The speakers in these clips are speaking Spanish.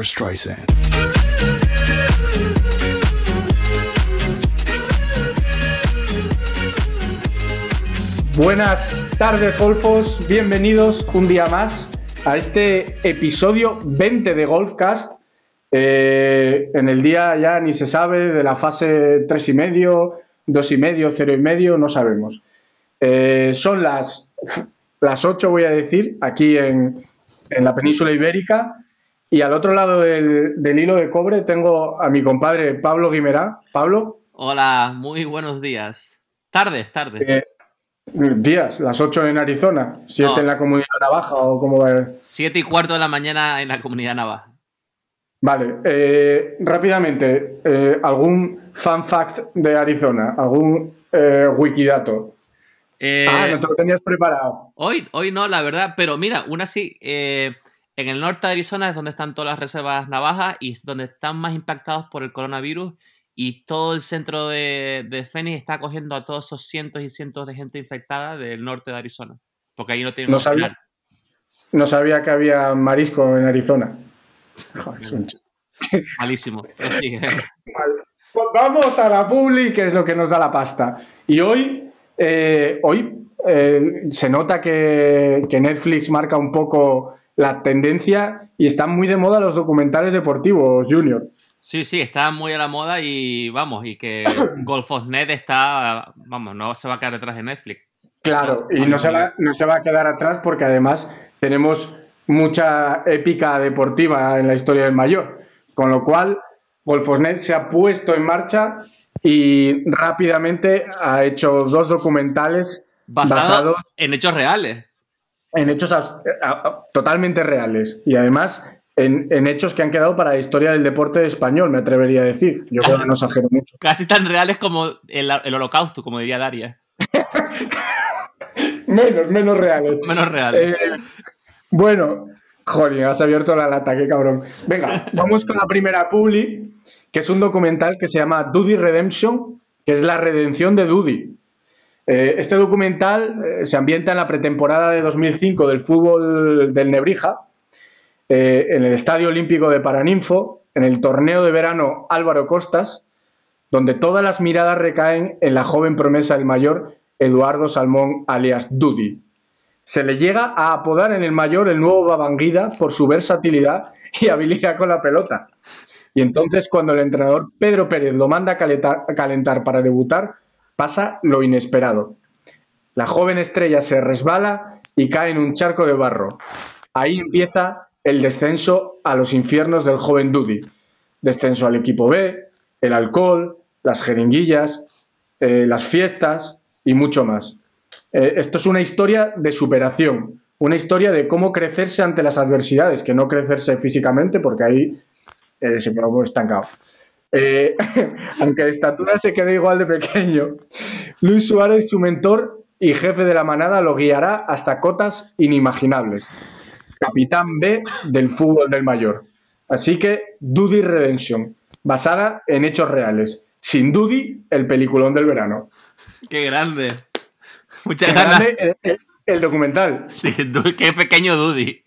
Barbra Streisand. Buenas tardes, golfos. Bienvenidos un día más a este episodio 20 de Golfcast. En el día ya ni se sabe de la fase 3,5, 2,5, 0,5, no sabemos. Son las 8, voy a decir, aquí en la península ibérica. Y al otro lado del hilo de cobre tengo a mi compadre Pablo Guimerá. Pablo. Hola, muy buenos días. Tardes. Días, las 8 en Arizona, 7 en la Comunidad Navaja, o cómo va. 7:15 de la mañana en la Comunidad Navaja. Vale, rápidamente, ¿algún fun fact de Arizona? ¿Algún wikidato? No te lo tenías preparado. Hoy no, la verdad, pero mira, una sí. En el norte de Arizona es donde están todas las reservas navajas y es donde están más impactados por el coronavirus, y todo el centro de Phoenix está acogiendo a todos esos cientos y cientos de gente infectada del norte de Arizona, porque ahí no tienen hospital. No sabía que había marisco en Arizona. Joder, es un chiste. Malísimo. Sí. Vale. Pues vamos a la publi, que es lo que nos da la pasta. Y hoy se nota que Netflix marca un poco la tendencia y están muy de moda los documentales deportivos, Junior. Sí, está muy a la moda y que Golfos.net no se va a quedar detrás de Netflix. Claro, y no se va a quedar atrás porque además tenemos mucha épica deportiva en la historia del mayor, con lo cual Golfos.net se ha puesto en marcha y rápidamente ha hecho 2 documentales basados en hechos reales. En hechos totalmente reales y además en hechos que han quedado para la historia del deporte español, me atrevería a decir. Yo creo que no exagero mucho. Casi tan reales como el Holocausto, como diría Daria. menos reales. Menos reales. Bueno, joder, has abierto la lata, qué cabrón. Venga, vamos con la primera publi, que es un documental que se llama Dudy Redemption, que es la redención de Dudy. Este documental se ambienta en la pretemporada de 2005 del fútbol del Nebrija, en el Estadio Olímpico de Paraninfo, en el torneo de verano Álvaro Costas, donde todas las miradas recaen en la joven promesa del mayor, Eduardo Salmón, alias Dudy. Se le llega a apodar en el mayor el nuevo Babangida por su versatilidad y habilidad con la pelota. Y entonces, cuando el entrenador Pedro Pérez lo manda a calentar para debutar, pasa lo inesperado. La joven estrella se resbala y cae en un charco de barro. Ahí empieza el descenso a los infiernos del joven Dudy. Descenso al equipo B, el alcohol, las jeringuillas, las fiestas y mucho más. Esto es una historia de superación, una historia de cómo crecerse ante las adversidades, que no crecerse físicamente, porque ahí se quedó estancado. Aunque de estatura se quede igual de pequeño, Luis Suárez, su mentor y jefe de la manada, lo guiará hasta cotas inimaginables. Capitán B del fútbol del mayor. Así que Dudy Redemption, basada en hechos reales. Sin Dudy, el peliculón del verano. ¡Qué grande! Muchas ganas. El documental. Sí, qué pequeño Dudy.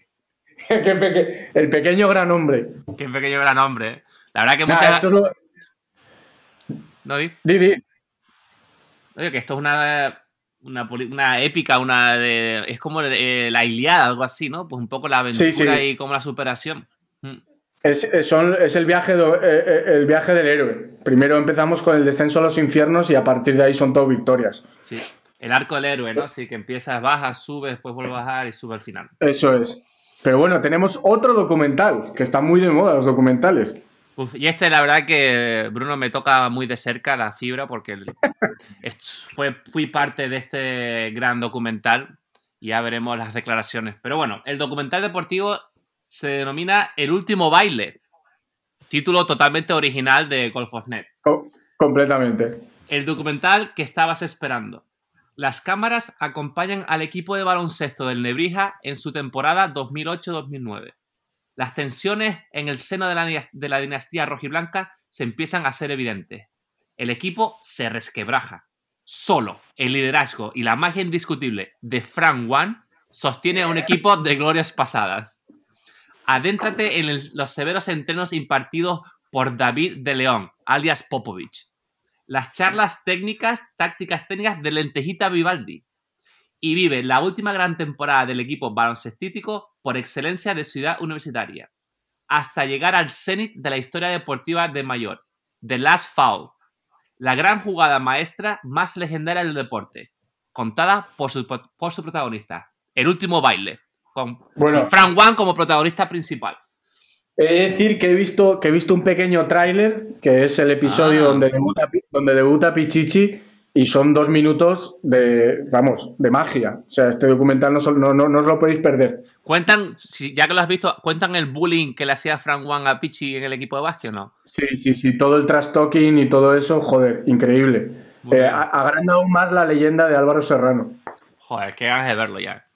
El pequeño gran hombre. Qué pequeño gran hombre. La verdad que muchas... Esto es lo... ¿No, Di? Di. Oye, que esto es una épica, es como la Ilíada, algo así, ¿no? Pues un poco la aventura y como la superación. Es el viaje del héroe. Primero empezamos con el descenso a los infiernos y a partir de ahí son todo victorias. Sí, el arco del héroe, ¿no? Sí, que empiezas, bajas, subes, después vuelves a bajar y sube al final. Eso es. Pero bueno, tenemos otro documental, que está muy de moda los documentales. Y la verdad que Bruno me toca muy de cerca la fibra porque fui parte de este gran documental y ya veremos las declaraciones. Pero bueno, el documental deportivo se denomina El último baile, título totalmente original de Golfos.net. Completamente. El documental que estabas esperando. Las cámaras acompañan al equipo de baloncesto del Nebrija en su temporada 2008-2009. Las tensiones en el seno de la dinastía rojiblanca se empiezan a hacer evidentes. El equipo se resquebraja. Solo el liderazgo y la magia indiscutible de Frank One sostiene a un equipo de glorias pasadas. Adéntrate en los severos entrenos impartidos por David de León, alias Popovich. Las charlas tácticas técnicas de Lentejita Vivaldi. Y vive la última gran temporada del equipo baloncestístico por excelencia de Ciudad Universitaria, hasta llegar al cenit de la historia deportiva de Mayor, The Last Foul, la gran jugada maestra más legendaria del deporte, contada por su protagonista, El último baile, con Frank One como protagonista principal. He de decir que he visto un pequeño tráiler, que es el episodio donde debuta Pichichi, y son 2 minutos de magia. O sea, este documental no os lo podéis perder. Cuentan, ya que lo has visto, ¿cuentan el bullying que le hacía Frank One a Pichi en el equipo de básquet o no? Sí, todo el trash talking y todo eso, joder, increíble. Agranda aún más la leyenda de Álvaro Serrano. Joder, qué ganas de verlo ya.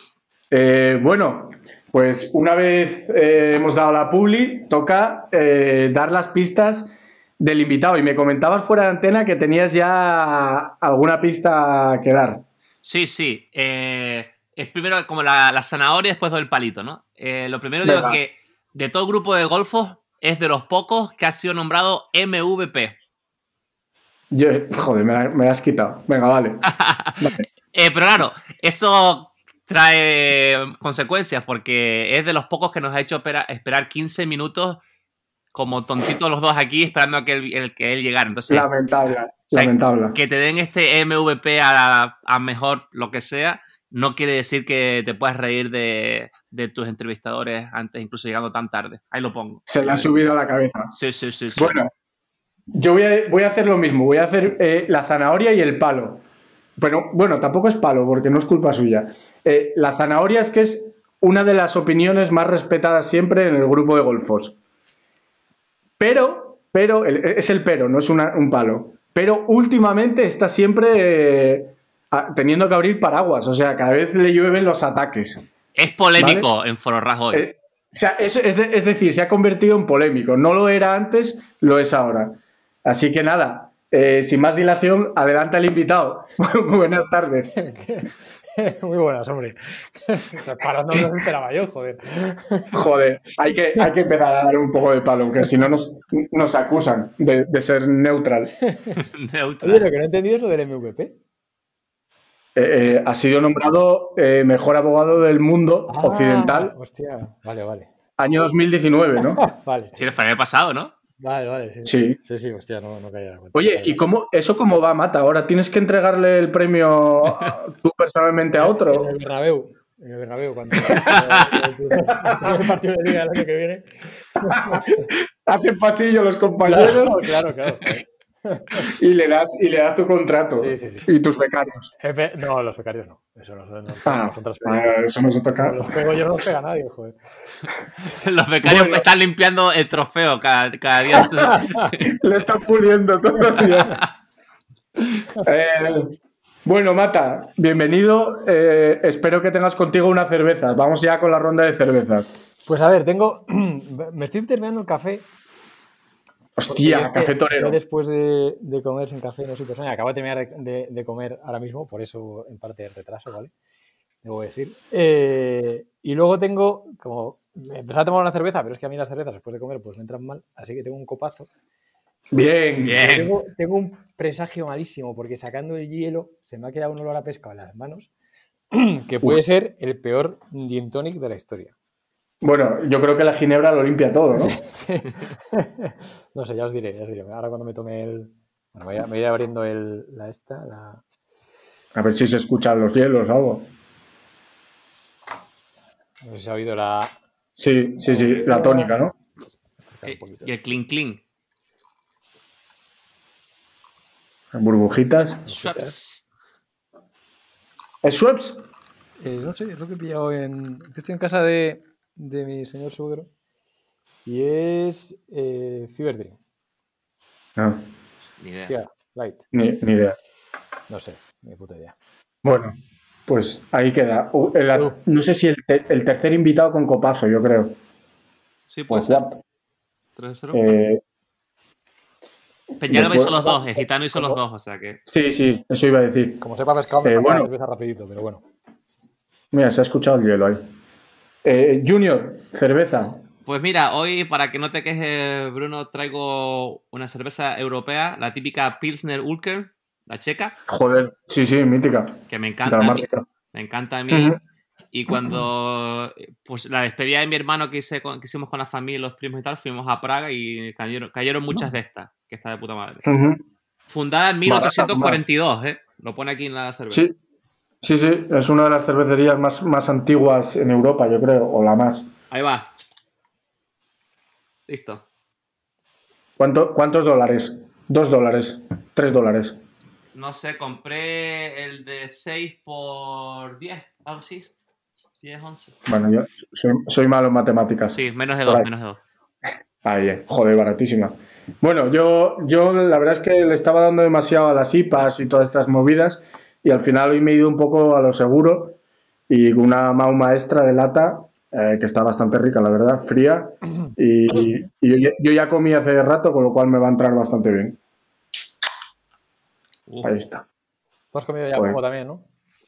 Bueno, pues una vez hemos dado la publi, toca dar las pistas del invitado. Y me comentabas fuera de antena que tenías ya alguna pista que dar. Sí. Es primero como la zanahoria y después del palito, ¿no? Lo primero digo que de todo el grupo de golfos es de los pocos que ha sido nombrado MVP. Joder, me la has quitado. Venga, vale. Pero claro, eso trae consecuencias porque es de los pocos que nos ha hecho esperar 15 minutos como tontitos los dos aquí esperando a que él llegara. Entonces, lamentable. Que te den este MVP a mejor lo que sea, no quiere decir que te puedas reír de tus entrevistadores antes, incluso llegando tan tarde. Ahí lo pongo. Se le ha subido a la cabeza. Sí. Bueno, yo voy a hacer lo mismo. Voy a hacer la zanahoria y el palo. Pero bueno, tampoco es palo porque no es culpa suya. La zanahoria es que es una de las opiniones más respetadas siempre en el grupo de golfos. Pero, es el pero, no es un palo. Pero últimamente está siempre teniendo que abrir paraguas. O sea, cada vez le llueven los ataques. Es polémico, ¿vale? En Foro Rajoy. O sea, es decir, se ha convertido en polémico. No lo era antes, lo es ahora. Así que nada, sin más dilación, adelante al invitado. Buenas tardes. Muy buenas, hombre. Para no lo esperaba yo, joder. Joder, hay que empezar a dar un poco de palo, que si no nos acusan de ser neutral. Oye, lo que no he entendido es lo del MVP. Ha sido nombrado mejor abogado del mundo occidental. Hostia, vale. Año 2019, ¿no? Vale. Sí, el año pasado, ¿no? Vale, sí. Sí, hostia, no caía la cuenta. Oye, ¿y eso cómo va, Mata? ¿Ahora tienes que entregarle el premio tú personalmente a otro? En el Bernabéu, cuando el partido de Liga el año que viene. Hacen pasillo los compañeros. Claro. Y le das tu contrato. Sí. Y tus becarios. Jefe, no, los becarios no. Eso no eso no se toca. Los pego yo, no los pega nadie, joder. Los becarios están limpiando el trofeo cada día. Le están puliendo todos los días. Bueno, Mata, bienvenido. Espero que tengas contigo una cerveza. Vamos ya con la ronda de cervezas. Pues a ver, me estoy terminando el café. Hostia, café torero. Después de comer sin café no soy persona. Acabo de terminar de comer ahora mismo, por eso en parte el retraso, ¿vale? Debo decir. Y luego tengo, como empecé a tomar una cerveza, pero es que a mí las cervezas después de comer pues me entran mal, así que tengo un copazo. Bien. Tengo un presagio malísimo porque sacando el hielo se me ha quedado un olor a pescado en las manos que puede ser el peor gin tonic de la historia. Bueno, yo creo que la ginebra lo limpia todo, ¿no? Sí. No sé, ya os diré. Ahora cuando me tome el... Bueno, me iré abriendo A ver si se escuchan los hielos o algo. No sé si ha oído la... Sí, la tónica, ¿no? Y el clink. Burbujitas. Schweppes. ¿Es Schweppes? No sé, es lo que he pillado estoy en casa de mi señor suegro y es Fiberdream. No. Ni idea. Hostia, light. Ni idea. No sé, ni puta idea. Bueno, pues ahí queda. No sé si el tercer invitado con copazo, yo creo. Sí, puede ser. 3-0. Peñalba hizo los dos, el Gitano hizo los dos, o sea que... Sí, eso iba a decir. Como sepa pescado, me empieza rapidito, pero bueno. Mira, se ha escuchado el hielo ahí. Junior, cerveza. Pues mira, hoy, para que no te quejes, Bruno, traigo una cerveza europea, la típica Pilsner Urquell, la checa, Joder, sí, mítica. que me De encanta las a más mí. ricas. Me encanta a mí. Y cuando pues la despedida de mi hermano que hicimos con la familia, los primos y tal, fuimos a Praga y cayeron muchas de estas, que está de puta madre. Fundada en Baratas, 1842, ¿eh? Lo pone aquí en la cerveza. Sí, es una de las cervecerías más antiguas en Europa, yo creo, o la más. Ahí va. Listo. ¿Cuántos dólares? $2, $3. No sé, compré el de 6 por 10, algo así. 10, 11. Bueno, yo soy malo en matemáticas. Sí, menos de Por 2, ahí. menos de 2. Ahí, joder, baratísima. Bueno, yo la verdad es que le estaba dando demasiado a las IPAs y todas estas movidas y al final hoy me he ido un poco a lo seguro y una Mau Maestra de lata, que está bastante rica, la verdad, fría, y yo ya comí hace rato, con lo cual me va a entrar bastante bien. Ahí está. Tú has comido ya Joder. poco también, ¿no?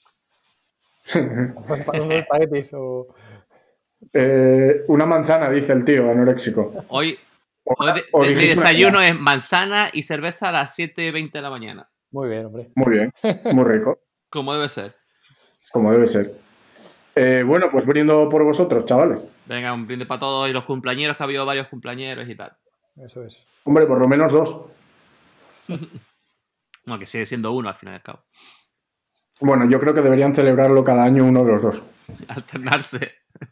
Unos espaguetis o... Una manzana, dice el tío, anoréxico. Hoy O mi dijiste desayuno una- es manzana y cerveza a las 7:20 de la mañana. Muy bien, hombre. Muy bien, muy rico, Como debe ser. como debe ser. Bueno, pues brindo por vosotros, chavales. Venga, un brinde para todos y los cumpleañeros, que ha habido varios cumpleañeros y tal. Eso es. Hombre, por lo menos 2. No, que sigue siendo uno al fin y al cabo. Bueno, yo creo que deberían celebrarlo cada año uno de los dos. Alternarse.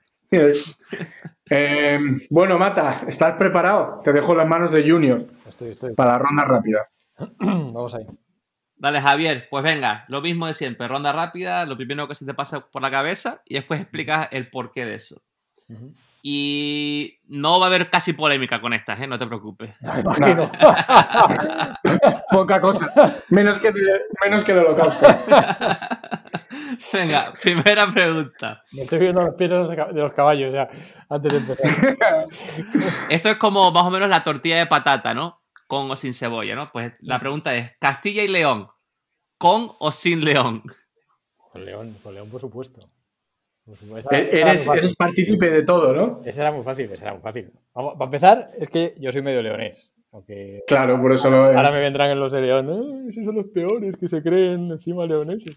Bueno, Mata, ¿estás preparado? Te dejo en las manos de Junior Estoy. para la ronda rápida. Vamos ahí. Dale, Javier, pues venga, lo mismo de siempre, ronda rápida, lo primero que se te pasa por la cabeza y después explicas el porqué de eso. Y no va a haber casi polémica con estas, no te preocupes. Imagino. Poca cosa, menos que el Holocausto. Venga, primera pregunta. Me estoy viendo los pies de los caballos ya, antes de empezar. Esto es como más o menos la tortilla de patata, ¿no? Con o sin cebolla, ¿no? Pues la pregunta es, Castilla y León, ¿con o sin León? Con León, por supuesto. Eres partícipe de todo, ¿no? Ese era muy fácil. Vamos, para empezar, es que yo soy medio leonés. Aunque claro, por eso ahora me vendrán en los de León. Esos son los peores que se creen encima leoneses.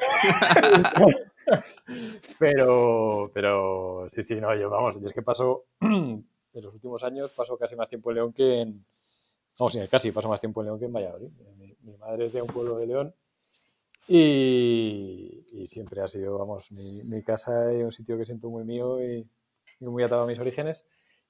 pero sí, no, yo es que paso, en los últimos años paso casi más tiempo en León que en... Vamos, sí, casi paso más tiempo en León que en Valladolid. Mi madre es de un pueblo de León y siempre ha sido, vamos, mi casa y un sitio que siento muy mío y muy atado a mis orígenes.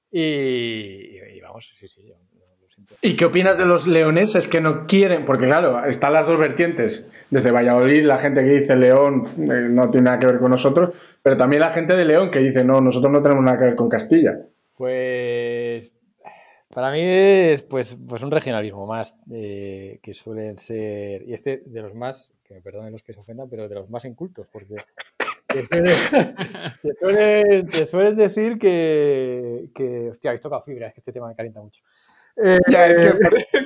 Y vamos, sí, yo lo siento. ¿Y qué opinas de los leoneses que no quieren? Porque claro, están las dos vertientes. Desde Valladolid, la gente que dice León no tiene nada que ver con nosotros, pero también la gente de León que dice no, nosotros no tenemos nada que ver con Castilla. Pues para mí es pues un regionalismo más que suelen ser, y de los más, que me perdonen los que se ofendan, pero de los más incultos, porque te suelen decir que hostia, habéis tocado fibra, es que este tema me calienta mucho. Ya, es que...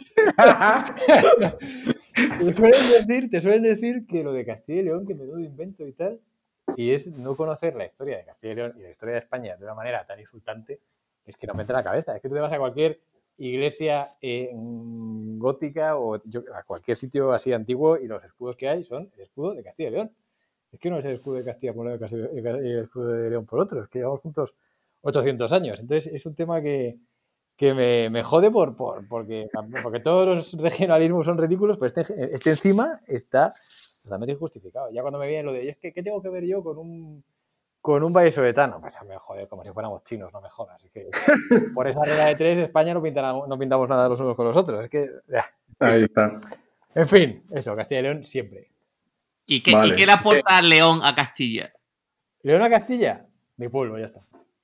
te suelen decir que lo de Castilla y León, que me doy invento y tal, y es no conocer la historia de Castilla y León y la historia de España de una manera tan insultante, es que no me entra en la cabeza. Es que tú te vas a cualquier iglesia gótica o a cualquier sitio así antiguo y los escudos que hay son el escudo de Castilla y León. Es que no es el escudo de Castilla por un lado y el escudo de León por otro, es que llevamos juntos 800 años. Entonces es un tema que me jode porque todos los regionalismos son ridículos, pero este encima está totalmente injustificado. Ya cuando me viene lo de, es que ¿qué tengo que ver yo con un vallisoletano? Pues me jode, como si fuéramos chinos, no me jodas. Es que por esa regla de 3 España no pintamos nada los unos con los otros. Es que... Ahí está. En fin, eso, Castilla y León siempre. ¿Y qué le aporta León a Castilla? ¿León a Castilla? Mi pueblo, ya está.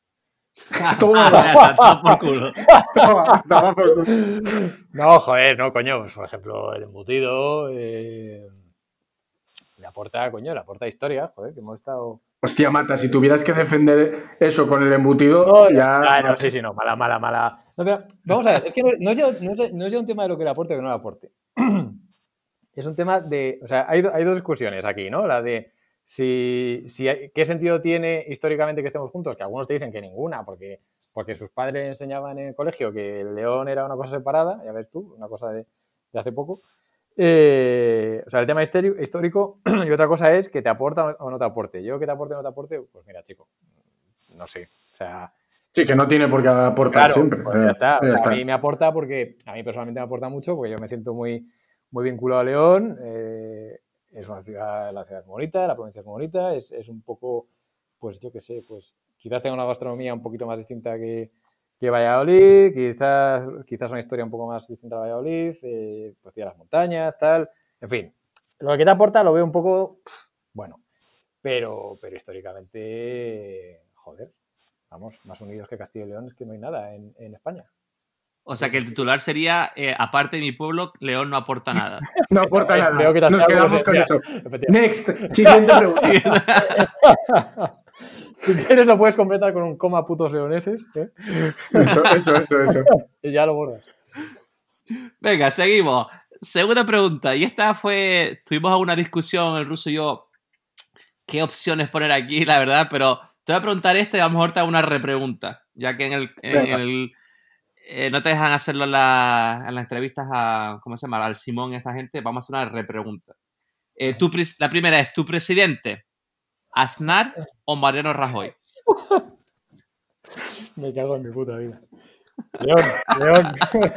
Toma por culo. Toma por culo. No, joder, no, coño. Pues, por ejemplo, el embutido le aporta historia, joder, que hemos estado... Hostia, Mata, si tuvieras que defender eso con el embutido, ya... No, sí, no, mala. No, pero, vamos a ver, es que no es ya un tema de lo que le aporte o que no le aporte. Es un tema de... O sea, hay dos discusiones aquí, ¿no? La de ¿qué sentido tiene históricamente que estemos juntos? Que algunos te dicen que ninguna, porque sus padres enseñaban en el colegio que el león era una cosa separada, ya ves tú, una cosa de hace poco. O sea, el tema histórico y otra cosa es que te aporta o no te aporte. Yo que te aporte o no te aporte, pues mira, chico, no sé. O sea, Sí, que no tiene por qué aportar claro, siempre. pues ya está. Ya está. A mí me aporta porque a mí personalmente me aporta mucho porque yo me siento muy, muy vinculado a León. Es una ciudad, la ciudad es bonita, la provincia es bonita, es un poco, pues yo qué sé, pues quizás tenga una gastronomía un poquito más distinta que Valladolid, quizás una historia un poco más distinta a Valladolid, pues tiene las montañas, tal, en fin. Lo que te aporta lo veo un poco, bueno, pero históricamente, joder, vamos, más unidos que Castilla y León es que no hay nada en España. O sea que el titular sería, aparte de mi pueblo, León no aporta nada. No aporta nada. Veo que te has Nos quedado quedamos con ya, eso. efectivamente. Next. Siguiente pregunta. Si quieres lo puedes completar con un coma putos leoneses, ¿eh? Eso. Y ya lo borras. Venga, seguimos. Segunda pregunta. Y esta fue, tuvimos alguna discusión, el ruso y yo, qué opciones poner aquí, la verdad, pero te voy a preguntar esta y a lo mejor te hago una repregunta, ya que no te dejan hacerlo en las entrevistas a, ¿cómo se llama? Al Simón y a esta gente. Vamos a hacer una repregunta. La primera es, ¿tu presidente, Aznar o Mariano Rajoy? Me cago en mi puta vida. León.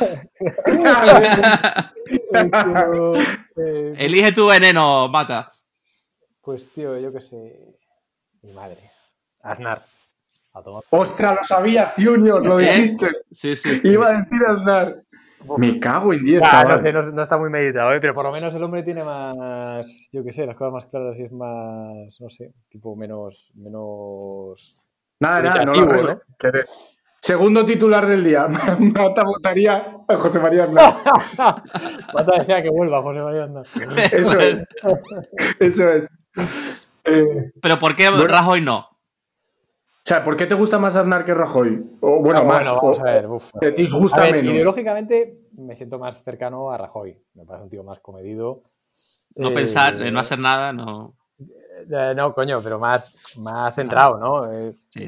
Elige tu veneno, Mata. Pues tío, yo qué sé. Mi madre. Aznar. ¡Ostras, lo sabías, Junior! Lo dijiste. Sí. Iba a decir Aznar. Me cago en 10, no chaval. sé, no está muy meditado, pero por lo menos el hombre tiene más, yo qué sé, las cosas más claras y es más, no sé, tipo menos Nada, no lo arregles. ¿No? Segundo titular del día. Mata votaría a José María Aznar. Mata desea que vuelva José María Aznar. Eso es. ¿Pero por qué Rajoy no? O sea, ¿por qué te gusta más Aznar que Rajoy? O bueno, más. Bueno, vamos a ver. ¿Te disgusta menos? Ideológicamente me siento más cercano a Rajoy. Me parece un tío más comedido. No pensar, no hacer nada, no. No, coño, pero más centrado, ¿no? Sí.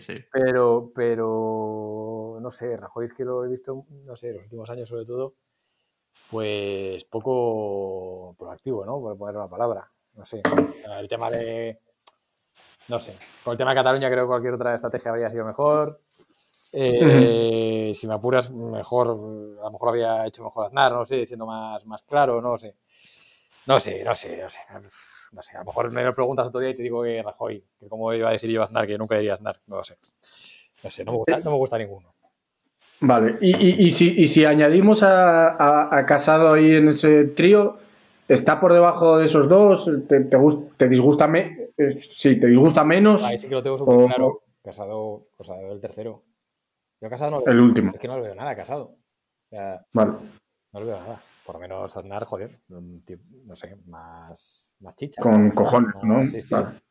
Pero no sé, Rajoy es que lo he visto, no sé, los últimos años sobre todo, pues poco proactivo, ¿no? Por poner una palabra. No sé. El tema de... No sé. Con el tema de Cataluña creo que cualquier otra estrategia habría sido mejor. Si me apuras, mejor, a lo mejor había hecho mejor Aznar, no sé, siendo más claro, no sé. No sé. A lo mejor me lo preguntas otro día y te digo que Rajoy, que como iba a decir yo Aznar, que nunca diría Aznar, no lo sé. No me gusta ninguno. Vale, y si añadimos a Casado ahí en ese trío, ¿está por debajo de esos dos? ¿Te disgusta te disgusta menos? Ahí sí que lo tengo súper claro. Casado el tercero. Yo Casado no lo veo. El último. Es que no lo veo nada, Casado. O sea, vale. No lo veo nada. Por lo menos Aznar, joder, un tipo, no sé, más chicha. Con cojones, ¿no? Sí.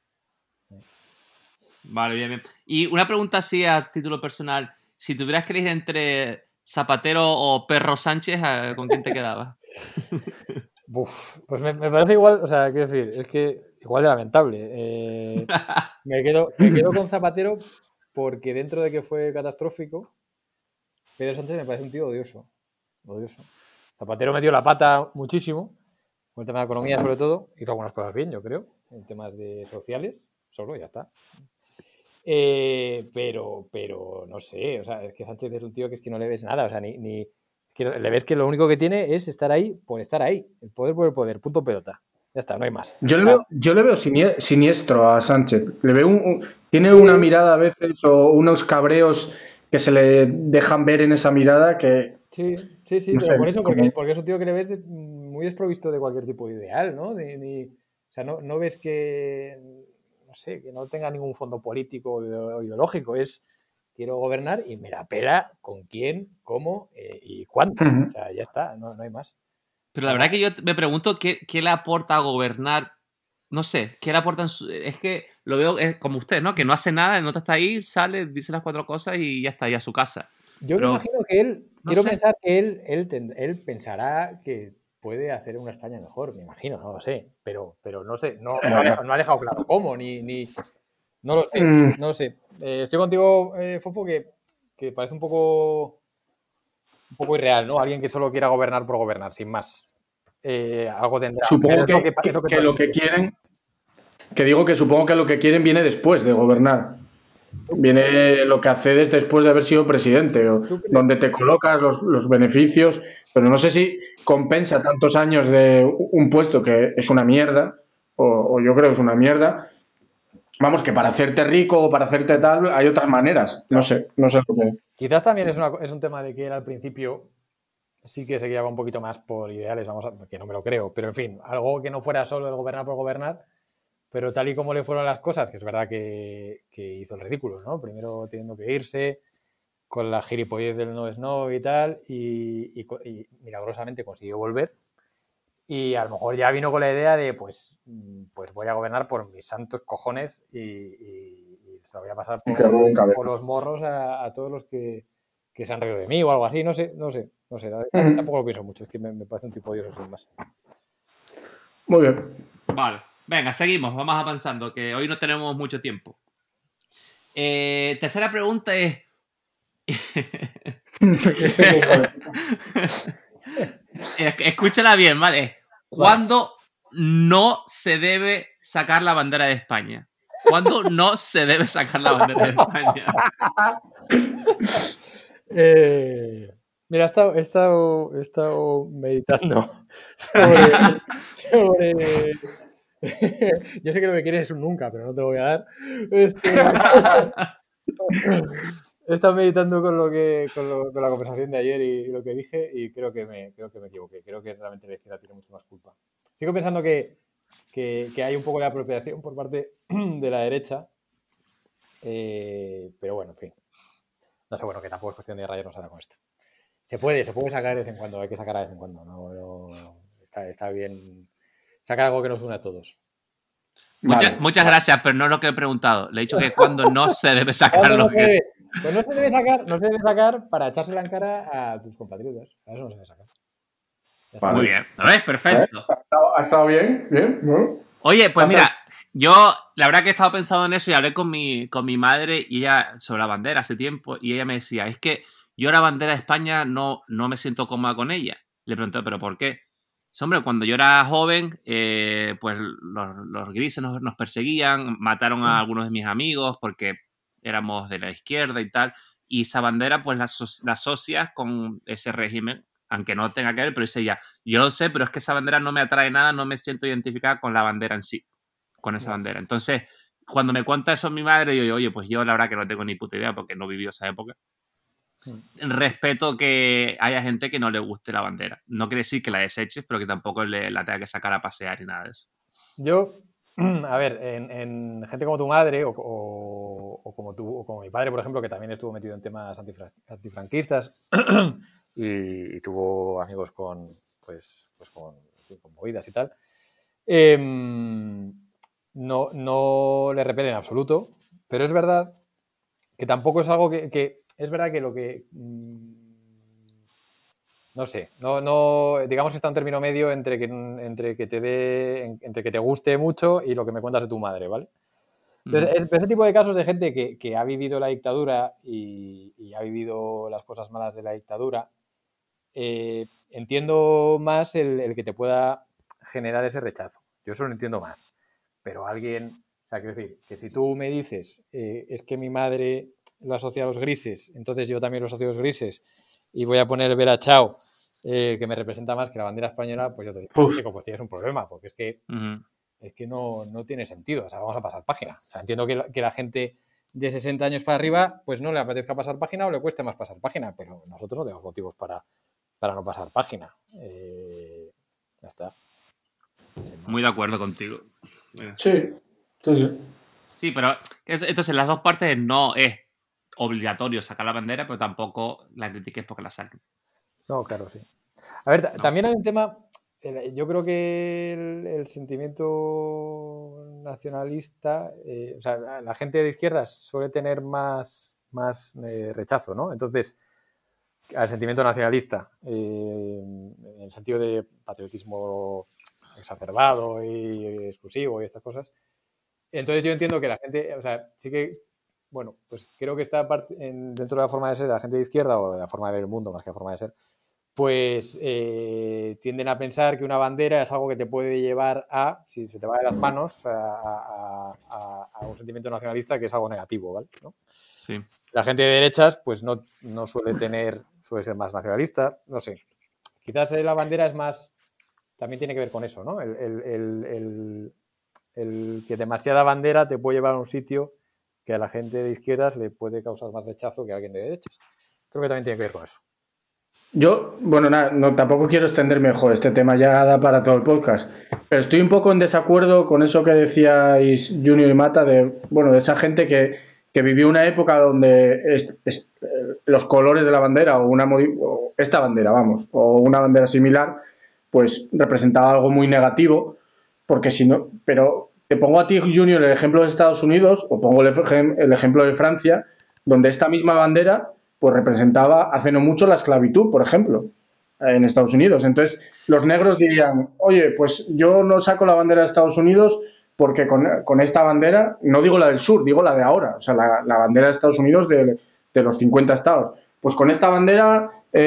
Vale, bien. Y una pregunta así a título personal. Si tuvieras que elegir entre Zapatero o Perro Sánchez, ¿con quién te quedabas? Pues me parece igual, o sea, quiero decir, es que igual de lamentable. Me quedo con Zapatero porque dentro de que fue catastrófico, Pedro Sánchez me parece un tío odioso. Zapatero metió la pata muchísimo, con el tema de la economía sobre todo, hizo algunas cosas bien, yo creo, en temas de sociales, solo, ya está. Pero no sé, o sea, es que Sánchez es un tío que es que no le ves nada, o sea, ni que le ves que lo único que tiene es estar ahí por estar ahí, el poder por el poder, punto pelota. Ya está, no hay más. Yo le veo siniestro a Sánchez. Le veo tiene una mirada a veces o unos cabreos que se le dejan ver en esa mirada que... Sí, no pero sé, por eso, porque es un tío que le ves muy desprovisto de cualquier tipo de ideal, ¿no? O sea, no ves que, no sé, que no tenga ningún fondo político o ideológico, es quiero gobernar y me la pela con quién, cómo y cuánto. O sea, ya está, no hay más. Pero la verdad que yo me pregunto qué le aporta a gobernar. No sé, ¿qué le aporta? Es que lo veo como usted, ¿no? Que no hace nada, no está ahí, sale, dice las 4 cosas y ya está, ya a su casa. Yo me imagino que él, quiero pensar que él pensará que puede hacer una España mejor, me imagino, no lo sé, pero no sé, no ha dejado claro cómo, ni no lo sé, no lo sé. Estoy contigo, Fofo, que parece un poco irreal, ¿no? Alguien que solo quiera gobernar por gobernar, sin más. Algo tendrá. Supongo Pero que lo que quieren, que digo que supongo que lo que quieren viene después de gobernar. Viene lo que accedes después de haber sido presidente, o donde te colocas los beneficios, pero no sé si compensa tantos años de un puesto que es una mierda, o yo creo que es una mierda. Vamos, que para hacerte rico o para hacerte tal hay otras maneras. No sé lo que... Quizás también es un tema de que él al principio sí que se guiaba un poquito más por ideales, que no me lo creo, pero en fin, algo que no fuera solo el gobernar por gobernar, pero tal y como le fueron las cosas, que es verdad que hizo el ridículo, ¿no? Primero teniendo que irse con la gilipollez del no es no y tal, y milagrosamente consiguió volver. Y a lo mejor ya vino con la idea de, pues voy a gobernar por mis santos cojones y se lo voy a pasar por los morros a todos los que se han reído de mí o algo así, no sé. Tampoco lo pienso mucho, es que me parece un tipo odioso sin más. Muy bien. Vale, venga, seguimos, vamos avanzando, que hoy no tenemos mucho tiempo. Tercera pregunta es... Escúchala bien, ¿vale? ¿Cuándo no se debe sacar la bandera de España? ¿Cuándo no se debe sacar la bandera de España? Mira, he estado meditando sobre... Yo sé que lo que quieres es un nunca, pero no te lo voy a dar. He estado meditando con la conversación de ayer y lo que dije, y creo que me equivoqué. Creo que realmente la izquierda tiene mucho más culpa. Sigo pensando que hay un poco de apropiación por parte de la derecha, pero bueno, en fin. No sé, bueno, que tampoco es cuestión de rayarnos ahora con esto. Se puede sacar de vez en cuando, hay que sacar de vez en cuando. No, está bien sacar algo que nos une a todos. Muchas gracias, pero no es lo que he preguntado. Le he dicho que cuando no se debe sacar lo que... Pues no se debe sacar para echársela en cara a tus compatriotas. A eso no se debe sacar. Vale. Muy bien, ¿lo ves? Perfecto. ¿Ha estado bien? ¿Bien? ¿No? Oye, pues mira, yo la verdad que he estado pensando en eso y hablé con mi madre y ella sobre la bandera hace tiempo y ella me decía, es que yo la bandera de España no me siento cómoda con ella. Le pregunté, ¿pero por qué? Dice, hombre, cuando yo era joven, pues los grises nos perseguían, mataron a algunos de mis amigos porque éramos de la izquierda y tal, y esa bandera pues la asocias con ese régimen, aunque no tenga que ver, pero dice ella, yo lo sé, pero es que esa bandera no me atrae nada, no me siento identificada con la bandera en sí, con esa bandera. Entonces, cuando me cuenta eso mi madre, yo digo, oye, pues yo la verdad que no tengo ni puta idea porque no vivió esa época. Respeto que haya gente que no le guste la bandera. No quiere decir que la deseches, pero que tampoco la tenga que sacar a pasear y nada de eso. Yo, a ver, en gente como tu madre o como tú, o como mi padre, por ejemplo, que también estuvo metido en temas antifranquistas y tuvo amigos con movidas y tal, no le repele en absoluto, pero es verdad que tampoco es algo que es verdad que lo que no sé, digamos que está un término medio entre que te guste mucho y lo que me cuentas de tu madre, ¿vale? Entonces, ese tipo de casos de gente que ha vivido la dictadura y ha vivido las cosas malas de la dictadura, entiendo más el que te pueda generar ese rechazo. Yo eso lo entiendo más. Pero alguien, o sea, quiero decir, que si tú me dices, es que mi madre lo asocia a los grises, entonces yo también lo asocio a los grises y voy a poner Vera Chao, que me representa más que la bandera española, pues yo te digo, chico, pues tienes un problema, porque es que no tiene sentido. O sea, vamos a pasar página. O sea, entiendo que la gente de 60 años para arriba, pues no le apetezca pasar página o le cueste más pasar página, pero nosotros no tenemos motivos para no pasar página. Ya está. Muy de acuerdo contigo. Sí. Sí, pero entonces las dos partes no es obligatorio sacar la bandera, pero tampoco la critiques porque la saquen. No, claro, sí. A ver, también hay un tema. Yo creo que el sentimiento nacionalista, o sea, la gente de izquierdas suele tener más rechazo, ¿no? Entonces, al sentimiento nacionalista, en el sentido de patriotismo exacerbado y exclusivo y estas cosas. Entonces yo entiendo que la gente, o sea, sí que, bueno, pues creo que está dentro de la forma de ser de la gente de izquierda o de la forma de ver el mundo más que la forma de ser, pues tienden a pensar que una bandera es algo que te puede llevar a, si se te va de las manos, a un sentimiento nacionalista que es algo negativo, ¿vale? ¿No? Sí. La gente de derechas, pues no suele ser más nacionalista, no sé. Quizás la bandera es más, también tiene que ver con eso, ¿no? El que demasiada bandera te puede llevar a un sitio que a la gente de izquierdas le puede causar más rechazo que a alguien de derechas. Creo que también tiene que ver con eso. Yo, bueno, no, tampoco quiero extenderme, este tema ya da para todo el podcast, pero estoy un poco en desacuerdo con eso que decíais Junior y Mata, de esa gente que vivió una época donde los colores de la bandera o esta bandera, vamos, o una bandera similar, pues representaba algo muy negativo, porque si no, pero te pongo a ti, Junior, el ejemplo de Estados Unidos, o pongo el ejemplo de Francia, donde esta misma bandera pues representaba hace no mucho la esclavitud, por ejemplo, en Estados Unidos. Entonces, los negros dirían, oye, pues yo no saco la bandera de Estados Unidos porque con esta bandera, no digo la del sur, digo la de ahora, o sea, la bandera de Estados Unidos de los 50 estados. Pues con esta bandera,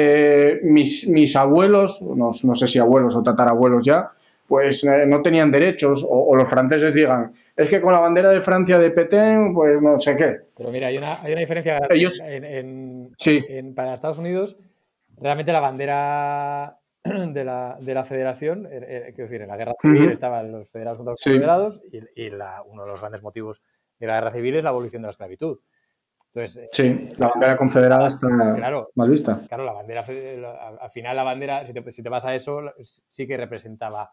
mis abuelos, no sé si abuelos o tatarabuelos ya, pues no tenían derechos, o los franceses digan, es que con la bandera de Francia de Petén, pues no sé qué. Pero mira, hay una diferencia Ellos, sí. para Estados Unidos. Realmente la bandera de la federación, quiero decir, en la guerra civil estaban los federados contra los confederados y uno de los grandes motivos de la guerra civil es la abolición de la esclavitud. Entonces, sí, la bandera confederada está mal vista. Claro, la bandera, al final la bandera, si te vas a eso, sí que representaba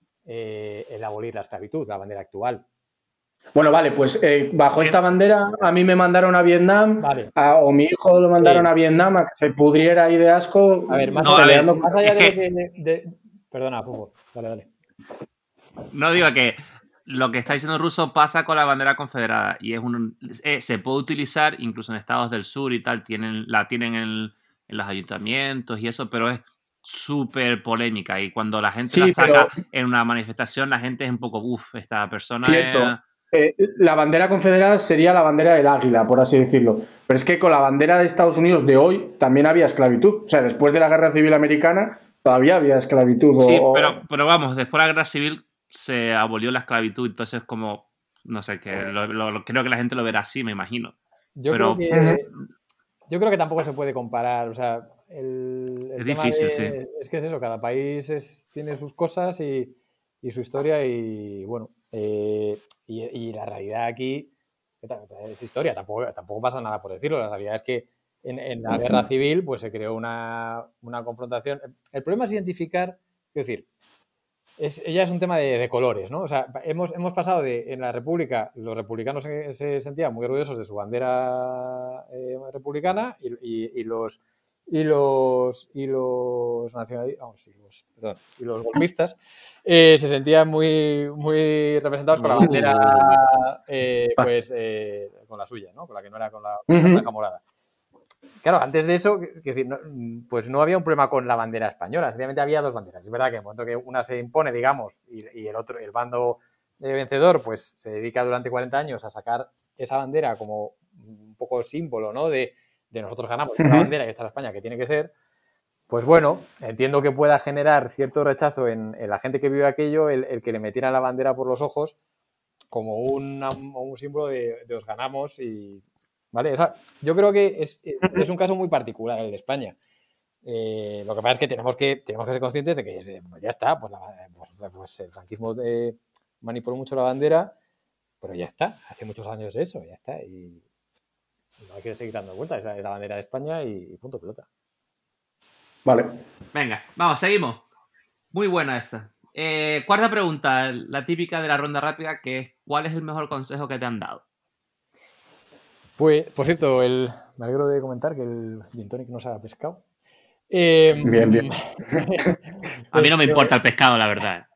el abolir la esclavitud, la bandera actual. Bueno, vale, pues bajo esta bandera a mí me mandaron a Vietnam, vale. O mi hijo lo mandaron a Vietnam a que se pudriera ahí de asco. A ver, más allá de lo que... Perdona, Fufo, dale. No, digo que lo que está diciendo Russo pasa con la bandera confederada y se puede utilizar incluso en estados del sur y tal, la tienen en los ayuntamientos y eso, pero es súper polémica y cuando la gente la saca en una manifestación, la gente es un poco, esta persona cierto. La bandera confederada sería la bandera del águila, por así decirlo. Pero es que con la bandera de Estados Unidos de hoy también había esclavitud. O sea, después de la Guerra Civil Americana todavía había esclavitud. Sí, pero vamos, después de la Guerra Civil se abolió la esclavitud, entonces como, no sé, creo que la gente lo verá así, me imagino. Yo creo que tampoco se puede comparar, o sea, es difícil, sí. Es que es eso, cada país tiene sus cosas y su historia y bueno, y la realidad aquí es historia, tampoco pasa nada por decirlo, la realidad es que en la guerra civil pues se creó una confrontación. El problema es identificar, es decir, ya es un tema de colores, ¿no? O sea, hemos pasado en la República, los republicanos se sentían muy orgullosos de su bandera republicana y los nacionalistas, y los golpistas se sentían muy, muy representados con la bandera, con la suya, ¿no? Con la que no era con la franja morada. Claro, antes de eso, pues no había un problema con la bandera española, sencillamente había dos banderas. Es verdad que en el momento que una se impone, digamos, y el bando vencedor, pues se dedica durante 40 años a sacar esa bandera como un poco símbolo, ¿no? De nosotros ganamos la bandera y esta es la España que tiene que ser. Pues bueno, entiendo que pueda generar cierto rechazo en la gente que vive aquello, el que le metieran la bandera por los ojos como un símbolo de os ganamos y... ¿Vale? O sea, yo creo que es un caso muy particular el de España. Lo que pasa es que tenemos que ser conscientes de que pues ya está, pues el franquismo manipuló mucho la bandera, pero ya está, hace muchos años de eso, ya está. Y no hay que seguir dando vueltas, es la bandera de España y punto pelota. Vale. Venga, vamos, seguimos. Muy buena esta. Cuarta pregunta, la típica de la ronda rápida, que es ¿cuál es el mejor consejo que te han dado? Pues, por cierto, me alegro de comentar que el gin tonic no sabe a pescado. Bien. A mí no me importa el pescado, la verdad.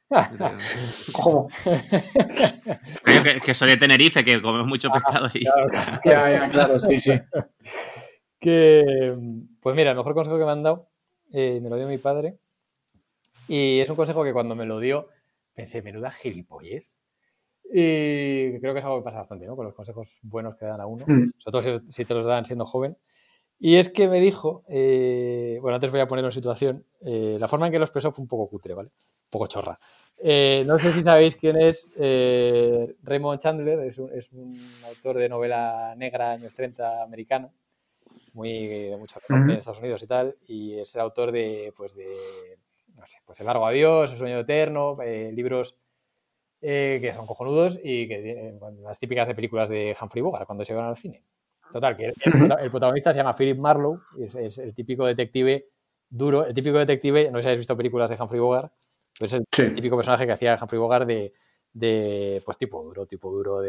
que soy de Tenerife, que comemos mucho pescado ahí. Claro, sí. Pues mira, el mejor consejo que me han dado me lo dio mi padre Y es un consejo que cuando me lo dio pensé, menuda gilipollez. Y creo que es algo que pasa bastante, ¿no? Con los consejos buenos que dan a uno, sobre todo si te los dan siendo joven. Y es que me dijo, bueno, antes voy a ponerlo en situación, la forma en que lo expresó fue un poco cutre, ¿vale? Un poco chorra. No sé si sabéis quién es Raymond Chandler, es un autor de novela negra años 30 americana, de mucho renombre en Estados Unidos y tal, y es el autor de no sé, pues El largo adiós, El sueño eterno, libros que son cojonudos y que las típicas de películas de Humphrey Bogart cuando se van al cine. Total, que el protagonista se llama Philip Marlowe, es el típico detective duro, el típico detective, no sé si habéis visto películas de Humphrey Bogart, pues es el típico personaje que hacía Humphrey Bogart de pues tipo duro,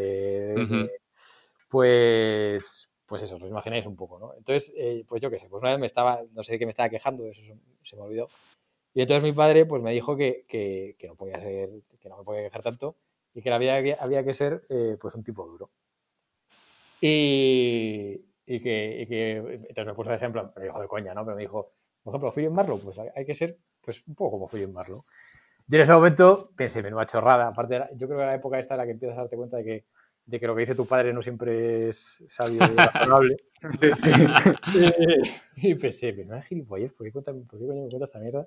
pues eso, os imagináis un poco, ¿no? Entonces, pues yo qué sé, pues una vez no sé de qué me estaba quejando, eso se me olvidó. Y entonces mi padre pues me dijo que no podía ser, que no me podía quejar tanto y que había que ser pues un tipo duro. Entonces me puso de ejemplo, me dijo de coña, ¿no? Pero me dijo, por ejemplo, Philip Marlowe, pues hay que ser pues un poco como Philip Marlowe. Y en ese momento pensé, menuda chorrada. Aparte, yo creo que la época esta en la que empiezas a darte cuenta de que lo que dice tu padre no siempre es sabio y razonable. Y pensé, menuda gilipollez, ¿por qué coño me cuenta esta mierda?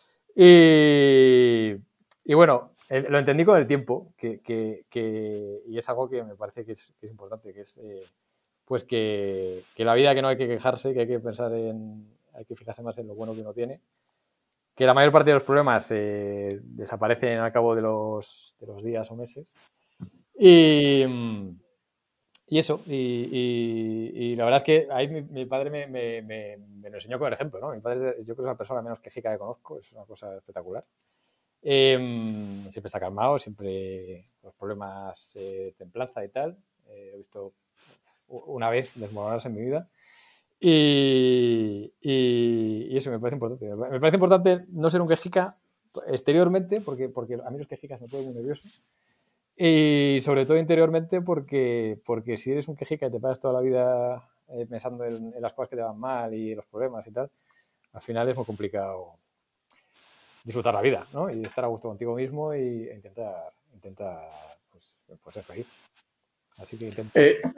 Y bueno, lo entendí con el tiempo, y es algo que me parece que es importante, que es pues que la vida, que no hay que quejarse, que hay que hay que fijarse más en lo bueno que uno tiene, que la mayor parte de los problemas desaparecen al cabo de los días o meses. Y eso, y la verdad es que ahí mi padre me lo enseñó con el ejemplo, ¿no? Mi padre yo creo que es la persona menos quejica que conozco, es una cosa espectacular. Siempre está calmado, siempre los problemas templanza y tal. He visto una vez desmoronarse en mi vida. Y eso me parece importante. Me parece importante no ser un quejica exteriormente, porque a mí los quejicas me ponen muy nervioso. Y sobre todo interiormente, porque si eres un quejica y te pasas toda la vida pensando en las cosas que te van mal y los problemas y tal, al final es muy complicado disfrutar la vida, ¿no? Y estar a gusto contigo mismo e intentar pues ser feliz. Así que intento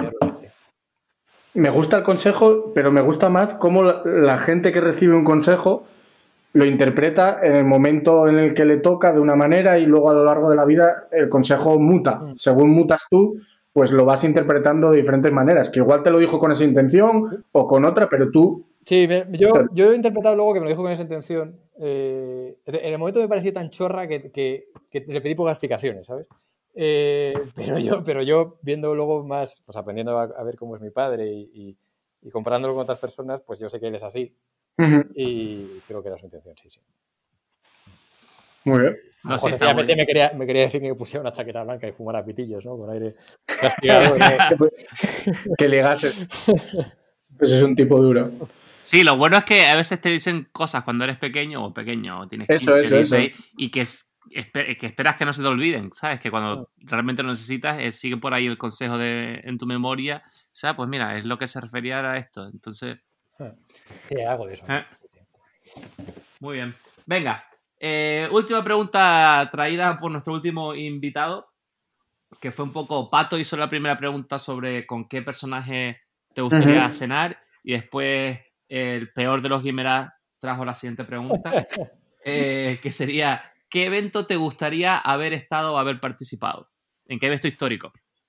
Me gusta el consejo, pero me gusta más cómo la gente que recibe un consejo lo interpreta en el momento en el que le toca de una manera y luego a lo largo de la vida el consejo muta. Según mutas tú, pues lo vas interpretando de diferentes maneras, que igual te lo dijo con esa intención o con otra, pero tú... Sí, yo he interpretado luego que me lo dijo con esa intención. En el momento me pareció tan chorra que le pedí pocas explicaciones, ¿sabes? Pero yo viendo luego más, pues aprendiendo a ver cómo es mi padre y comparándolo con otras personas, pues yo sé que él es así. Y creo que era su intención, sí. Muy bien. A lo mejor sencillamente me quería decir que me pusiera una chaqueta blanca y fumara pitillos, ¿no? Con aire castigado. Que ligases. Pues es un tipo duro. Sí, lo bueno es que a veces te dicen cosas cuando eres pequeño, o tienes 15, Eso. 16, y que esperas que no se te olviden, ¿sabes? Que cuando realmente lo necesitas, sigue por ahí el consejo en tu memoria. O sea, pues mira, es lo que se refería a esto. Entonces... Sí, algo de eso. Muy bien. Venga, última pregunta traída por nuestro último invitado, que fue un poco Pato hizo la primera pregunta sobre con qué personaje te gustaría cenar, y después el peor de los Guimerá trajo la siguiente pregunta, que sería, ¿qué evento te gustaría haber estado o haber participado? ¿En qué evento histórico?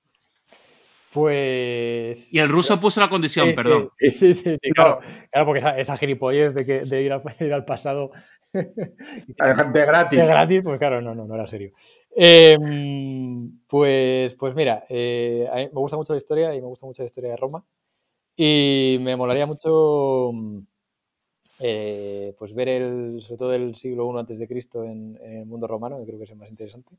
Pues... Y el ruso puso la condición, perdón. Sí, claro, porque esa gilipollez de ir al pasado de gratis. De gratis, pues claro, no era serio. Pues mira, a mí me gusta mucho la historia y me gusta mucho la historia de Roma. Y me molaría mucho pues ver sobre todo el siglo I antes de Cristo en el mundo romano, que creo que es el más interesante.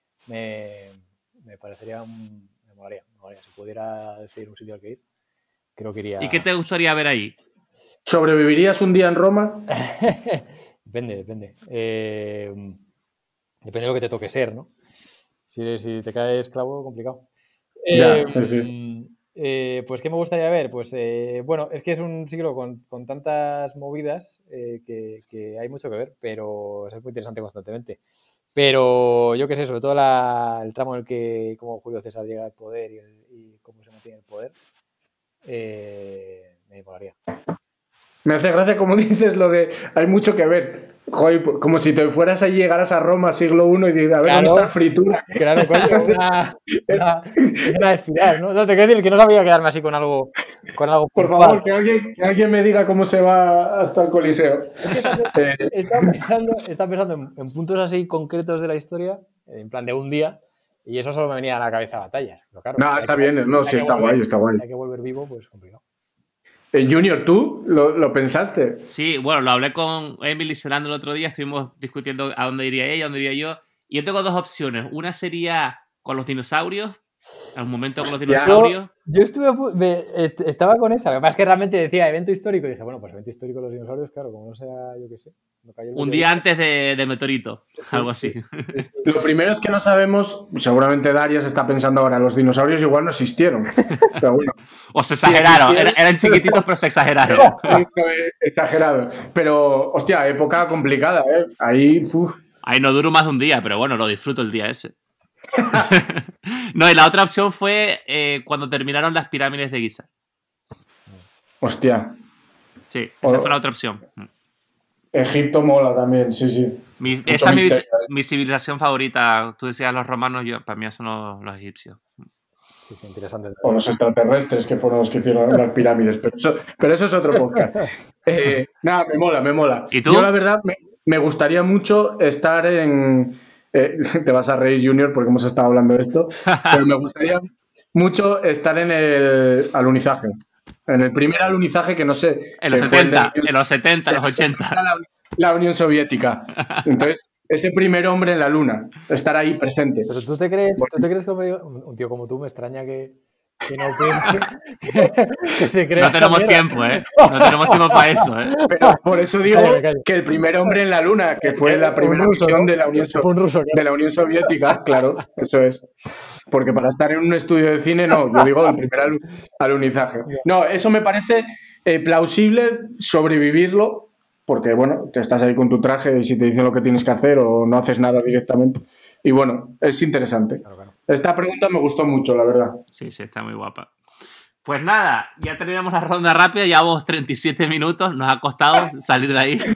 Me parecería me molaría. Si pudiera decir un sitio al que ir, creo que iría. ¿Y qué te gustaría ver ahí? ¿Sobrevivirías un día en Roma? Depende. Depende de lo que te toque ser, ¿no? Si te caes esclavo, complicado. Ya, sí. Pues, ¿qué me gustaría ver? Pues, bueno, es que es un siglo con tantas movidas que hay mucho que ver, pero es muy interesante constantemente. Pero yo qué sé, sobre todo el tramo en el que cómo Julio César llega al poder y cómo se mantiene el poder, me molaría. Me hace gracia como dices lo de hay mucho que ver. Joder, como si te fueras y llegaras a Roma siglo I y dices, a ver, ¿dónde está el fritura? Claro, coño, es una espiral, ¿no? No, te quiero decir que no sabía quedarme así con algo Por puntual. favor, que alguien me diga cómo se va hasta el Coliseo. Es que estaba pensando en puntos así concretos de la historia, en plan de un día, y eso solo me venía a la cabeza batallas. Pero claro, No, está bien, no, sí, está guay, está guay. Si hay que volver vivo, pues complicado. Junior, ¿tú lo pensaste? Sí, bueno, lo hablé con Emily Celando el otro día, estuvimos discutiendo a dónde iría ella, a dónde iría yo, y yo tengo dos opciones. Una sería con los dinosaurios, al momento con los dinosaurios. Yo estaba con esa, lo que pasa es que realmente decía evento histórico, y dije, bueno, pues evento histórico de los dinosaurios, claro, como no sea, yo qué sé. Un día antes de Meteorito, algo así. Lo primero es que no sabemos, seguramente Darius está pensando ahora, los dinosaurios igual no existieron. Pero bueno. O se exageraron, eran chiquititos pero se exageraron. Exagerado. Pero, hostia, época complicada, ¿eh? Ahí, Ahí no duró más de un día, pero bueno, lo disfruto el día ese. No, y la otra opción fue cuando terminaron las pirámides de Giza. Hostia. Sí, esa fue la otra opción. Egipto mola también, sí. Esa es mi civilización favorita. Tú decías los romanos, para mí son los egipcios. Sí, interesante. O los extraterrestres, que fueron los que hicieron las pirámides. Pero eso es otro podcast. Nada, me mola. ¿Y tú? Yo, la verdad, me gustaría mucho estar en... te vas a reír, Junior, porque hemos estado hablando de esto. Pero me gustaría mucho estar en el alunizaje. En el primer alunizaje que no sé... En los 70, en los 70, en los 80. La Unión Soviética. Entonces, ese primer hombre en la luna, estar ahí presente. Pero tú te crees que un tío como tú me extraña que no piense que se crea. No tenemos tiempo, ¿eh? No tenemos tiempo para eso, ¿eh? Pero por eso digo que el primer hombre en la luna, que fue la primera misión de la Unión Soviética, claro, eso es. Porque para estar en un estudio de cine, no, yo digo el primer alunizaje. No, eso me parece plausible sobrevivirlo, porque bueno, te estás ahí con tu traje y si te dicen lo que tienes que hacer o no haces nada directamente. Y bueno, es interesante. Claro. Esta pregunta me gustó mucho, la verdad. Sí, está muy guapa. Pues nada, ya terminamos la ronda rápida, llevamos 37 minutos, nos ha costado salir de ahí.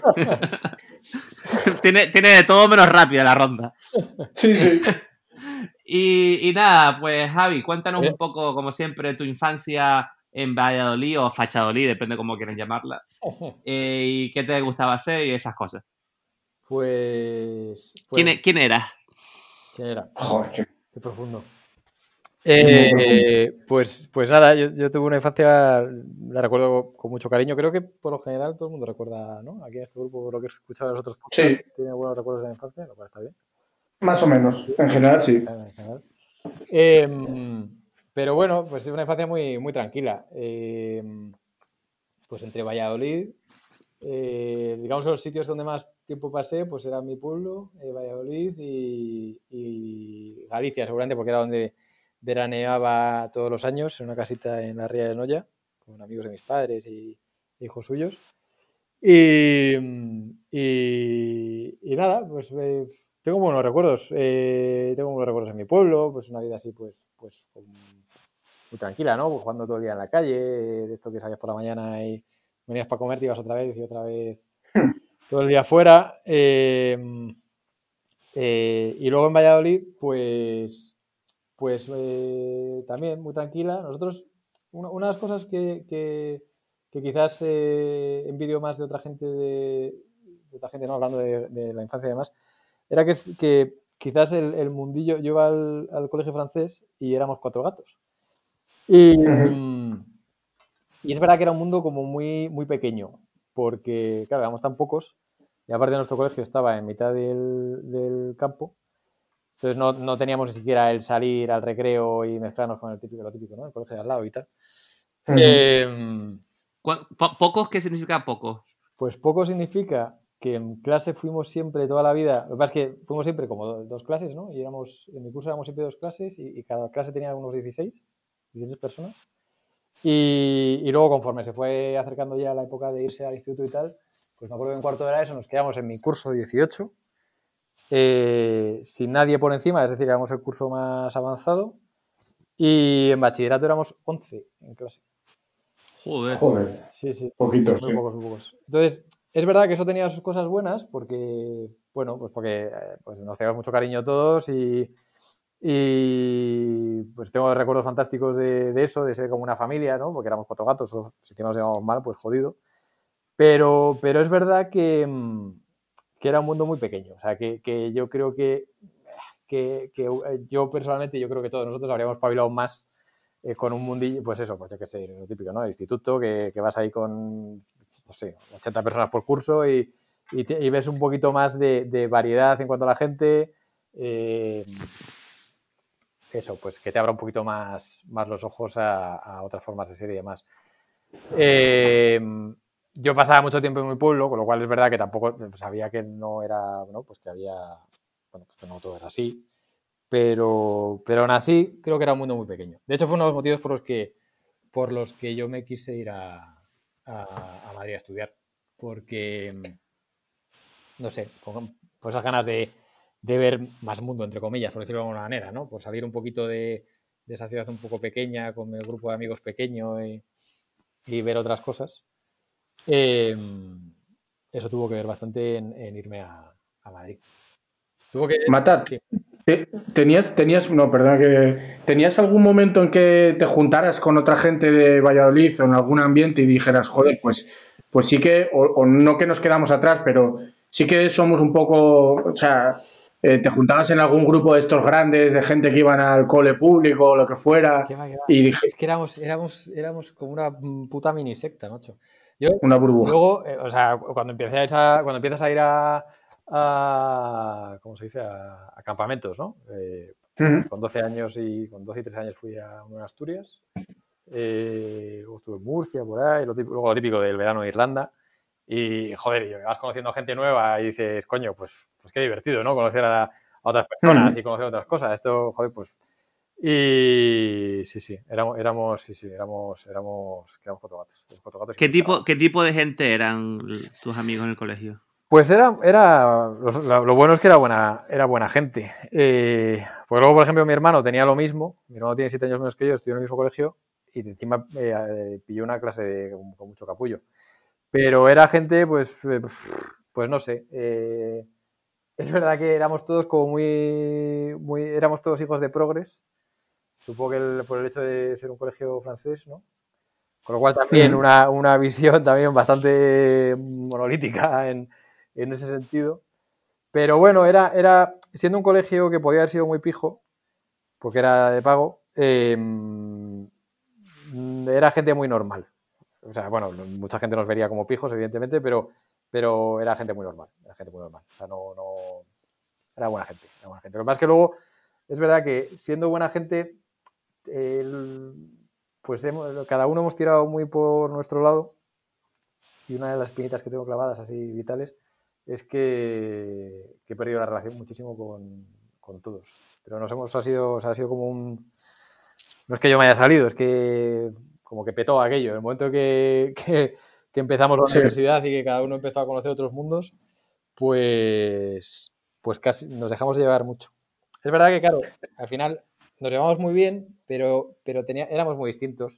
tiene de todo menos rápida la ronda. Sí. Y nada, pues Javi, cuéntanos un poco, como siempre, tu infancia en Valladolid o Fachadolid, depende cómo quieran llamarla. Y qué te gustaba hacer y esas cosas. Pues ¿Quién era? ¿Quién era? Joder, qué profundo. Pues nada, yo tuve una infancia, la recuerdo con mucho cariño. Creo que por lo general todo el mundo recuerda, ¿no? Aquí en este grupo, por lo que he escuchado de los otros podcasts, tiene buenos recuerdos de la infancia, lo cual está bien. Más o menos, en general sí. En general. Pero bueno, pues es una infancia muy, muy tranquila. Pues entre Valladolid, digamos que los sitios donde más tiempo pasé, pues era mi pueblo, Valladolid y Galicia, seguramente, porque era donde veraneaba todos los años en una casita en la Ría de Noya, con amigos de mis padres y hijos suyos. Y nada, pues tengo buenos recuerdos. Tengo buenos recuerdos en mi pueblo, pues una vida así, pues muy tranquila, ¿no? Pues jugando todo el día en la calle, de esto que salías por la mañana y venías para comer, te ibas otra vez y otra vez todo el día fuera. Y luego en Valladolid, pues también muy tranquila. Nosotros, una de las cosas que quizás envidio más de otra gente, no hablando de la infancia y demás, era que quizás el mundillo, yo iba al colegio francés y éramos 4 gatos. Y es verdad que era un mundo como muy, muy pequeño, porque, claro, éramos tan pocos, y aparte nuestro colegio estaba en mitad del campo, entonces no teníamos ni siquiera el salir al recreo y mezclarnos con lo típico, ¿no? El colegio de al lado y tal. ¿Pocos qué significa poco? Pues poco significa que en clase fuimos siempre toda la vida, lo que pasa es que fuimos siempre como 2 clases, ¿no? Y en mi curso éramos siempre 2 clases y cada clase tenía unos 16 personas. Y luego, conforme se fue acercando ya la época de irse al instituto y tal, pues me acuerdo que en cuarto de la ESO nos quedamos en mi curso 18, sin nadie por encima, es decir, éramos el curso más avanzado. Y en bachillerato éramos 11 en clase. Joder. Joder, Sí. poquitos, Muy sí. pocos. Entonces, es verdad que eso tenía sus cosas buenas porque, bueno, pues porque pues nos teníamos mucho cariño todos y pues tengo recuerdos fantásticos de eso, de ser como una familia, ¿no? Porque éramos 4 gatos, o si encima nos llevamos mal, pues jodido. Pero es verdad que era un mundo muy pequeño. O sea, que yo creo que yo personalmente, yo creo que todos nosotros habríamos espabilado más con un mundillo, pues eso, pues yo qué sé, lo típico, ¿no? El instituto, que vas ahí con, no sé, 80 personas por curso y ves un poquito más de variedad en cuanto a la gente. Eso, pues que te abra un poquito más los ojos a otras formas de ser y demás. Yo pasaba mucho tiempo en mi pueblo, con lo cual es verdad que tampoco sabía que no era, ¿no? Pues que había, bueno, pues que no todo era así. Pero aún así creo que era un mundo muy pequeño. De hecho, fue uno de los motivos por los que yo me quise ir a Madrid a estudiar. Porque, no sé, con esas ganas de ver más mundo, entre comillas, por decirlo de alguna manera, ¿no? Por salir un poquito de esa ciudad un poco pequeña, con el grupo de amigos pequeño y ver otras cosas. Eso tuvo que ver bastante en irme a Madrid. Tuvo que... Matat, Sí. no, perdona que tenías algún momento en que te juntaras con otra gente de Valladolid o en algún ambiente y dijeras, joder, pues sí que, o no que nos quedamos atrás, pero sí que somos un poco, o sea, te juntabas en algún grupo de estos grandes, de gente que iban al cole público o lo que fuera, ¿Qué va, qué va? y dije, Es que éramos como una puta mini secta, macho. Yo, una burbuja. luego, o sea, cuando empiezas a ir ¿cómo se dice? A campamentos, ¿no? Pues Ujú. con 12 años con 12 y 13 años fui a uno en Asturias. Luego estuve en Murcia, por ahí, luego lo típico del verano de Irlanda. Y, joder, y vas conociendo gente nueva y dices, coño, pues qué divertido, ¿no? Conocer a otras personas Ujú. y conocer otras cosas. Esto, joder, pues. Y sí, éramos cuatro gatos. Cuatro gatos y mucha rama. ¿Qué tipo de gente eran tus amigos en el colegio? Pues lo bueno es que era buena gente. Pues luego, por ejemplo, mi hermano tenía lo mismo. Mi hermano tiene 7 años menos que yo, estudió en el mismo colegio y encima pilló una clase con mucho capullo. Pero era gente, pues no sé. Es verdad que éramos todos como éramos todos hijos de progres. Supongo que por el hecho de ser un colegio francés, ¿no? Con lo cual también Ujú. una visión también bastante monolítica en ese sentido. Pero bueno, siendo un colegio que podía haber sido muy pijo, porque era de pago, era gente muy normal. O sea, bueno, mucha gente nos vería como pijos, evidentemente, pero era gente muy normal. Era gente muy normal. O sea, no era buena gente. Era buena gente. Lo que pasa es que luego es verdad que siendo buena gente, pues cada uno hemos tirado muy por nuestro lado. Y una de las espinitas que tengo clavadas así vitales es que he perdido la relación muchísimo con todos. Pero o sea, ha sido como no es que yo me haya salido, es que como que petó aquello. El momento que empezamos la Sí. universidad y que cada uno empezó a conocer otros mundos, pues casi nos dejamos de llevar mucho. Es verdad que, claro, al final nos llevamos muy bien, pero éramos muy distintos.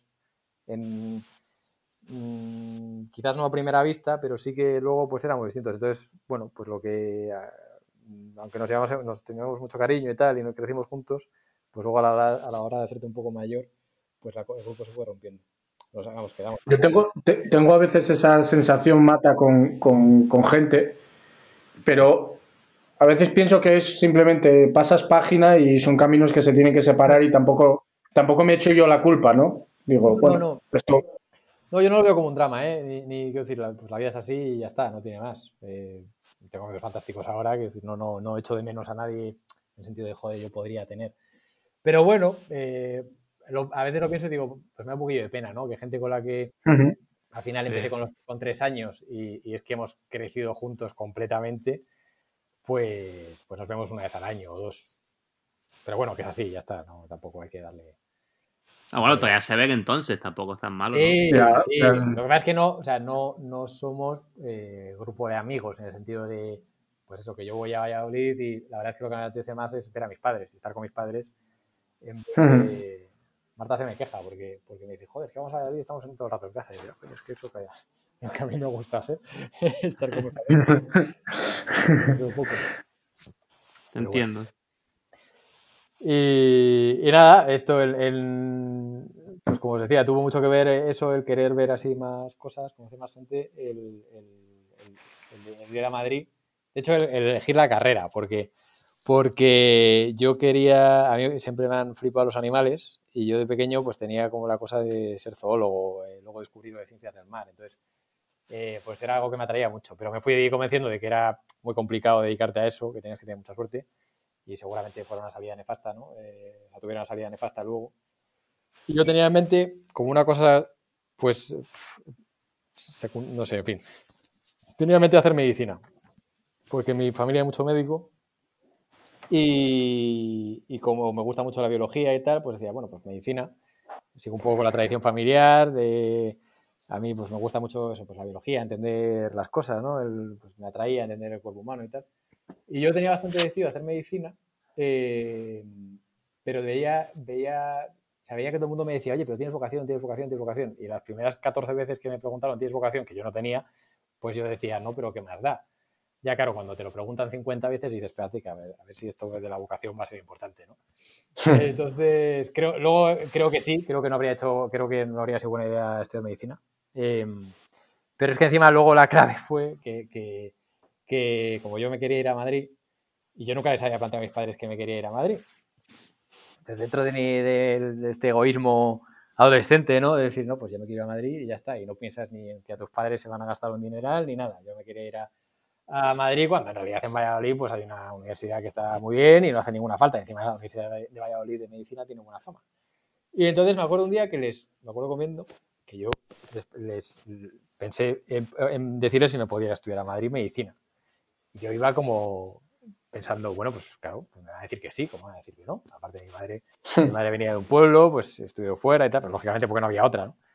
Quizás no a primera vista, pero sí que luego pues éramos distintos. Entonces, bueno, pues aunque nos teníamos mucho cariño y tal, y nos crecimos juntos, pues luego a la hora de hacerte un poco mayor, pues el grupo se fue rompiendo. Nos quedamos. Yo tengo a veces esa sensación, Mata, con gente, pero a veces pienso que es simplemente pasas página y son caminos que se tienen que separar y tampoco me echo yo la culpa, ¿no? Digo, No, bueno, no. esto. No, yo no lo veo como un drama, ¿eh? Ni quiero decir, pues la vida es así y ya está, no tiene más. Tengo amigos fantásticos ahora, que no echo de menos a nadie en el sentido de, joder, yo podría tener. Pero bueno, a veces lo pienso y digo, pues me da un poquillo de pena, ¿no? Que gente con la que Ujú. al final Sí. empecé con 3 años y es que hemos crecido juntos completamente, pues nos vemos una vez al año o dos. Pero bueno, que es así, ya está, ¿no? Tampoco hay que darle. Bueno, todavía se ven entonces, tampoco es tan malo, Sí, Ya, sí. ya. Lo que pasa es que no, o sea, no somos grupo de amigos en el sentido de, pues eso, que yo voy a Valladolid y la verdad es que lo que me apetece más es ver a mis padres y estar con mis paddes en vez de... Marta se me queja porque me dice, joder, es que vamos a Valladolid y estamos todo el rato en casa. Y yo, "Coño, es que eso es que a mí me gusta hacer estar con mis padres. Un poco. Te Pero bueno. entiendo. Y nada, esto, pues como os decía, tuvo mucho que ver eso, el querer ver así más cosas, conocer más gente, el ir a Madrid. De hecho, el elegir la carrera, porque yo quería, a mí siempre me han flipado los animales y yo de pequeño pues tenía como la cosa de ser zoólogo, luego descubrí lo de ciencias del mar, entonces pues era algo que me atraía mucho, pero me fui convenciendo de que era muy complicado dedicarte a eso, que tenías que tener mucha suerte y seguramente fuera una salida nefasta, ¿no? La tuviera una salida nefasta luego. Y yo tenía en mente como una cosa, pues, no sé, en fin. Tenía en mente hacer medicina, porque en mi familia hay mucho médico y como me gusta mucho la biología y tal, pues decía, bueno, pues medicina. Sigo un poco con la tradición familiar de... A mí pues me gusta mucho eso, pues la biología, entender las cosas, ¿no? Pues me atraía a entender el cuerpo humano y tal. Y yo tenía bastante decidido hacer medicina, pero sabía que todo el mundo me decía, oye, pero tienes vocación, tienes vocación, tienes vocación. Y las primeras 14 veces que me preguntaron, ¿tienes vocación? Que yo no tenía, pues yo decía, no, pero ¿qué más da? Ya claro, cuando te lo preguntan 50 veces dices, espérate, que a ver si esto de la vocación va a ser importante, ¿no? Entonces, creo que sí, creo que no habría sido buena idea estudiar medicina. Pero es que encima luego la clave fue que como yo me quería ir a Madrid, y yo nunca les había planteado a mis padres que me quería ir a Madrid. Entonces, dentro de este egoísmo adolescente, ¿no? De decir, no, pues yo me quiero ir a Madrid y ya está. Y no piensas ni en que a tus padres se van a gastar un dineral ni nada. Yo me quería ir a Madrid cuando en realidad en Valladolid pues hay una universidad que está muy bien y no hace ninguna falta. Encima la Universidad de Valladolid de Medicina tiene buena fama. Y entonces me acuerdo un día que me acuerdo comiendo, que yo les pensé en decirles si me podía estudiar a Madrid Medicina. Y yo iba como pensando, bueno, pues claro, pues me van a decir que sí, ¿cómo van a decir que no? Aparte de mi madre venía de un pueblo, pues estudió fuera y tal, pero lógicamente porque no había otra, ¿no?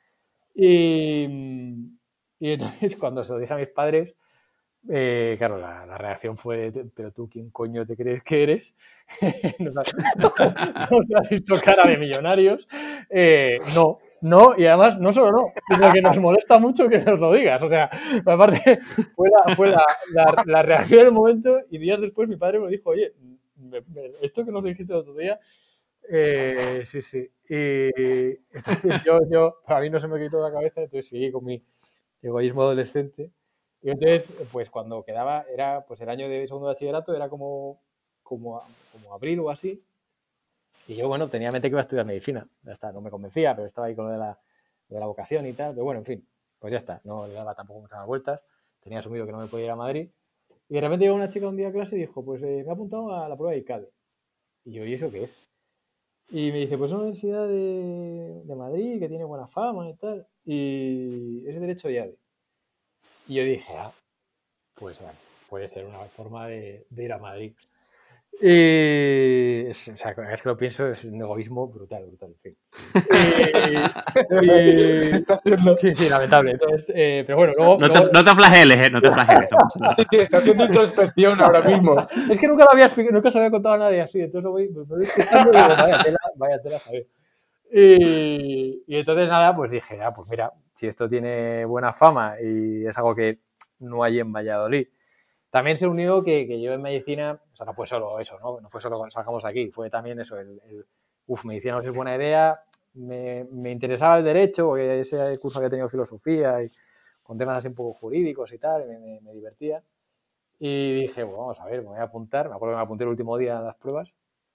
Y entonces cuando se lo dije a mis padres, claro, la reacción fue, pero tú, ¿quién coño te crees que eres? Nos has visto cara de millonarios. No, y además, no solo no, sino que nos molesta mucho que nos lo digas. O sea, aparte, fue la reacción del momento y días después mi padre me dijo, oye, esto que nos dijiste el otro día, sí. Y entonces para mí no se me quitó la cabeza, entonces seguí con mi egoísmo adolescente. Y entonces, pues cuando quedaba, era pues el año de segundo de bachillerato, era como abril o así. Y yo, bueno, tenía en mente que iba a estudiar medicina. Ya está, no me convencía, pero estaba ahí con lo de la vocación y tal. Pero bueno, en fin, pues ya está. No le daba tampoco muchas vueltas. Tenía asumido que no me podía ir a Madrid. Y de repente llegó una chica un día a clase y dijo, pues me ha apuntado a la prueba de ICADE. Y yo, ¿y eso qué es? Y me dice, pues es una universidad de Madrid que tiene buena fama y tal. Y es derecho IADE. Y yo dije, pues vale, puede ser una forma de ir a Madrid. O sea, cada vez que lo pienso es un egoísmo brutal, en fin. Sí, lamentable. Entonces, pero bueno, luego... No te flageles, no te flageles. Sí, está haciendo introspección ahora mismo. Es que nunca se había contado a nadie así, entonces me voy escuchando y digo, vaya tela, Javier. Y entonces nada, pues dije, pues mira, si esto tiene buena fama y es algo que no hay en Valladolid. También se unió que yo en medicina, o sea, no fue solo eso, ¿no? No fue solo cuando salgamos aquí, fue también eso, medicina no es buena idea, me interesaba el derecho, porque ese curso había tenido filosofía y con temas así un poco jurídicos y tal, me divertía. Y dije, bueno, vamos a ver, me voy a apuntar, me acuerdo que me apunté el último día a las pruebas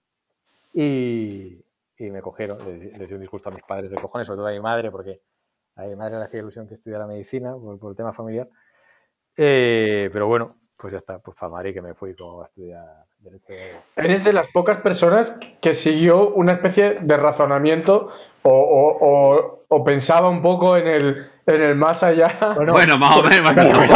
y me cogieron, les di un disgusto a mis padres de cojones, sobre todo a mi madre, porque a mi madre le hacía ilusión que estudiara medicina por el tema familiar. Pero bueno, pues ya está, pues para Madrid que me fui como a estudiar Derecho. Eres de las pocas personas que siguió una especie de razonamiento O pensaba un poco en el más allá. Bueno, más o menos.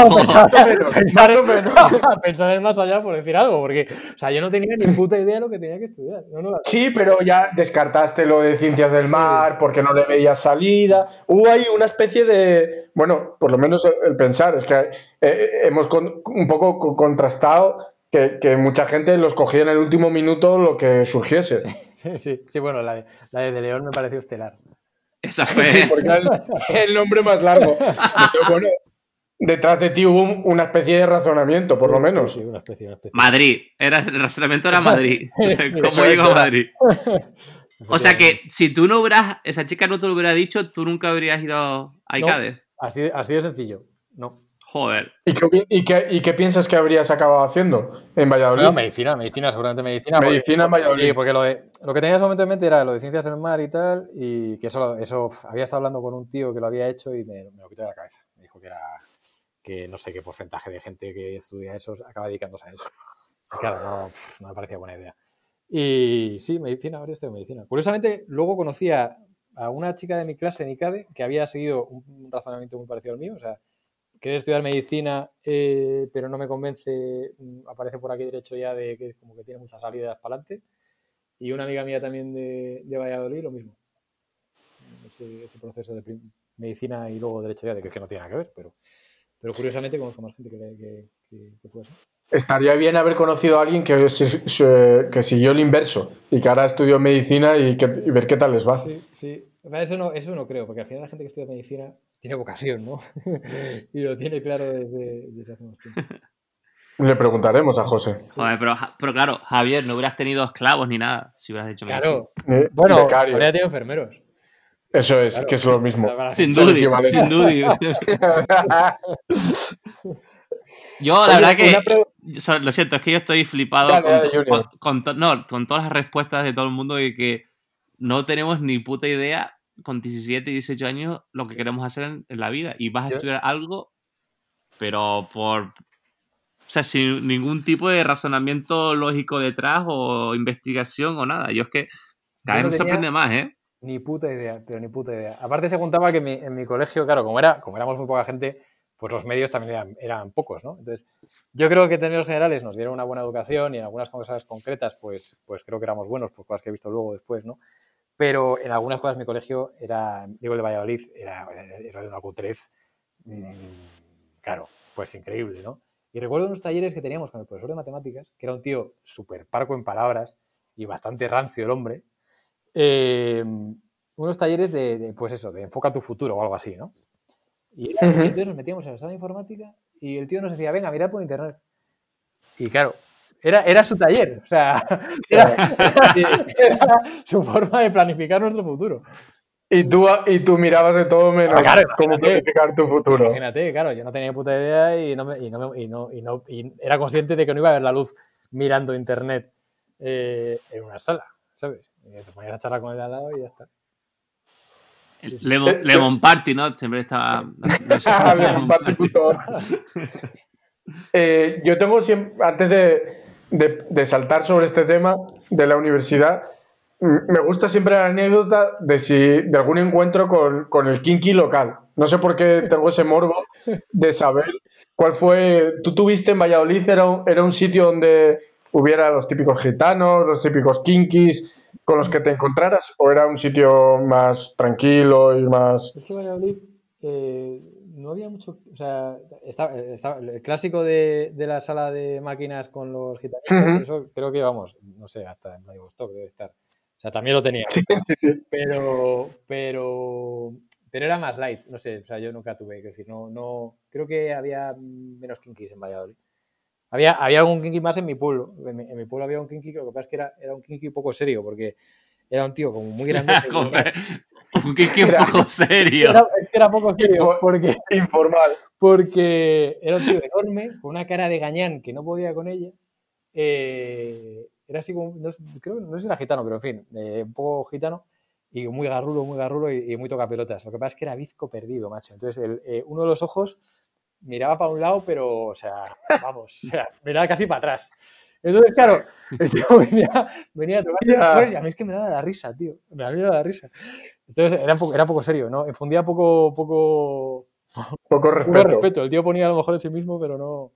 Más o menos. Pensar en más allá por decir algo, porque, o sea, yo no tenía ni puta idea de lo que tenía que estudiar. Sí, pero ya descartaste lo de ciencias del mar porque no le veías salida. Hubo ahí una especie de, bueno, por lo menos el pensar, es que hemos un poco contrastado que mucha gente los cogía en el último minuto lo que surgiese. Sí, bueno, la de León me pareció estelar. Esa fue. Sí, porque era el nombre más largo. Pero bueno, detrás de ti hubo una especie de razonamiento, por lo menos. Sí, una especie. Madrid. El razonamiento era Madrid. ¿Cómo Eso llegó a era. Madrid? O sea que si tú no hubieras, esa chica no te lo hubiera dicho, tú nunca habrías ido a ICADE. No, así de sencillo. No. Joder. ¿Y qué piensas que habrías acabado haciendo en Valladolid? No, medicina, seguramente medicina. Medicina en Valladolid. Sí, porque lo que tenía en ese momento en mente era lo de ciencias del mar y tal, y que eso había estado hablando con un tío que lo había hecho y me lo quitó de la cabeza. Me dijo que no sé qué porcentaje de gente que estudia eso acaba dedicándose a eso. Y claro, no me parecía buena idea. Y sí, medicina, ahora estoy en medicina. Curiosamente, luego conocí a una chica de mi clase en ICADE que había seguido un razonamiento muy parecido al mío, o sea, querer estudiar medicina, pero no me convence, aparece por aquí derecho ya de que como que tiene muchas salidas para adelante. Y una amiga mía también de Valladolid, lo mismo. Ese proceso de medicina y luego derecho ya, de que no tiene nada que ver, pero curiosamente conozco más gente que fue así. Estaría bien haber conocido a alguien que siguió el inverso y que ahora estudió medicina y ver qué tal les va. Sí. Eso no creo, porque al final la gente que estudia medicina tiene vocación, ¿no? Y lo tiene claro desde hace más tiempo. Le preguntaremos a José. Joder, pero claro, Javier, no hubieras tenido esclavos ni nada si hubieras hecho medicina. Claro. Bueno, becario. habría tenido enfermeros. Eso es, Claro. que es lo mismo. Sin duda. Yo, la verdad que. Lo siento, es que yo estoy flipado con todas las respuestas de todo el mundo y que no tenemos ni puta idea con 17 y 18 años lo que queremos hacer en la vida. Y vas a estudiar algo, pero o sea, sin ningún tipo de razonamiento lógico detrás o investigación o nada. Yo es que cada vez me sorprende más, ¿eh? Ni puta idea, pero ni puta idea. Aparte se juntaba que en mi colegio, claro, como éramos muy poca gente, pues los medios también eran pocos, ¿no? Entonces, yo creo que en términos generales nos dieron una buena educación y en algunas cosas concretas, pues creo que éramos buenos, por cosas que he visto luego después, ¿no? Pero en algunas cosas mi colegio el de Valladolid, era de una cutrez, claro, pues increíble, ¿no? Y recuerdo unos talleres que teníamos con el profesor de matemáticas, que era un tío súper parco en palabras y bastante rancio el hombre, unos talleres pues eso, de enfoca tu futuro o algo así, ¿no? Y entonces nos metíamos en la sala de informática y el tío nos decía, venga, mirad por internet. Y claro, era su taller, o sea, era su forma de planificar nuestro futuro. Y tú mirabas de todo menos cómo planificar tu futuro. Imagínate, claro, yo no tenía puta idea y era consciente de que no iba a ver la luz mirando internet en una sala, ¿sabes? Y te ponías a charlar con él al lado y ya está. Lemon Party, ¿no? Siempre estaba. Lemon Party. Yo tengo siempre, antes de saltar sobre este tema de la universidad, me gusta siempre la anécdota de algún encuentro con el kinky local. No sé por qué tengo ese morbo de saber cuál fue. ¿Tú tuviste en Valladolid? ¿Era un sitio donde hubiera los típicos gitanos, los típicos kinkis con los que te encontraras? ¿O era un sitio más tranquilo y más...? Es que Valladolid no había mucho... O sea, estaba el clásico de la sala de máquinas con los gitanos, eso creo que, vamos, no sé, hasta en Vladivostok debe estar. O sea, también lo tenía. Sí. Pero era más light, no sé, o sea, yo nunca tuve que decir, no, creo que había menos kinkis en Valladolid. Había algún kinky más en mi pueblo. En mi pueblo había un kinky, lo que pasa es que era un kinky un poco serio, porque era un tío como muy grande. Un kinky un poco serio. Era poco serio, porque... Informal. Porque era un tío enorme, con una cara de gañán que no podía con ella. Era así como, no sé si era gitano, pero en fin, un poco gitano y muy garrulo y muy tocapelotas. Lo que pasa es que era bizco perdido, macho. Entonces, uno de los ojos miraba para un lado, pero, o sea, vamos, miraba casi para atrás. Entonces, claro, El tío venía a tocar y a mí es que me daba la risa, tío. Me daba la risa. Entonces era poco serio, ¿no? Infundía poco respeto. El tío ponía a lo mejor en sí mismo, pero no.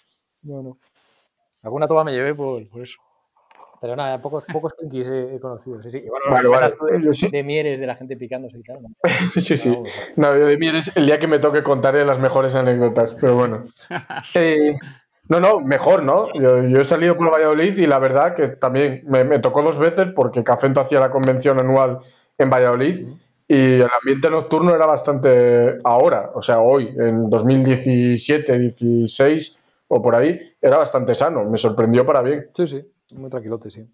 Alguna toma me llevé por eso. Pero nada, pocos kinkis he conocido. Sí. Y bueno, vale. De Mieres, de la gente picándose y tal. ¿no? Sí. No, yo de Mieres el día que me toque contaré las mejores anécdotas, pero bueno. No, mejor, ¿no? Yo he salido por Valladolid y la verdad que también me tocó 2 veces porque Cafento hacía la convención anual en Valladolid y el ambiente nocturno era bastante ahora, o sea, hoy, en 2017, 16 o por ahí, era bastante sano, me sorprendió para bien. Sí, muy tranquilote, sí.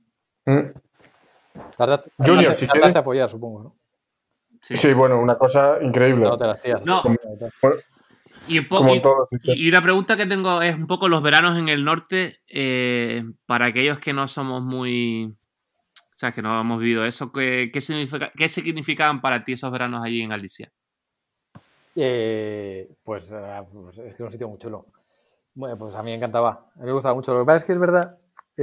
Junior, si quieres. a follar, supongo, ¿no? Sí, bueno, una cosa increíble. No. Y la pregunta que tengo es un poco los veranos en el norte, para aquellos que no somos muy... O sea, que no hemos vivido eso, ¿qué significaban para ti esos veranos allí en Galicia? Pues es que es un sitio muy chulo. Bueno, pues a mí me encantaba. A mí me gustaba mucho. Lo que pasa es que es verdad.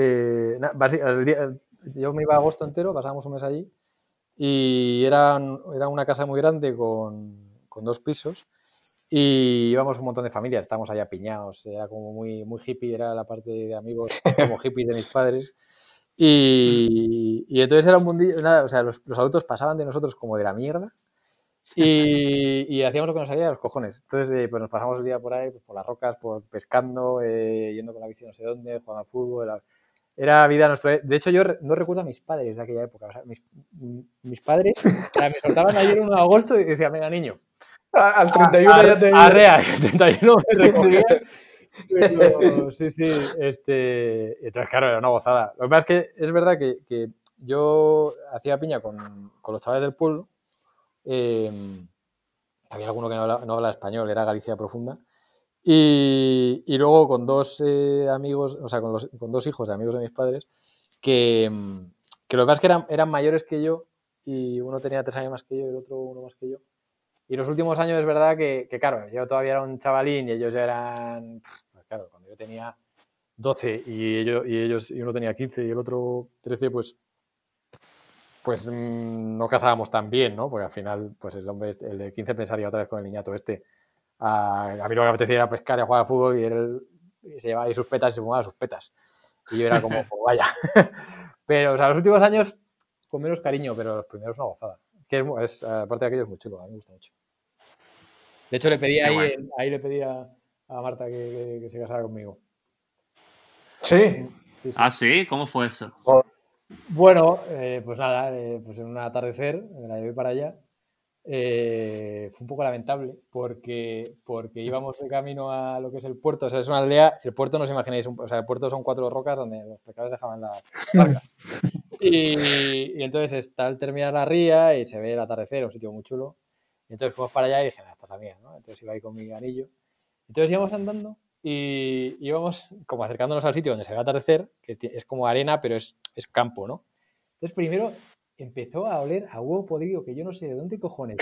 Yo me iba a agosto entero, pasábamos un mes allí. Y era una casa muy grande con 2 pisos. Y íbamos un montón de familias, estábamos allá piñados. Era como muy, muy hippie, era la parte de amigos como hippies de mis padres. Y entonces era un mundillo. O sea, los adultos pasaban de nosotros como de la mierda. Y hacíamos lo que nos salía de los cojones. Entonces, pues nos pasamos el día por ahí, pues, por las rocas, pescando, yendo con la bici no sé dónde, jugando al fútbol. Era vida nuestra. De hecho, yo no recuerdo a mis padres de aquella época. O sea, mis padres me soltaban ayer en agosto y decían, venga, niño. Al 31 ya te... Arrea, al 31 me recogían. Pero, sí. Entonces, claro, era una gozada. Lo que pasa es que es verdad que yo hacía piña con los chavales del pueblo. Había alguno que no habla español, era Galicia profunda. Y luego con 2 amigos, o sea, con 2 hijos de amigos de mis padres, que lo que pasa es que eran mayores que yo, y uno tenía 3 años más que yo y el otro 1 más que yo. Y los últimos años es verdad que claro, yo todavía era un chavalín y ellos ya eran, pues claro, cuando yo tenía 12 y uno tenía 15 y el otro 13, pues no casábamos tan bien, ¿no? Porque al final, pues el hombre, el de 15 pensaría otra vez con el niñato este. A mí lo que me apetecía era pescar y jugar al fútbol y él se llevaba ahí sus petas y se fumaba sus petas. Y yo era como, pues vaya. Pero, o sea, los últimos años con menos cariño, pero los primeros una gozada. Que aparte de aquello es muy chulo, a mí me gusta mucho. De hecho, le pedí ahí le pedí a Marta que se casara conmigo. ¿Sí? Ah, ¿sí? ¿Cómo fue eso? Bueno, pues nada, pues en un atardecer me la llevé para allá. Fue un poco lamentable porque íbamos de camino a lo que es el puerto. O sea, es una aldea. El puerto, no os imagináis, o sea, el puerto son 4 rocas donde los pescadores dejaban la barca. Y entonces está al terminar la ría y se ve el atardecer, un sitio muy chulo. Y entonces fuimos para allá y dije, esta es la mía, ¿no? Entonces iba ahí con mi anillo. Entonces íbamos andando y íbamos como acercándonos al sitio donde se ve el atardecer, que es como arena, pero es campo, ¿no? Entonces primero empezó a oler a huevo podrido, que yo no sé de dónde cojones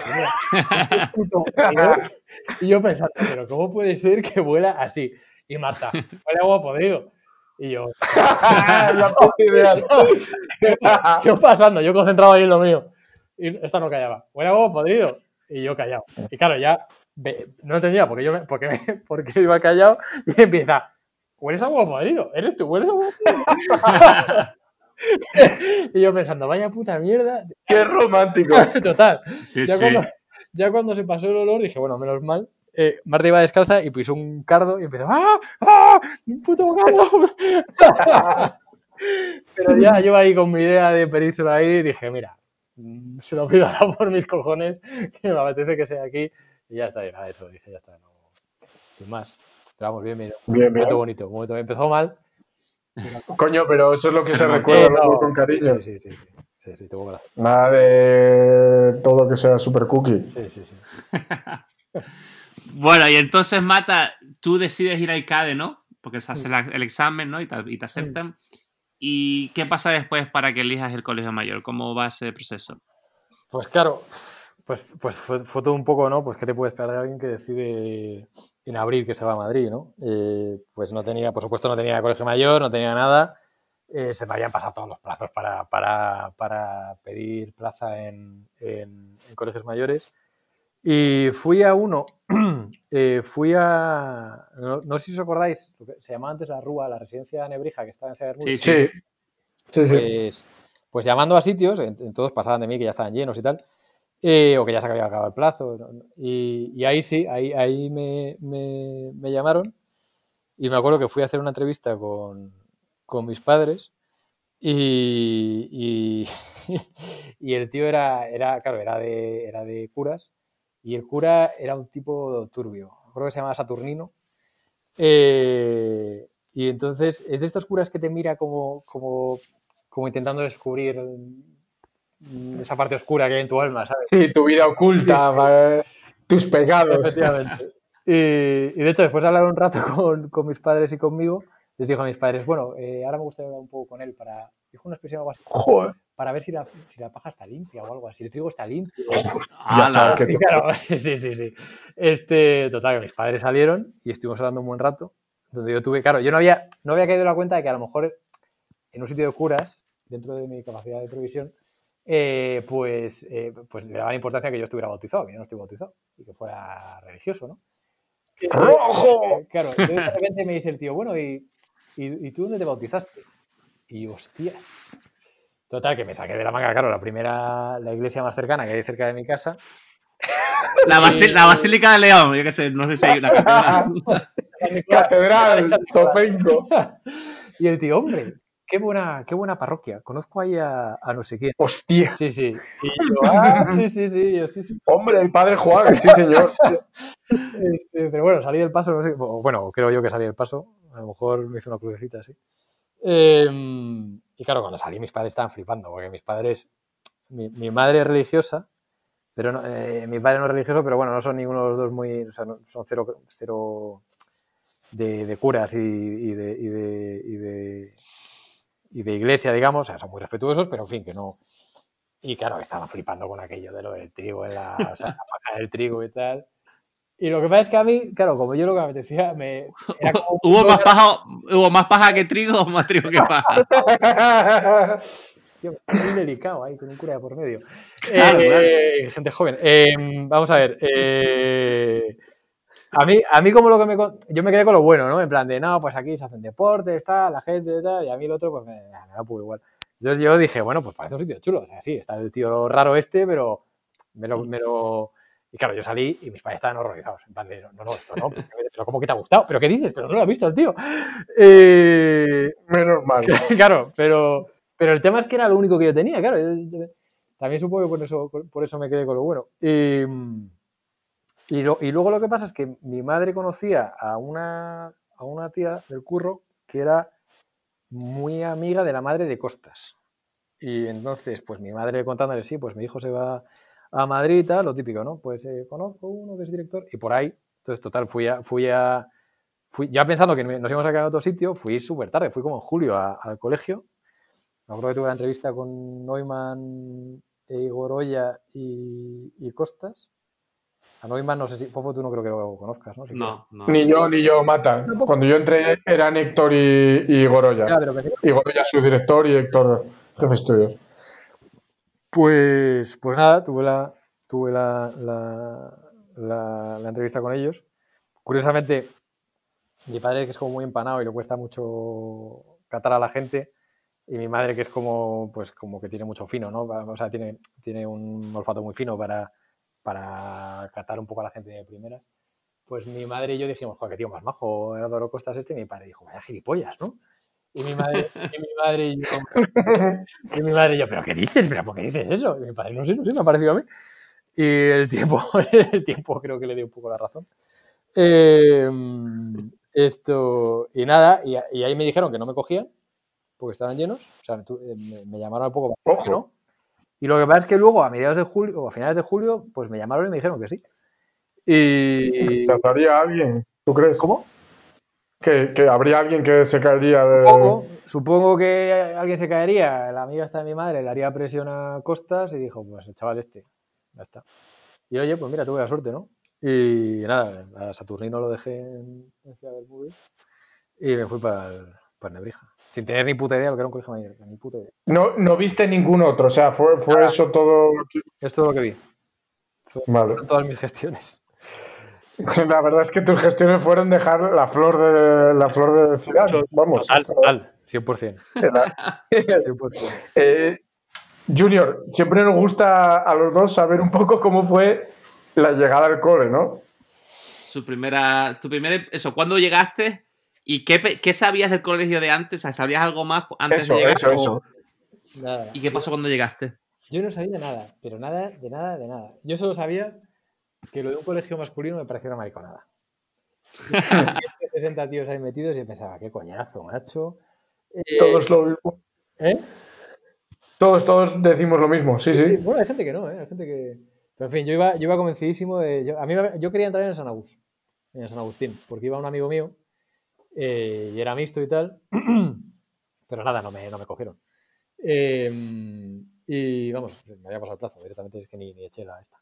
venía. Y yo pensando, pero ¿cómo puede ser que huela así? Y Marta, huele a huevo podrido. Y yo, la puta idea. Yo pasando, yo concentrado ahí en lo mío. Y esta no callaba. Huele a huevo podrido. Y yo callado. Y claro, ya no entendía porque iba callado y empieza, ¿hueles a huevo podrido? ¿Eres tú? ¿Hueles a huevo podrido? Y yo pensando, vaya puta mierda. ¡Qué romántico! Total. Sí. Ya cuando se pasó el olor dije, bueno, menos mal. Marta iba descalza y pisó un cardo y empezó, ¡ah! ¡Ah! ¡Un puto cardo! Pero ya yo ahí con mi idea de pedírselo ahí dije, mira, se lo pido ahora por mis cojones, que me apetece que sea aquí. Y ya está, nada, eso dije, ya está, no, sin más. Pero vamos, bien. Momento bonito. Empezó mal. Coño, pero eso es lo que se recuerda luego con cariño. Sí, tengo razón. Nada de todo que sea super cookie. Sí. Bueno, y entonces, Mata, tú decides ir al CADE, ¿no? Porque se hace el examen, ¿no? Y te aceptan. ¿Y qué pasa después para que elijas el colegio mayor? ¿Cómo va ese proceso? Pues claro, pues fue todo un poco, ¿no? Pues qué te puede esperar de alguien que decide en abril que se va a Madrid, ¿no? Pues no tenía, por supuesto, no tenía colegio mayor, no tenía nada. se me habían pasado todos los plazos para pedir plaza en colegios mayores. Y fui a uno, no sé si os acordáis, lo que se llamaba antes la Rúa, la residencia de Nebrija, que estaba en Ciudad Bermúdez. Sí. Pues llamando a sitios, en todos pasaban de mí que ya estaban llenos y tal, o que ya se había acabado el plazo. Y ahí sí, ahí me llamaron y me acuerdo que fui a hacer una entrevista con mis padres y el tío era de curas y el cura era un tipo turbio. Creo que se llamaba Saturnino. Y entonces es de estos curas que te mira como intentando descubrir esa parte oscura que hay en tu alma, ¿sabes? Sí, tu vida oculta, tus pecados. Efectivamente. Y de hecho, después de hablar un rato con mis padres y conmigo, les dijo a mis padres, bueno, ahora me gustaría hablar un poco con él dijo una expresión algo así, Joder. para ver si la paja está limpia o algo así, el trigo está limpio. Ya sabes que Claro, sí. Total, que mis padres salieron y estuvimos hablando un buen rato, donde yo no había caído en la cuenta de que a lo mejor en un sitio de curas, dentro de mi capacidad de previsión, pues le daban importancia a que yo estuviera bautizado, que yo no estoy bautizado, y que fuera religioso, ¿no? ¡Rojo! Claro, entonces de repente me dice el tío, bueno, ¿y tú dónde te bautizaste? Y hostias. Total, que me saqué de la manga, claro, la iglesia más cercana que hay cerca de mi casa. La Basílica de León, yo qué sé, no sé si hay una catedral. Catedral, Topenco. Y el tío, hombre, qué buena parroquia. Conozco ahí a no sé quién. Hostia. Sí. Y yo, sí. Hombre, el padre Juan, sí, señor. Pero bueno, salí del paso, no sé. Bueno, creo yo que salí del paso. A lo mejor me hizo una crucecita así. Y claro, cuando salí mis padres estaban flipando, porque mis padres, mi madre es religiosa, pero no, mi padre no es religioso, pero bueno, no son ninguno de los dos muy, o sea, son cero de curas y de iglesia, digamos, o sea, son muy respetuosos, pero en fin, que no. Y claro, estaban flipando con aquello de lo del trigo, la paja del trigo y tal. Y lo que pasa es que a mí, claro, como yo lo que me apetecía, era como ¿Hubo más paja que trigo o más trigo que paja? Tío, muy delicado ahí, con un cura de por medio. Claro. Gente joven. Vamos a ver. A mí como yo me quedé con lo bueno, ¿no? En plan de, no, pues aquí se hacen deportes, tal, la gente, tal, y a mí el otro, pues me da un poco igual. Entonces yo dije, bueno, pues parece un sitio chulo. O sea, sí, está el tío raro pero me lo... Y claro, yo salí y mis padres estaban horrorizados. En plan de, no, esto no, pero ¿cómo que te ha gustado? ¿Pero qué dices? Pero no lo has visto el tío. Menos mal. Claro, pero el tema es que era lo único que yo tenía, claro. También supongo que por eso me quedé con lo bueno. Y luego lo que pasa es que mi madre conocía a una tía del curro que era muy amiga de la madre de Costas. Y entonces, pues mi madre contándole, sí, pues mi hijo se va a Madrid y tal, lo típico, ¿no? Pues conozco uno que es director y por ahí. Entonces, total, fui ya pensando que nos íbamos a quedar en otro sitio, fui súper tarde, fui como en julio al colegio. Me acuerdo que tuve una entrevista con Neumann, Igoroya y Costas. A Neumann no sé si, Fofo, tú no creo que lo conozcas, ¿no? No. Ni yo, Mata. Cuando yo entré eran Héctor y Goroya. Ya, pero que... Y Goroya su director y Héctor jefe de estudios. Pues nada, tuve la entrevista con ellos. Curiosamente, mi padre, que es como muy empanado y le cuesta mucho catar a la gente, y mi madre, que es como que tiene mucho fino, ¿no? O sea, tiene un olfato muy fino para catar un poco a la gente de primeras. Pues mi madre y yo dijimos, joder, qué tío más majo, Álvaro Costas y mi padre dijo, vaya gilipollas, ¿no? Y mi madre y yo, ¿pero qué dices? ¿Pero por qué dices eso? Y mi padre, no sé, me ha parecido a mí. Y el tiempo creo que le dio un poco la razón. Y nada, y ahí me dijeron que no me cogían porque estaban llenos. O sea, me llamaron un poco más, ¿no? Y lo que pasa es que luego, a mediados de julio o a finales de julio, pues me llamaron y me dijeron que sí. Y... ¿Se habría alguien? ¿Tú crees? ¿Cómo? Que habría alguien que se caería Supongo que alguien se caería. La amiga esta de mi madre le haría presión a Costas y dijo, pues el chaval ya está. Y oye, pues mira, tuve la suerte, ¿no? Y nada, a Saturnino lo dejé en Ciudad Bermúdez y me fui para Nebrija. Sin tener ni puta idea de lo que era un colegio mayor. Ni puta idea. No viste ningún otro, o sea, fue eso todo. Es todo lo que vi. Vale. Fueron todas mis gestiones. La verdad es que tus gestiones fueron dejar la flor de Zidane, vamos. Total, 100%. 100%. Junior, siempre nos gusta a los dos saber un poco cómo fue la llegada al cole, ¿no? Eso, ¿cuándo llegaste? ¿Y qué sabías del colegio de antes? ¿Sabías algo más antes de llegar? Eso. Nada. ¿Y qué pasó cuando llegaste? Yo no sabía nada, pero nada, de nada, de nada. Yo solo sabía que lo de un colegio masculino me parecía una mariconada. 60 tíos ahí metidos y pensaba, qué coñazo, macho. Todos lo mismo. ¿Eh? Todos decimos lo mismo, sí. Bueno, hay gente que no, ¿eh? Hay gente que... Pero en fin, yo iba convencidísimo de... Yo quería entrar en el San Agustín, porque iba un amigo mío y era mixto y tal, pero nada, no me cogieron. Y vamos, me había pasado el plazo, directamente es que ni eché la esta.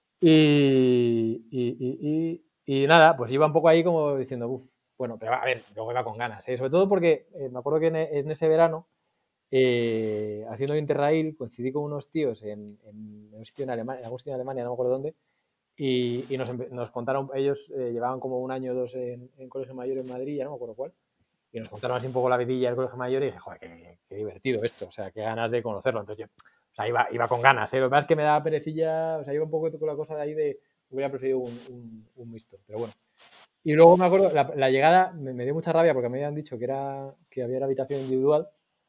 Y nada, pues iba un poco ahí como diciendo, uff, bueno, pero a ver, luego iba con ganas, ¿eh? Sobre todo porque me acuerdo que en ese verano, haciendo Interrail, coincidí con unos tíos en un sitio en Alemania, en algún sitio en Alemania, no me acuerdo dónde, y nos contaron, ellos llevaban como un año o dos en Colegio Mayor en Madrid, ya no me acuerdo cuál, y nos contaron así un poco la vidilla del Colegio Mayor y dije, joder, qué divertido esto, o sea, qué ganas de conocerlo. Entonces yo, o sea, iba con ganas, ¿eh? Lo que pasa es que me daba perecilla, o sea, iba un poco con la cosa de ahí de hubiera preferido un mixto, pero bueno. Y luego me acuerdo, la llegada me dio mucha rabia porque me habían dicho que había una habitación individual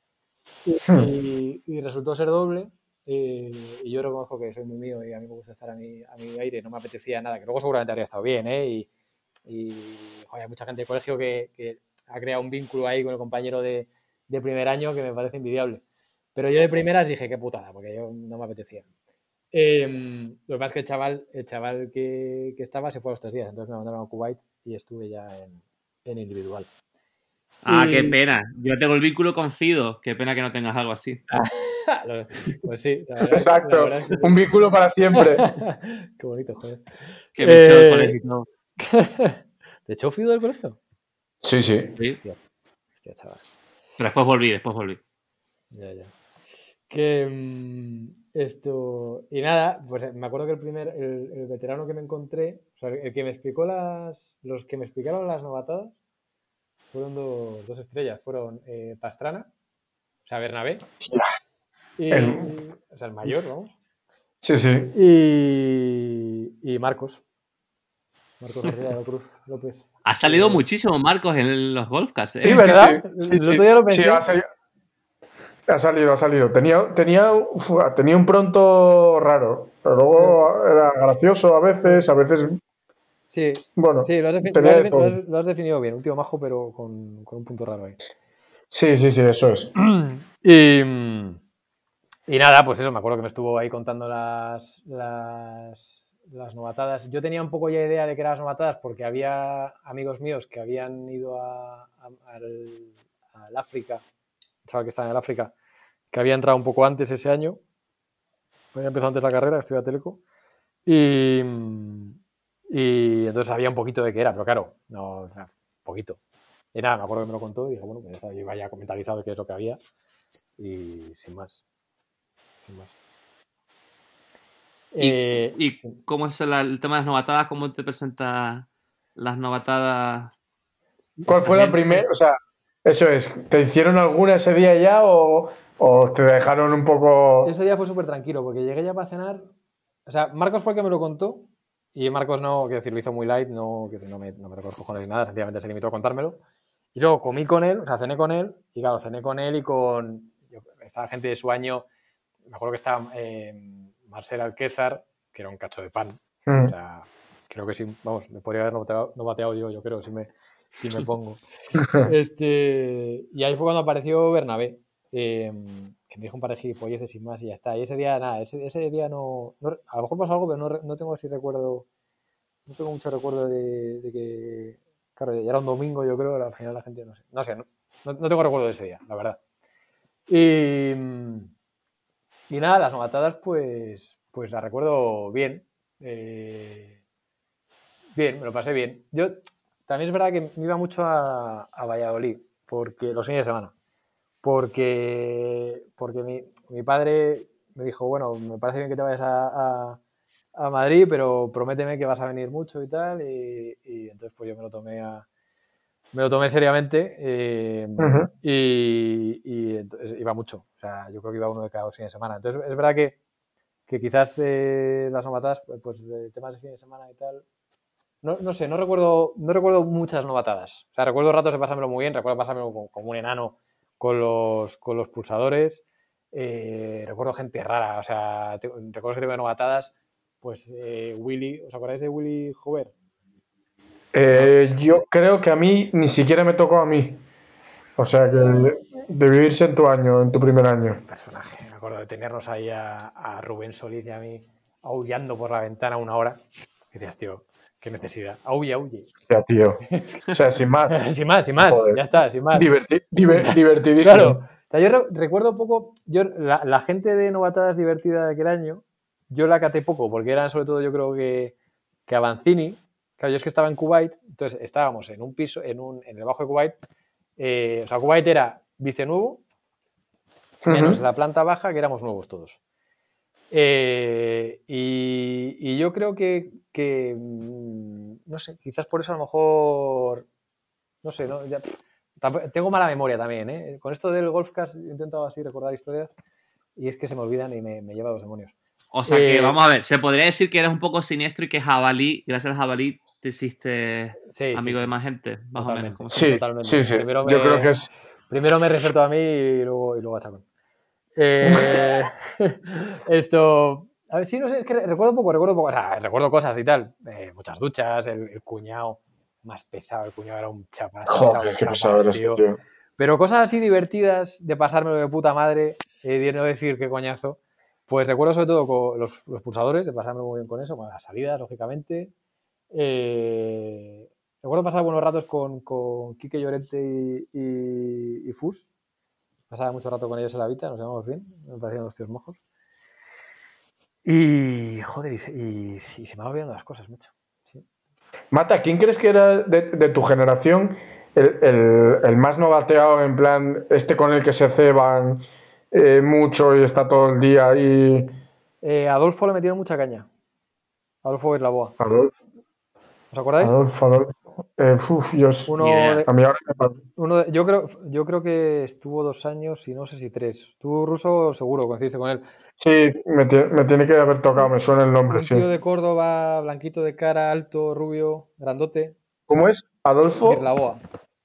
y resultó ser doble. Y yo reconozco que soy muy mío y a mí me gusta estar a mi aire, no me apetecía nada, que luego seguramente habría estado bien, ¿eh? Y joder, hay mucha gente del colegio que ha creado un vínculo ahí con el compañero de primer año que me parece envidiable. Pero yo de primeras dije, qué putada, porque yo no me apetecía. Lo que pasa es que el chaval que estaba se fue a los 3 días, entonces me mandaron a Kuwait y estuve ya en individual. Qué pena. Yo tengo el vínculo con Fido. Qué pena que no tengas algo así. Pues sí, exacto. La verdad es que un vínculo para siempre. Qué bonito, joder. Que me echó del colegio y todo. ¿Te echó Fido del colegio? Sí. Hostia, chaval. Pero después volví. Ya. Que esto. Y nada, pues me acuerdo que el veterano que me encontré, o sea, el que me explicó los que me explicaron las novatadas fueron dos estrellas. Fueron Pastrana, o sea, Bernabé. O sea, el mayor, vamos. Sí. Y Marcos. Marcos García de la Cruz López. Ha salido muchísimo Marcos en los Golfcast, ¿eh? Sí, ¿verdad? Sí. El otro día lo pensé. Sí, ha salido. Tenía un pronto raro, pero luego era gracioso a veces. Sí. Bueno, sí, lo has definido bien. Un tío majo, pero con un punto raro ahí. Sí, eso es. Y nada, pues eso, me acuerdo que me estuvo ahí contando las novatadas. Yo tenía un poco ya idea de que eran las novatadas porque había amigos míos que habían ido al África, chaval que estaba en el África, que había entrado un poco antes ese año. Había empezado antes la carrera, estudié a Teleco. Y entonces sabía un poquito de qué era, pero claro, no, poquito. Y nada, me acuerdo que me lo contó y dije, bueno, pues yo iba ya mentalizado de qué es lo que había y sin más. ¿Y sí. cómo es el tema de las novatadas? ¿Cómo te presentas las novatadas? ¿Cuál fue la primera? O sea, eso es, ¿te hicieron alguna ese día ya o te dejaron un poco...? Ese día fue súper tranquilo porque llegué ya para cenar. O sea, Marcos fue el que me lo contó y Marcos no, quiero decir, lo hizo muy light, no me tocó los cojones ni nada, sencillamente se limitó a contármelo. Y luego comí con él, o sea, cené con él y claro, cené con él y con... Estaba gente de su año, me acuerdo que estaba Marcel Alquézar, que era un cacho de pan. O sea, creo que sí, vamos, me podría haber no bateado yo creo, si me pongo. Y ahí fue cuando apareció Bernabé, que me dijo un par de gilipolleces sin más y ya está. Y ese día, nada, ese día no, a lo mejor pasó algo, pero no tengo así recuerdo, no tengo mucho recuerdo de que, claro, ya era un domingo, yo creo, al final la gente, no sé, no tengo recuerdo de ese día, la verdad. Y nada, las novatadas, pues las recuerdo bien. Bien, me lo pasé bien. Yo también es verdad que me iba mucho a Valladolid, porque los fines de semana. porque mi padre me dijo, bueno, me parece bien que te vayas a Madrid, pero prométeme que vas a venir mucho y tal, y entonces pues yo me lo tomé seriamente y entonces iba mucho, o sea, yo creo que iba uno de cada 2 fines de semana. Entonces es verdad que quizás las novatadas, pues de temas de fin de semana y tal, no sé, no recuerdo muchas novatadas. O sea, recuerdo ratos de pasármelo muy bien, recuerdo pasármelo como un enano con los pulsadores. Recuerdo gente rara, o sea, recuerdo que tengo novatadas, pues Willy, ¿os acordáis de Willy Jover? Yo creo que a mí ni siquiera me tocó a mí. O sea que de vivirse en tu año, en tu primer año. Personaje, me acuerdo de tenernos ahí a Rubén Solís y a mí aullando por la ventana 1 hora. Y decías, tío, qué necesidad. Aulle. Ya, tío. O sea, sin más. sin más, Joder. ya está, sin más. Divertidísimo. Claro. O sea, yo recuerdo un poco, la gente de novatadas divertida de aquel año, yo la caté poco, porque eran sobre todo yo creo que Avancini. Claro, yo es que estaba en Kuwait, entonces estábamos en un piso, en el bajo de Kuwait. O sea, Kuwait era vicenuevo, menos la planta baja, que éramos nuevos todos. Y yo creo que no sé, quizás por eso a lo mejor, no sé, ¿no? Tengo mala memoria también, ¿eh? Con esto del Golfcast he intentado así recordar historias y es que se me olvidan y me lleva a los demonios. O sea que, vamos a ver, se podría decir que eres un poco siniestro y que Jabalí, gracias al Jabalí, te hiciste amigo de más gente, más o menos. Sí, totalmente. Sí. Yo creo que es... Primero me reserto a mí y luego a Chacón. Esto... A ver, sí, no sé, es que recuerdo poco, o sea, recuerdo cosas y tal. Muchas duchas, el cuñado más pesado, el cuñado era un chapaz. Joder, qué pesado eres, tío. Pero cosas así divertidas, de pasármelo de puta madre, de no decir qué coñazo, pues recuerdo sobre todo con los pulsadores, de pasármelo muy bien con eso, con las salidas, lógicamente. Recuerdo pasar buenos ratos con Quique Llorente y Fus. Pasaba mucho rato con ellos en la Vita, nos llevamos bien, me parecían los tíos mojos. Y, joder, y se me van olvidando las cosas mucho. Sí. Mata, ¿quién crees que era de tu generación el más novateado, en plan, con el que se ceban mucho y está todo el día ahí? Adolfo le metieron mucha caña. Adolfo Eslaboa. ¿Os acordáis? Adolfo. Yo creo que estuvo 2 años y no sé si 3. Tú, Ruso, seguro, coincidiste con él. Sí, me tiene que haber tocado, me suena el nombre, Un tío de Córdoba, blanquito de cara, alto, rubio, grandote. ¿Cómo es? Adolfo. Birlaboa.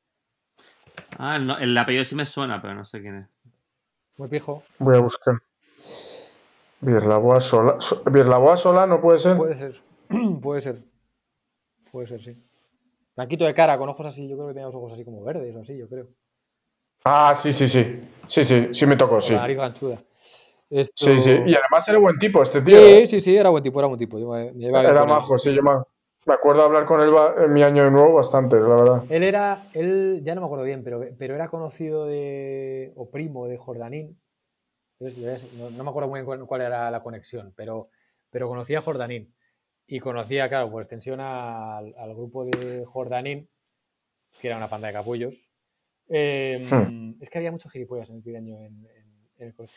El apellido sí me suena, pero no sé quién es. Muy pijo. Voy a buscar. Birlaboa Sola. ¿Birlaboa Sola no puede ser? Puede ser. Puede ser, sí. Blanquito de cara, con ojos así. Yo creo que tenía los ojos así como verdes o así, yo creo. Ah, sí. Sí me tocó, sí. La nariz ganchuda. Sí. Y además era buen tipo este tío. Sí, era buen tipo. Era majo, sí, yo me acuerdo hablar con él en mi año de nuevo bastante, la verdad. Él ya no me acuerdo bien, pero era conocido o primo de Jordanín. No me acuerdo muy bien cuál era la conexión, pero conocía a Jordanín. Y conocía, claro, por extensión al grupo de Jordanín, que era una panda de capullos. Es que había muchos gilipollas en el primer año en el colegio.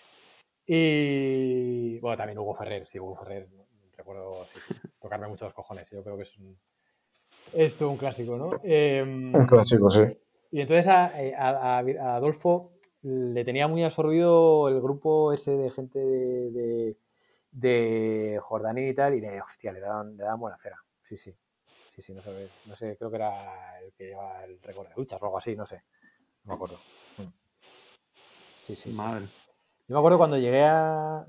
Y bueno, también Hugo Ferrer, recuerdo tocarme mucho los cojones. Yo creo que es todo un clásico, ¿no? Un clásico, sí. Y entonces a Adolfo le tenía muy absorbido el grupo ese de gente de Jordanín y tal, y hostia, le daban buena cera. Sí, no sé, creo que era el que llevaba el récord de duchas o algo así, no sé. No me acuerdo. Sí. Madre. Yo me acuerdo cuando llegué a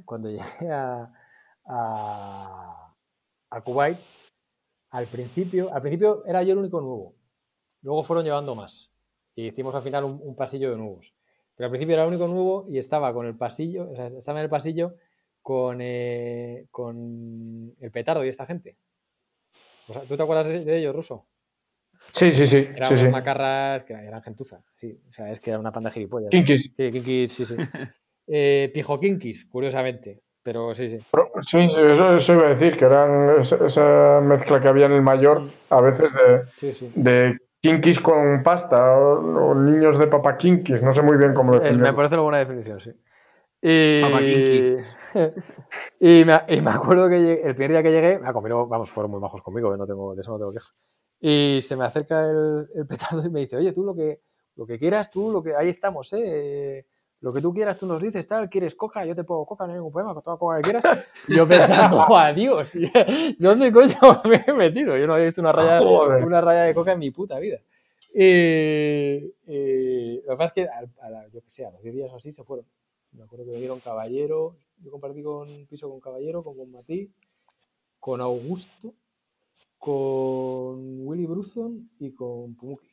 Kuwait, al principio era yo el único nuevo. Luego fueron llevando más. Y hicimos al final un pasillo de nuevos. Pero al principio era el único nuevo y estaba en el pasillo con el petardo y esta gente. O sea, ¿tú te acuerdas de ellos, Ruso? Sí. Eran unos macarras que eran gentuza. Sí, o sea, es que era una panda de gilipollas. Kinkis. Sí, kinkis, sí. Pijo kinkis, curiosamente. Pero sí. Sí, eso iba a decir, que eran esa mezcla que había en el mayor, a veces de kinkis con pasta o niños de papa kinkis, no sé muy bien cómo Me definirlo. parece una buena definición, sí. Papa kinky. Y me acuerdo que el primer día que llegué, conmigo, vamos, fueron muy majos conmigo, de eso no tengo quejas. Y se me acerca el petardo y me dice, oye, tú lo que quieras, ahí estamos, lo que tú quieras, tú nos dices, tal, ¿quieres coca? Yo te pongo coca, no hay ningún problema, con toda coca que quieras. Y yo pensando, adiós, ¿dónde coño me he metido? Yo no había visto una raya de coca en mi puta vida. Lo que pasa es que, yo que sé, a los 10 días o así se fueron. Me acuerdo que me dieron Caballero, yo compartí con piso con Caballero, con Matí, con Augusto, con Willy Brunson y con Pumuki.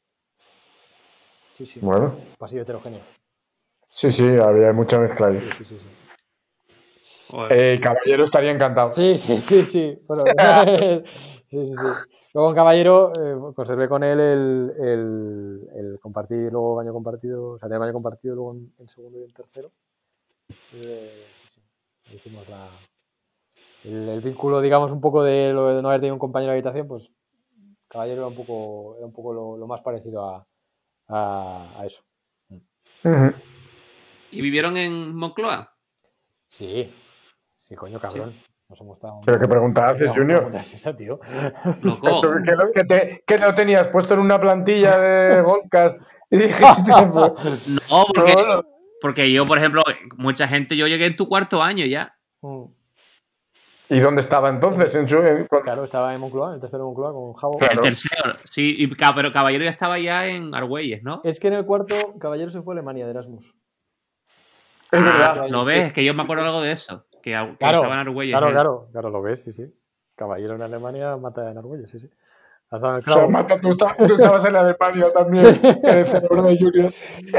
Sí. Bueno, Pasillo heterogéneo. sí, había mucha mezcla ahí. Sí. Caballero estaría encantado. Sí. Bueno, sí. Luego en Caballero conservé con él el compartir, luego baño compartido, o sea, tener baño compartido luego en segundo y en tercero. Sí. Hicimos el vínculo, digamos, un poco de lo de no haber tenido un compañero de habitación, pues Caballero era un poco lo más parecido a eso. Uh-huh. ¿Y vivieron en Moncloa? Sí, coño, cabrón. Sí. Nos hemos estado. ¿Pero qué pregunta haces, Junior? ¿Pregunta es esa, tío? Loco. ¿Que lo tenías puesto en una plantilla de Goldcast y dijiste, pues, No, porque yo, por ejemplo, mucha gente, yo llegué en tu cuarto año ya. ¿Y dónde estaba entonces? Claro, estaba en Moncloa, en el tercero de Moncloa con Javo. Claro. El tercero, sí, pero Caballero ya estaba ya en Argüelles, ¿no? Es que en el cuarto Caballero se fue a Alemania de Erasmus. Es verdad. ¿Lo ves? Es que yo me acuerdo algo de eso, que Claro, estaba en Argüelles. claro, lo ves, sí. Caballero en Alemania, mata en Argüelles, sí. Hasta en el O sea, clavo. Mata, tú estabas en Alemania también, en el cerebro de Junior.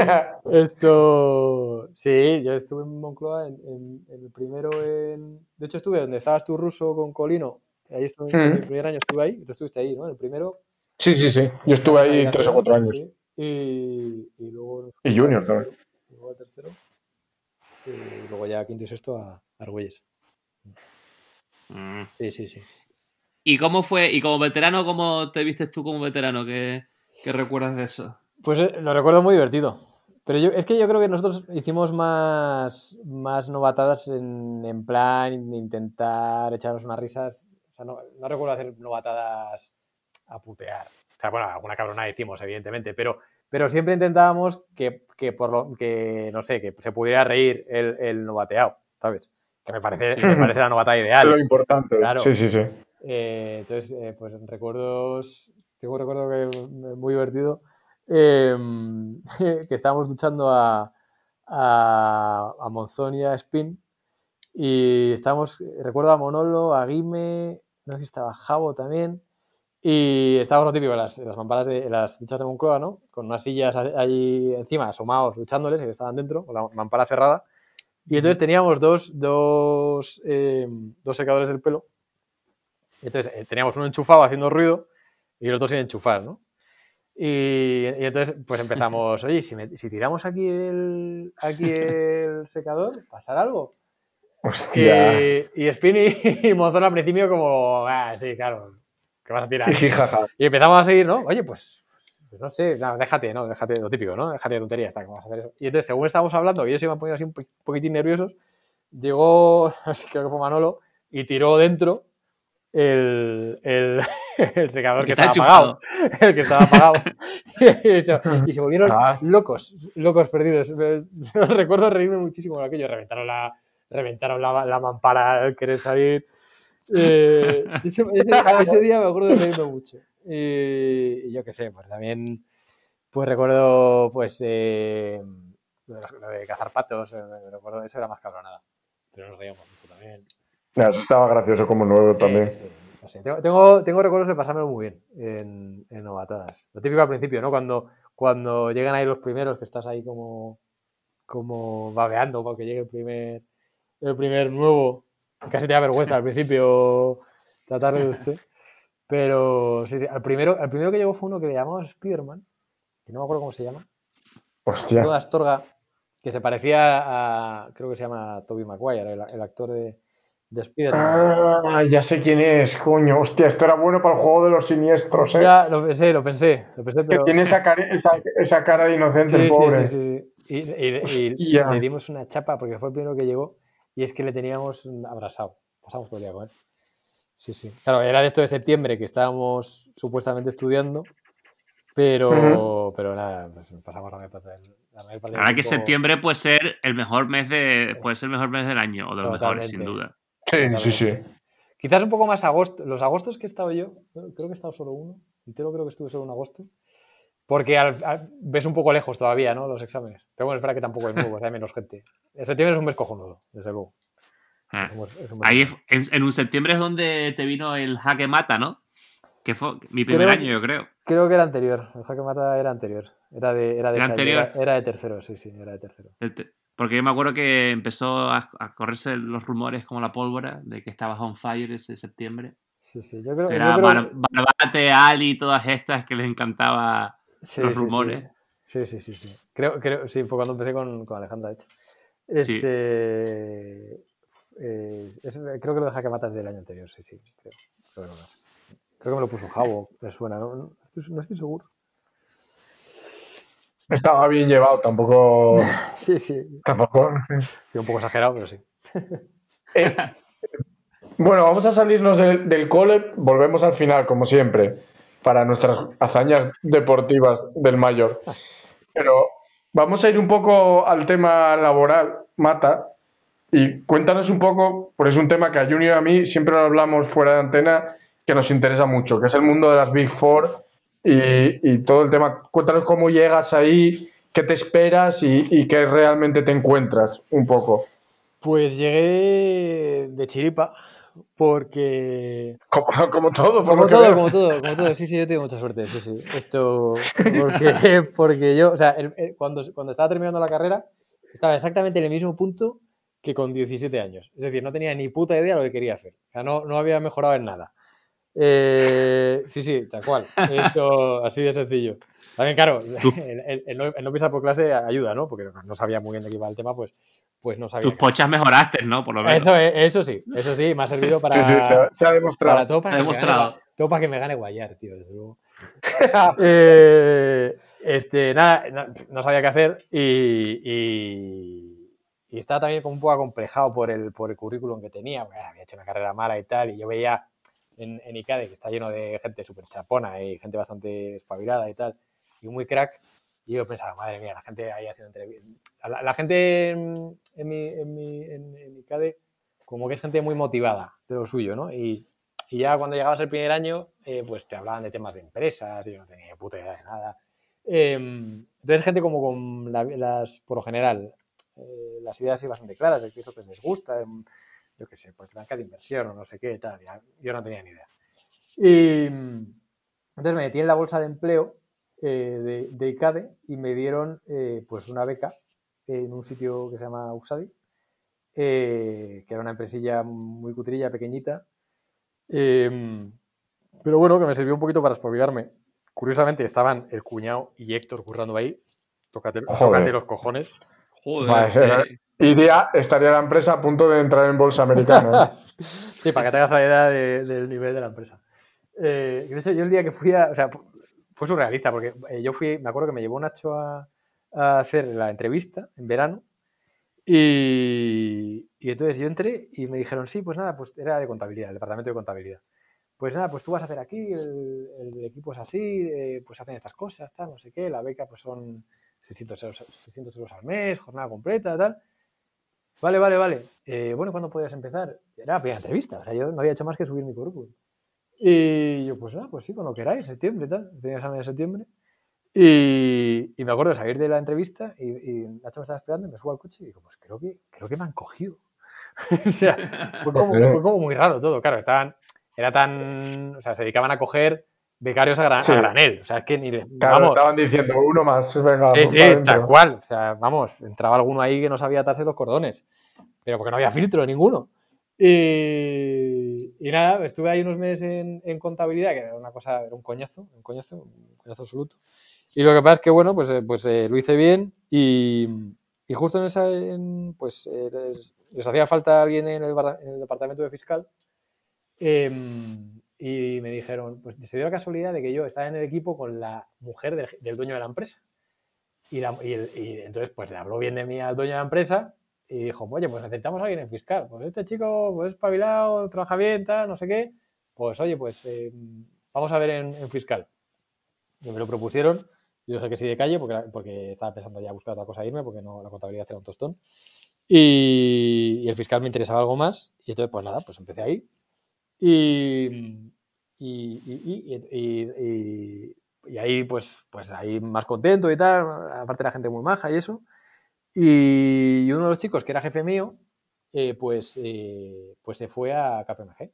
Sí, yo estuve en Moncloa en el primero. De hecho, estuve donde estabas tú, Ruso, con Colino. Ahí estuve, en el primer año estuve ahí. Tú estuviste ahí, ¿no? En el primero. Sí. Yo estuve ahí 3 o 4 años. Sí. Y luego. Y Junior también. Y luego al tercero. Y luego ya quinto y sexto a Argüelles. Sí. ¿Y cómo fue? ¿Y como veterano, cómo te vistes tú como veterano? ¿Qué recuerdas de eso? Pues lo recuerdo muy divertido. Pero es que yo creo que nosotros hicimos más novatadas en plan intentar echarnos unas risas. O sea, no recuerdo hacer novatadas a putear. O sea, bueno, alguna cabronada hicimos, evidentemente, pero siempre intentábamos que no sé, que se pudiera reír el novateado, ¿sabes? Que me parece la novatada ideal. Es lo importante. Claro. Sí. Entonces, pues tengo un recuerdo que muy divertido. Que estábamos duchando a Monzón y a Spin y recuerdo a Monolo, a Guime, no sé si estaba Javo también, y estábamos lo típico en las mamparas de las duchas de Moncloa, ¿no? Con unas sillas allí encima, asomados, luchándoles, que estaban dentro, con la mampara cerrada, y entonces teníamos dos secadores del pelo. Entonces teníamos uno enchufado haciendo ruido y el otro sin enchufar, ¿no? Y entonces pues empezamos, oye, si tiramos aquí el secador, ¿pasará algo? Hostia. Y Spin y Monzón al principio como, sí, claro, ¿qué vas a tirar? Y empezamos a seguir, ¿no? Oye, pues no sé, déjate, lo típico, ¿no? Déjate de tonterías, ¿cómo vas a hacer eso? Y entonces, según estábamos hablando, y ellos se iban poniendo así un poquitín nerviosos, llegó, creo que fue Manolo, y tiró dentro el secador que estaba apagado. El que estaba apagado. Y se volvieron locos perdidos. Recuerdo reírme muchísimo de aquello. Reventaron la mampara al querer salir. Ese día me acuerdo de reírme mucho. Y yo qué sé, pues también pues recuerdo pues lo de cazar patos. Recuerdo, eso era más cabronada. Pero nos reíamos mucho también. Eso estaba gracioso como nuevo también. Sí. No sé, tengo recuerdos de pasármelo muy bien en novatadas. Lo típico al principio, ¿no? Cuando llegan ahí los primeros, que estás ahí como babeando porque llegue el primer nuevo. Casi te da vergüenza al principio tratar de usted. Pero sí, al primero que llegó fue uno que le llamamos Spiderman, que no me acuerdo cómo se llama. Hostia. Toda Astorga, que se parecía a, creo que se llama Tobey Maguire, el actor de de Spider-Man. Ah, ya sé quién es, coño. Hostia, esto era bueno para el juego de los siniestros, ¿eh? Ya, lo pensé, Que pero... tiene esa cara de inocente, el Sí, sí, sí, pobre. sí. Y Hostia. le dimos una chapa porque fue el primero que llegó y es que le teníamos abrazado. Pasamos todo el día con él. Sí, sí. Claro, era de esto de septiembre que estábamos supuestamente estudiando, pero nada, pues pasamos la mayor parte del La verdad que tiempo septiembre puede ser el mejor mes del año, o de los mejores, sin totalmente. duda. Sí, sí, sí. Quizás un poco más agosto. Los agostos que he estado yo, creo que he estado solo uno. Entero creo que estuve solo en agosto. Porque ves un poco lejos todavía, ¿no? Los exámenes. Pero bueno, es verdad que tampoco es nuevo, o sea, hay menos gente. El septiembre es un mes cojonudo, desde luego. Ah. Es un mes Ahí cojonudo. en un septiembre es donde te vino el jaque mata, ¿no? Que fue mi primer año, yo creo. Creo que era anterior. El jaque mata era anterior. Era de El ese año. anterior. Era de tercero, sí, era de tercero. Porque yo me acuerdo que empezó a correrse los rumores como la pólvora de que estabas on fire ese septiembre. Sí, yo creo Era Barbate, Ali, todas estas que les encantaba los rumores. Sí. Creo, sí, fue cuando empecé con Alejandra, de hecho. Sí. Creo que lo de jaque mata es del año anterior, sí. Creo que me lo puso Javo, me suena, no estoy seguro. Estaba bien llevado, tampoco. Sí. Tampoco. Sí, un poco exagerado, pero sí. Bueno, vamos a salirnos del cole, volvemos al final, como siempre, para nuestras hazañas deportivas del mayor. Pero vamos a ir un poco al tema laboral, Mata, y cuéntanos un poco, porque es un tema que a Junior y a mí siempre lo hablamos fuera de antena, que nos interesa mucho, que es el mundo de las Big Four y todo el tema. Cuéntanos cómo llegas ahí, qué te esperas y qué realmente te encuentras un poco. Pues llegué de chiripa, porque... Como todo, por lo que veo. Como todo. Sí, yo tengo mucha suerte, sí. Esto, porque yo, o sea, cuando estaba terminando la carrera, estaba exactamente en el mismo punto que con 17 años. Es decir, no tenía ni puta idea de lo que quería hacer. O sea, no había mejorado en nada. Sí, tal cual. Esto, así de sencillo. También, claro, el no pisar por clase ayuda, ¿no? Porque no sabía muy bien de qué iba el tema, pues no sabía. Tus pochas mejoraste, ¿no? Por lo menos. Eso sí, me ha servido para. Sí, se ha demostrado. Para todo, todo para que me gane Guayar, tío, desde luego. Nada, no sabía qué hacer y estaba también como un poco acomplejado por el currículum que tenía. Había hecho una carrera mala y tal, y yo veía en ICADE que está lleno de gente súper chapona y gente bastante espabilada y tal, y muy crack. Y yo pensaba, madre mía, la gente ahí haciendo entrevistas. La gente en ICADE como que es gente muy motivada de lo suyo, ¿no? Y ya cuando llegabas el primer año, pues te hablaban de temas de empresas y yo no tenía puta idea de nada. Entonces, gente como con por lo general, las ideas así bastante claras de que eso que les gusta, yo qué sé, pues banca de inversión o no sé qué, tal. Yo no tenía ni idea. Y entonces me metí en la bolsa de empleo de ICADE y me dieron pues una beca en un sitio que se llama Usadi, que era una empresilla muy cutrilla, pequeñita, pero bueno, que me sirvió un poquito para espabilarme. Curiosamente estaban el cuñado y Héctor currando ahí. Tócate los cojones. Joder, Estaría la empresa a punto de entrar en bolsa americana. Sí, para que te hagas la idea del nivel de la empresa. De hecho, yo el día que fui o sea, fue surrealista, porque yo fui, me acuerdo que me llevó Nacho a hacer la entrevista en verano, y entonces yo entré y me dijeron, sí, pues nada, pues era de contabilidad, el departamento de contabilidad. Pues nada, pues tú vas a hacer aquí, el equipo es así, pues hacen estas cosas, tal, no sé qué, la beca pues son 600 euros al mes, jornada completa, tal. Vale. Bueno, ¿cuándo podrías empezar? Era la primera entrevista, o sea, yo no había hecho más que subir mi currículum. Y yo, pues nada, pues sí, cuando queráis, septiembre, tal. Tenía examen en septiembre. Y me acuerdo de salir de la entrevista y Nacho me estaba esperando y me subo al coche y digo, pues creo que me han cogido. O sea, fue como muy raro todo, claro, o sea, se dedicaban a coger becarios a granel, o sea, es que ni Claro, vamos. estaban diciendo uno más, venga, Sí, tal cual, o sea, vamos, entraba alguno ahí que no sabía atarse los cordones, pero porque no había filtro ninguno. Y nada, estuve ahí unos meses en contabilidad, que era un coñazo absoluto. Y lo que pasa es que, bueno, pues lo hice bien y Y justo pues les hacía falta alguien en el departamento de fiscal. Y me dijeron, pues se dio la casualidad de que yo estaba en el equipo con la mujer del dueño de la empresa. Y entonces pues le habló bien de mí al dueño de la empresa y dijo, oye, pues necesitamos a alguien en fiscal. Pues este chico pues es espabilado, trabaja bien, tal, no sé qué. Pues oye, pues vamos a ver en fiscal. Y me lo propusieron. Yo dije que sí de calle porque estaba pensando ya buscar otra cosa a irme porque no, la contabilidad era un tostón. Y el fiscal me interesaba algo más. Y entonces pues nada, pues empecé ahí. Y ahí pues ahí más contento y tal, aparte la gente muy maja y eso. Y uno de los chicos que era jefe mío, pues se fue a KPMG.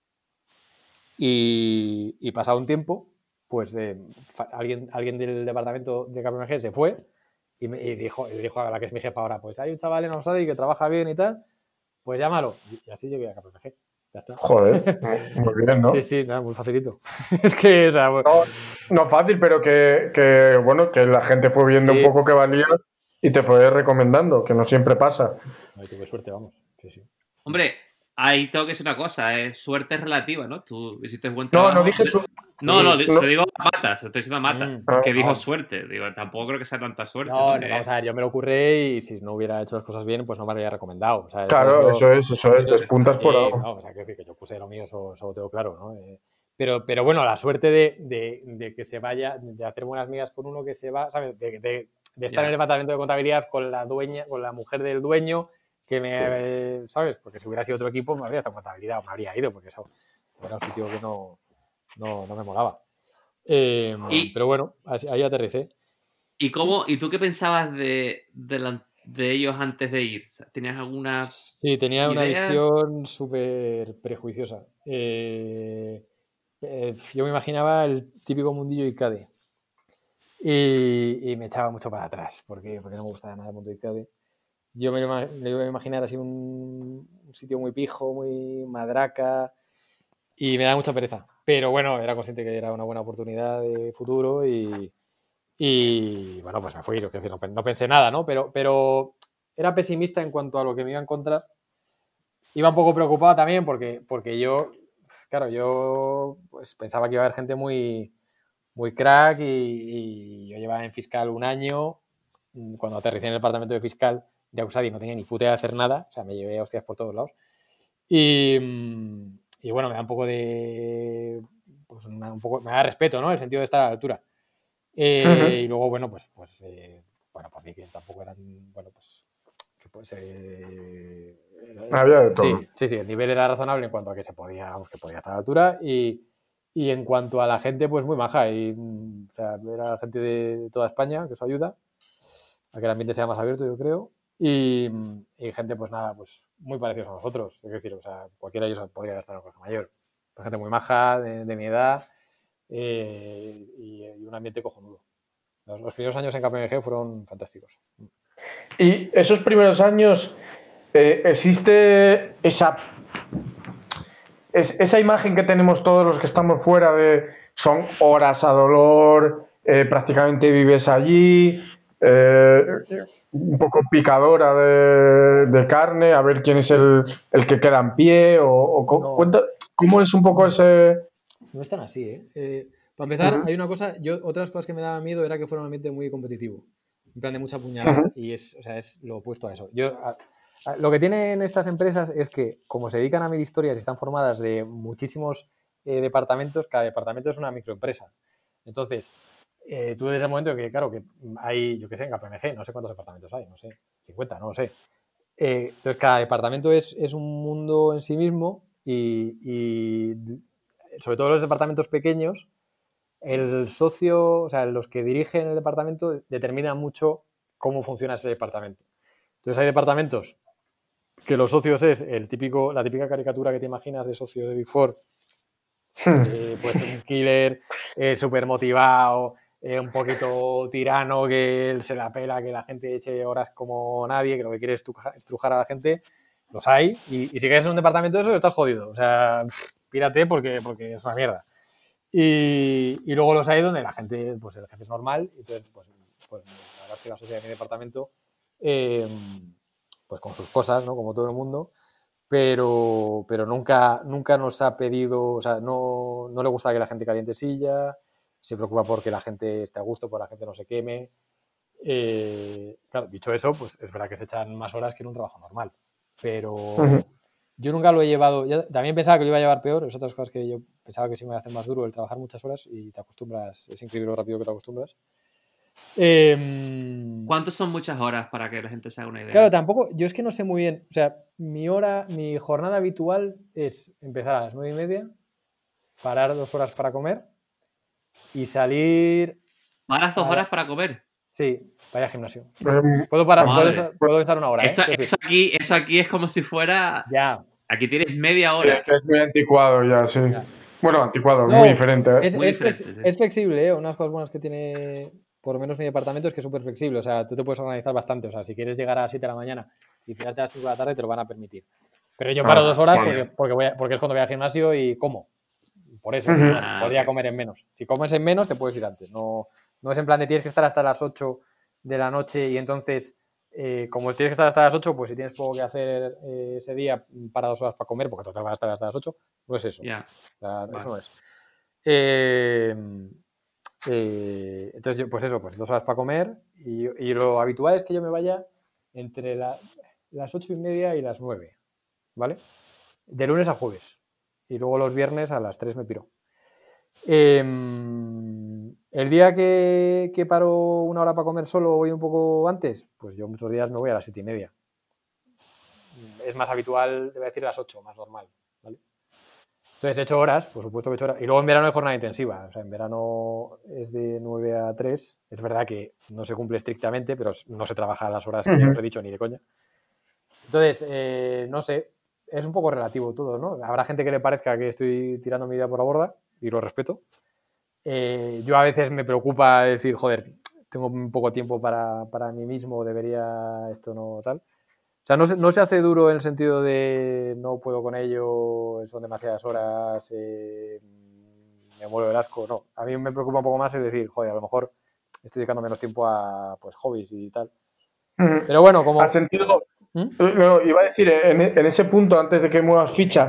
Y pasado un tiempo, pues alguien del departamento de KPMG se fue y dijo a la que es mi jefa ahora, pues hay un chaval en Australia que trabaja bien y tal, pues llámalo. Y así llegué a KPMG. Ya está. Joder, muy bien, ¿no? Sí, nada, muy facilito. Es que, o sea, No fácil, pero bueno, que la gente fue viendo sí. un poco que valías y te fue recomendando, que no siempre pasa. No, tuve suerte, vamos. Sí. Hombre, ahí tengo que decir una cosa, suerte es relativa, ¿no? Tú hiciste buen No, trabajo. no dije su... No, Sí. se lo digo a Mata, se lo estoy diciendo a Mata, que dijo no. suerte. Digo, tampoco creo que sea tanta suerte. No, vamos a ver, yo me lo ocurré y si no hubiera hecho las cosas bien, pues no me lo habría recomendado. O sea, Claro, eso es, despuntas por algo. No, o sea, quiero decir que yo puse lo mío, eso lo tengo claro, ¿no? Pero bueno, la suerte de que se vaya, de hacer buenas migas con uno que se va, ¿sabes? De estar en el departamento de contabilidad con la mujer del dueño, que ¿sabes? Porque si hubiera sido otro equipo, me habría estado en contabilidad o me habría ido, porque eso era un sitio que no me molaba. Pero bueno, ahí aterricé. ¿Y tú qué pensabas de ellos antes de ir? ¿Tenías alguna Sí, tenía una idea? visión súper prejuiciosa. Yo me imaginaba el típico mundillo ICADE y me echaba mucho para atrás porque no me gustaba nada el mundo ICADE. Yo me iba a imaginar así un sitio muy pijo, muy madraca y me da mucha pereza. Pero bueno, era consciente que era una buena oportunidad de futuro y bueno, pues me fui. Es decir, no pensé nada, ¿no? Pero era pesimista en cuanto a lo que me iba a encontrar. Iba un poco preocupado también porque yo pues pensaba que iba a haber gente muy, muy crack y yo llevaba en fiscal un año. Cuando aterricé en el departamento de fiscal de Ausadi no tenía ni puta idea de hacer nada, o sea, me llevé hostias por todos lados. Y bueno, me da un poco de... Pues un poco, me da respeto, ¿no? El sentido de estar a la altura. Y luego, bueno, pues vi que tampoco eran, bueno, pues que pues Había de todo. sí, el nivel era razonable en cuanto a que podía estar a la altura y en cuanto a la gente, pues muy maja. O sea, era gente de toda España, que eso ayuda a que el ambiente sea más abierto, yo creo. Y gente, pues nada, pues muy parecidos a nosotros. Es decir, o sea, cualquiera de ellos podría estar en un colegio mayor. Gente muy maja, de mi edad y un ambiente cojonudo. Los primeros años en KPMG fueron fantásticos. Y esos primeros años, existe esa imagen que tenemos todos los que estamos fuera de son horas a dolor, prácticamente vives allí, un poco picadora de carne, a ver quién es el que queda en pie, No. cuenta, ¿cómo es un poco ese...? No es tan así, ¿eh? Para empezar, hay una cosa, otras cosas que me daba miedo era que fuera un ambiente muy competitivo, en plan de mucha puñalada, y es lo opuesto a eso. Lo que tienen estas empresas es que, como se dedican a mil historias y están formadas de muchísimos departamentos, cada departamento es una microempresa. Entonces, tú desde el momento que, claro, que hay, yo qué sé, en KPMG, no sé cuántos departamentos hay, no sé, 50, no lo sé. Entonces, cada departamento es un mundo en sí mismo y sobre todo los departamentos pequeños, el socio, o sea, los que dirigen el departamento determinan mucho cómo funciona ese departamento. Entonces hay departamentos que los socios es la típica caricatura que te imaginas de socio de Big Four, pues un killer súper motivado, un poquito tirano, que él se la pela, que la gente eche horas como nadie, que lo que quiere es estrujar a la gente. Los hay, y si quieres en un departamento de eso, estás jodido. O sea, pírate porque es una mierda. Y luego los hay donde la gente, pues el jefe es normal, y entonces, pues la verdad es que la sociedad de mi departamento pues con sus cosas, ¿no? Como todo el mundo, pero nunca nos ha pedido, o sea, no le gusta que la gente caliente silla, se preocupa porque la gente esté a gusto, porque la gente no se queme. Claro, dicho eso, pues es verdad que se echan más horas que en un trabajo normal, pero yo nunca lo he llevado, también pensaba que lo iba a llevar peor, es otras cosas que yo pensaba que sí me iba a hacer más duro el trabajar muchas horas y te acostumbras, es increíble lo rápido que te acostumbras. ¿Cuántos son muchas horas para que la gente se haga una idea? Claro, tampoco, yo es que no sé muy bien, o sea, mi jornada habitual es empezar a las 9:30, parar 2 horas para comer y salir... ¿Paras 2 horas para comer? Sí, para ir al gimnasio. Madre. Puedo estar 1 hora, ¿eh? Eso aquí es como si fuera... Ya. Aquí tienes media hora. Es muy anticuado ya, sí. Ya. Bueno, anticuado, No, muy diferente. Muy diferente, sí. Es flexible, ¿eh? Unas cosas buenas que tiene, por lo menos mi departamento, es que es súper flexible. O sea, tú te puedes organizar bastante. O sea, si quieres llegar a las 7 de la mañana y tirarte a las 5 de la tarde, te lo van a permitir. Pero yo paro 2 horas porque es cuando voy al gimnasio y como. Por eso, podría comer en menos. Si comes en menos, te puedes ir antes. No es en plan de tienes que estar hasta las 8 de la noche y entonces, como tienes que estar hasta las 8, pues si tienes poco que hacer ese día, para 2 horas para comer, porque total van a estar hasta las 8, no es eso. Yeah. Eso no es. Entonces, pues eso, pues 2 horas para comer y lo habitual es que yo me vaya entre las 8:30 y las 9, ¿vale? De lunes a jueves. Y luego los viernes a las 3 me piro. El día que paro 1 hora para comer solo voy un poco antes, pues yo muchos días me voy a las 7:30. Es más habitual, te voy a decir las 8, más normal, ¿vale? Entonces he hecho horas, por supuesto que he hecho horas. Y luego en verano hay jornada intensiva. O sea, en verano es de 9 a 3. Es verdad que no se cumple estrictamente, pero no se trabaja las horas que os he dicho ni de coña. Entonces, no sé, es un poco relativo todo, ¿no? Habrá gente que le parezca que estoy tirando mi vida por la borda y lo respeto. Yo a veces me preocupa decir, joder, tengo un poco tiempo para mí mismo, debería esto no tal. O sea, no se hace duro en el sentido de no puedo con ello, son demasiadas horas, me muero del asco. No, a mí me preocupa un poco más el decir, joder, a lo mejor estoy dedicando menos tiempo a pues hobbies y tal. Pero bueno, como... ¿Has sentido? No, iba a decir, en ese punto, antes de que muevas ficha,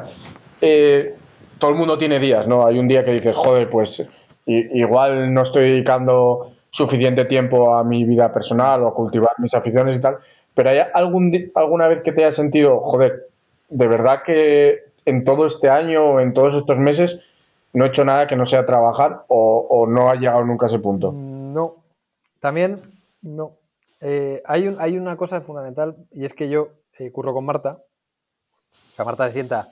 todo el mundo tiene días, ¿no? Hay un día que dices, joder, pues igual no estoy dedicando suficiente tiempo a mi vida personal o a cultivar mis aficiones y tal, pero ¿hay alguna vez que te hayas sentido, joder, de verdad que en todo este año o en todos estos meses no he hecho nada que no sea trabajar o no ha llegado nunca a ese punto? No, también no. Hay una cosa fundamental y es que yo curro con Marta. O sea, Marta se sienta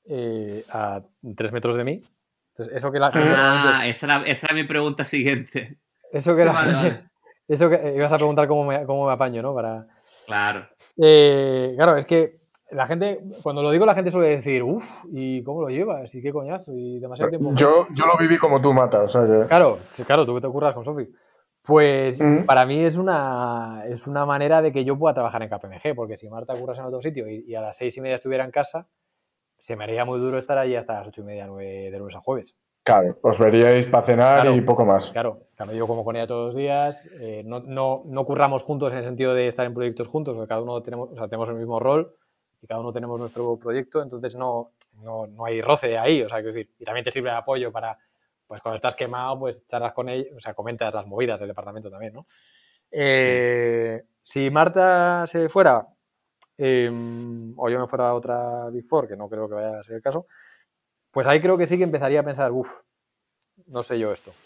a 3 metros de mí. Entonces, eso que la gente... esa era mi pregunta siguiente. Eso que la gente... Vale. Eso que ibas a preguntar cómo me apaño, ¿no? Claro. Claro, es que la gente, cuando lo digo, la gente suele decir, uff, ¿y cómo lo llevas? ¿Y qué coñazo? ¿Y demasiado tiempo? Yo lo viví como tú, Mata, o sea que... Claro, tú que te curras con Sofi. Pues para mí es una manera de que yo pueda trabajar en KPMG, porque si Marta curras en otro sitio y a las 6:30 estuviera en casa, se me haría muy duro estar allí hasta las 8:30, 9 de lunes a jueves. Claro, os veríais para cenar y poco más. Claro, yo como con ella todos los días, no curramos juntos en el sentido de estar en proyectos juntos, porque cada uno tenemos el mismo rol y cada uno tenemos nuestro proyecto, entonces no hay roce ahí, o sea, quiero decir, y también te sirve de apoyo para, pues cuando estás quemado, pues charlas con ella, o sea, comentas las movidas del departamento también, ¿no? Si Marta se fuera, o yo me fuera a otra Big Four, que no creo que vaya a ser el caso, pues ahí creo que sí que empezaría a pensar, no sé yo esto.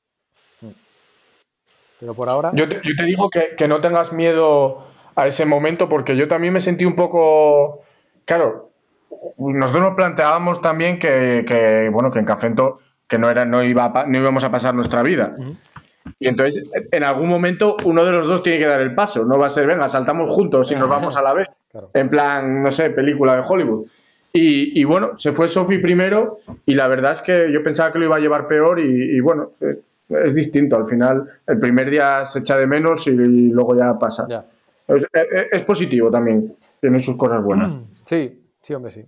Pero por ahora... Yo te digo que no tengas miedo a ese momento, porque yo también me sentí un poco... Claro, nosotros nos planteábamos también que en Cafento que no íbamos a pasar nuestra vida. Y entonces, en algún momento, uno de los dos tiene que dar el paso. No va a ser, venga, saltamos juntos y nos vamos a la vez. Claro. En plan, no sé, película de Hollywood. Y bueno, se fue Sofi primero y la verdad es que yo pensaba que lo iba a llevar peor y bueno, es distinto. Al final, el primer día se echa de menos y luego ya pasa. Ya. Es positivo también. Tiene sus cosas buenas. Sí, hombre, sí.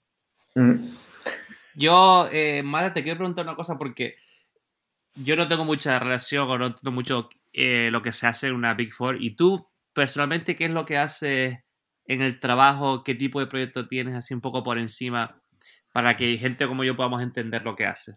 Yo, Mara, te quiero preguntar una cosa porque yo no tengo mucha relación o no entiendo mucho lo que se hace en una Big Four y tú personalmente, ¿qué es lo que haces en el trabajo? ¿Qué tipo de proyecto tienes así un poco por encima para que gente como yo podamos entender lo que haces?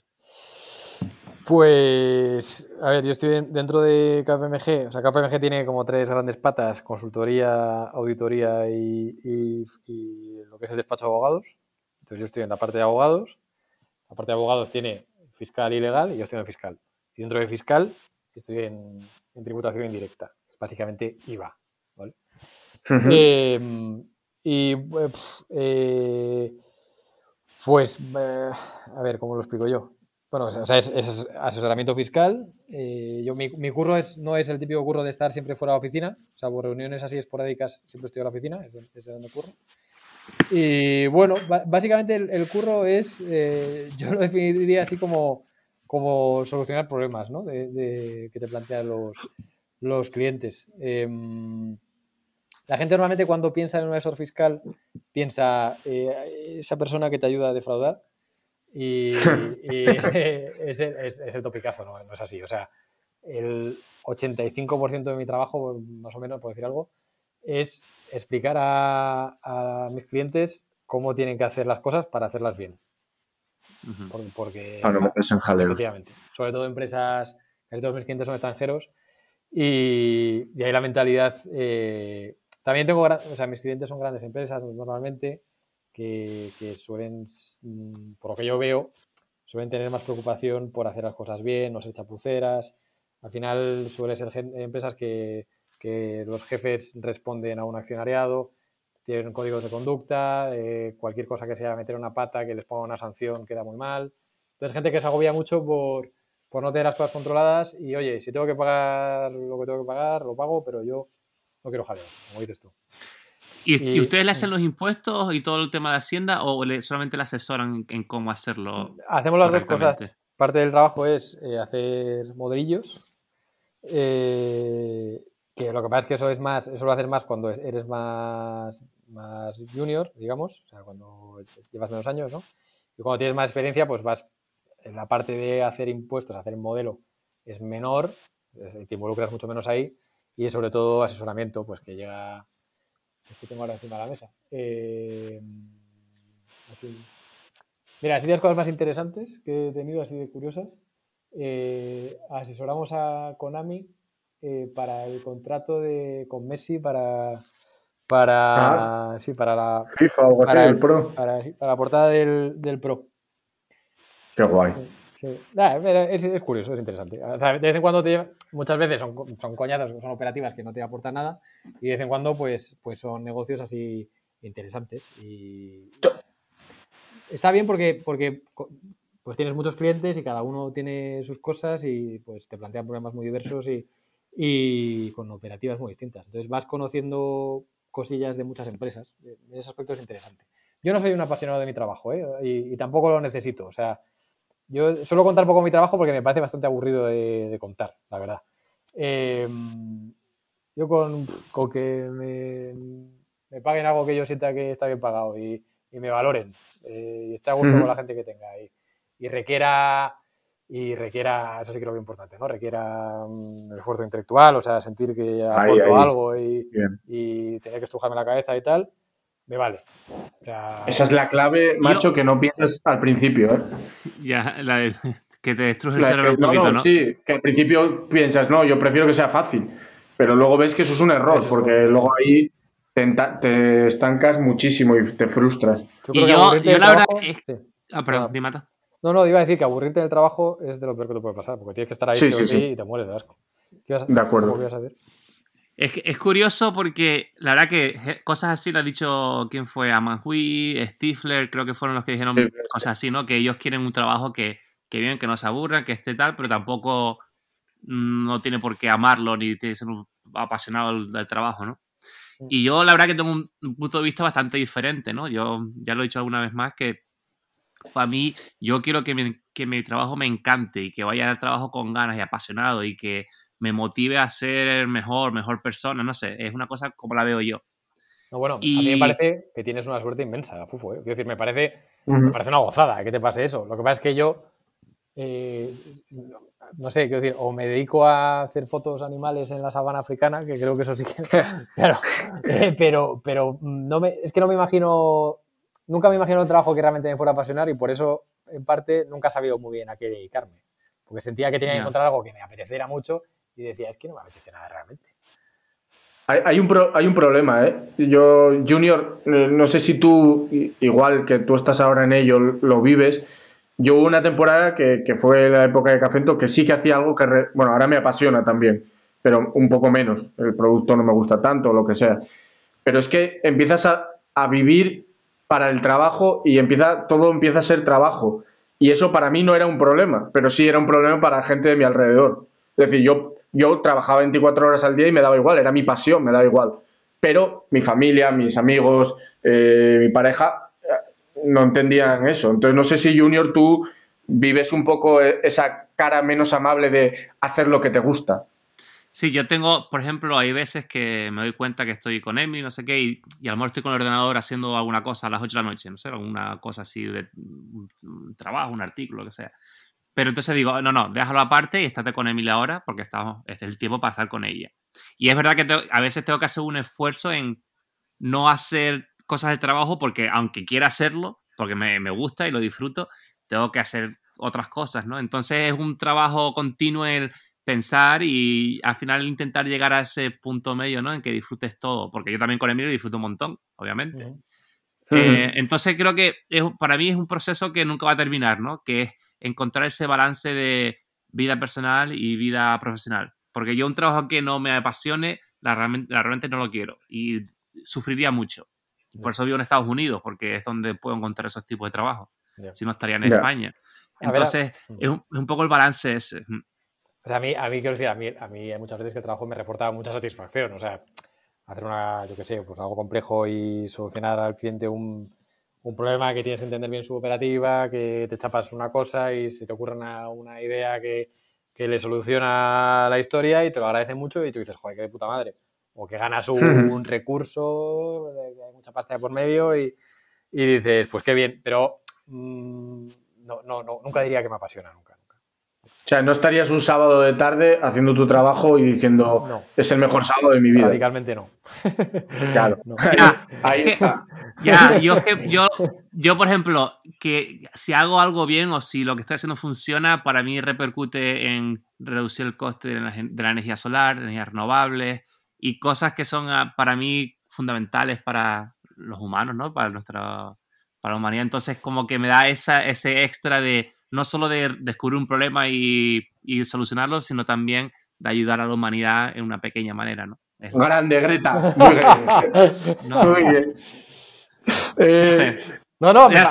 Pues, a ver, yo estoy dentro de KPMG. O sea, KPMG tiene como 3 grandes patas: consultoría, auditoría y lo que es el despacho de abogados. Entonces yo estoy en la parte de abogados. La parte de abogados tiene fiscal y legal, y yo estoy en fiscal. Y dentro de fiscal estoy en tributación indirecta, básicamente IVA, ¿vale? A ver, ¿cómo lo explico yo? Bueno, o sea, es asesoramiento fiscal. Mi curro no es el típico curro de estar siempre fuera de la oficina, salvo reuniones así esporádicas, siempre estoy en la oficina, es donde curro. Y bueno, básicamente el curro es, yo lo definiría así como solucionar problemas, ¿no? Que te plantean los clientes. La gente normalmente cuando piensa en un asesor fiscal piensa esa persona que te ayuda a defraudar y es el topicazo, ¿no? No es así. O sea, el 85% de mi trabajo, más o menos, por decir algo, es explicar a mis clientes cómo tienen que hacer las cosas para hacerlas bien. Porque Para no meterse en jaleos. efectivamente, sobre todo empresas, casi todos mis clientes son extranjeros y ahí la mentalidad... también tengo, o sea, mis clientes son grandes empresas normalmente que suelen, por lo que yo veo, suelen tener más preocupación por hacer las cosas bien, no ser chapuceras. Al final suelen ser empresas que los jefes responden a un accionariado, tienen códigos de conducta, cualquier cosa que sea meter una pata, que les ponga una sanción, queda muy mal. Entonces, gente que se agobia mucho por no tener las cosas controladas y, oye, si tengo que pagar lo que tengo que pagar, lo pago, pero yo no quiero jaleos, como dices tú. ¿Y ustedes le hacen los impuestos y todo el tema de Hacienda o solamente le asesoran en cómo hacerlo Hacemos las dos correctamente? cosas. Parte del trabajo es hacer modelillos, que lo que pasa es que eso lo haces más cuando eres más junior, digamos, o sea, cuando llevas menos años, ¿no? Y cuando tienes más experiencia, pues vas en la parte de hacer impuestos, hacer el modelo es menor, te involucras mucho menos ahí y sobre todo asesoramiento, pues que llega, es que tengo ahora encima de la mesa. Así. Mira, así de las cosas más interesantes que he tenido, así de curiosas, asesoramos a Konami para el contrato con Messi para la FIFA o algo así, el Pro. para la portada del Pro. Qué guay. Sí. Es curioso, es interesante. O sea, de vez en cuando muchas veces son coñazos, son operativas que no te aportan nada y de vez en cuando pues son negocios así interesantes y está bien porque pues tienes muchos clientes y cada uno tiene sus cosas y pues te plantean problemas muy diversos y con operativas muy distintas. Entonces vas conociendo cosillas de muchas empresas. En ese aspecto es interesante. Yo no soy un apasionado de mi trabajo, ¿eh? y tampoco lo necesito. O sea, yo suelo contar poco mi trabajo porque me parece bastante aburrido de contar, la verdad. Yo con que me paguen algo que yo sienta que está bien pagado y me valoren y esté a gusto con la gente que tenga y requiera, eso sí creo que es importante, ¿no? Requiera un esfuerzo intelectual, o sea, sentir que aporto algo y tener que estrujarme la cabeza y tal, me vale. O sea, esa es la clave, macho, que no piensas al principio, ¿eh? Ya, que te destruje el cerebro un No, poquito, ¿no? sí, que al principio piensas, no, yo prefiero que sea fácil, pero luego ves que eso es un error, porque luego ahí te estancas muchísimo y te frustras. Yo creo Y que yo aburrirte del la verdad trabajo... es... Sí. perdón, dime, Mata. No, iba a decir que aburrirte del trabajo es de lo peor que te puede pasar, porque tienes que estar ahí Sí, sí o sí, sí sí, y te mueres de asco. de ¿Algo acuerdo. que ibas a decir? Es curioso porque la verdad que cosas así lo ha dicho quién fue, Amanhui, Stifler, creo que fueron los que dijeron cosas así, ¿no? Que ellos quieren un trabajo que bien, que no se aburra, que esté tal, pero tampoco no tiene por qué amarlo ni tiene que ser un apasionado del trabajo, ¿no? Y yo la verdad que tengo un punto de vista bastante diferente, ¿no? Yo ya lo he dicho alguna vez más que para mí yo quiero que mi trabajo me encante y que vaya al trabajo con ganas y apasionado y que me motive a ser mejor persona, no sé, es una cosa como la veo yo. No, bueno, a mí me parece que tienes una suerte inmensa, Fufo, ¿eh? Quiero decir, me parece una gozada que te pase eso. Lo que pasa es que yo, no sé, quiero decir, o me dedico a hacer fotos animales en la sabana africana, que creo que eso sí que, claro, pero es que no me imagino, nunca me imagino un trabajo que realmente me fuera a apasionar y por eso, en parte, nunca he sabido muy bien a qué dedicarme, porque sentía que tenía que encontrar algo que me apeteciera mucho y decía, es que no me apetece nada realmente. Hay un problema, ¿eh? Yo, Junior, no sé si tú, igual que tú estás ahora en ello, lo vives. Yo hubo una temporada que fue la época de Cafento que sí que hacía algo que, bueno, ahora me apasiona también, pero un poco menos. El producto no me gusta tanto, o lo que sea. Pero es que empiezas a vivir para el trabajo y todo empieza a ser trabajo. Y eso para mí no era un problema, pero sí era un problema para la gente de mi alrededor. Es decir, yo trabajaba 24 horas al día y me daba igual, era mi pasión, me daba igual. Pero mi familia, mis amigos, mi pareja no entendían eso. Entonces no sé si, Junior, tú vives un poco esa cara menos amable de hacer lo que te gusta. Sí, yo tengo, por ejemplo, hay veces que me doy cuenta que estoy con Emily, no sé qué, y a lo mejor estoy con el ordenador haciendo alguna cosa a las 8 de la noche, no sé, alguna cosa así de un trabajo, un artículo, lo que sea. Pero entonces digo, no, déjalo aparte y estate con Emily ahora porque este es el tiempo para estar con ella. Y es verdad que a veces tengo que hacer un esfuerzo en no hacer cosas del trabajo porque aunque quiera hacerlo, porque me gusta y lo disfruto, tengo que hacer otras cosas, ¿no? Entonces es un trabajo continuo el pensar y al final intentar llegar a ese punto medio, ¿no? En que disfrutes todo, porque yo también con Emilio disfruto un montón, obviamente. Entonces creo que para mí es un proceso que nunca va a terminar, ¿no? Que es encontrar ese balance de vida personal y vida profesional. Porque yo un trabajo que no me apasione, realmente no lo quiero y sufriría mucho. Por eso vivo en Estados Unidos, porque es donde puedo encontrar esos tipos de trabajo. Si no, estaría en España. Entonces, es un poco el balance ese. O sea, a mí quiero decir, a mí hay muchas veces que el trabajo me reporta mucha satisfacción. O sea, hacer yo qué sé, pues algo complejo y solucionar al cliente un problema que tienes que entender bien su operativa, que te chapas una cosa y se te ocurre una idea que le soluciona la historia y te lo agradece mucho y tú dices, joder, qué de puta madre. O que ganas un recurso, que hay mucha pasta de por medio y dices, pues qué bien, pero nunca diría que me apasiona, nunca. O sea, no estarías un sábado de tarde haciendo tu trabajo y diciendo, No, es el mejor sábado de mi vida. Radicalmente no. Claro. No. Ahí está. Yo, por ejemplo, que si hago algo bien o si lo que estoy haciendo funciona, para mí repercute en reducir el coste de la energía solar, de energías renovables y cosas que son para mí fundamentales para los humanos, ¿no? Para la humanidad. Entonces, como que me da ese extra de no solo de descubrir un problema y solucionarlo, sino también de ayudar a la humanidad en una pequeña manera, ¿no? Grande, Greta. Muy bien. Muy bien. No sé. No, me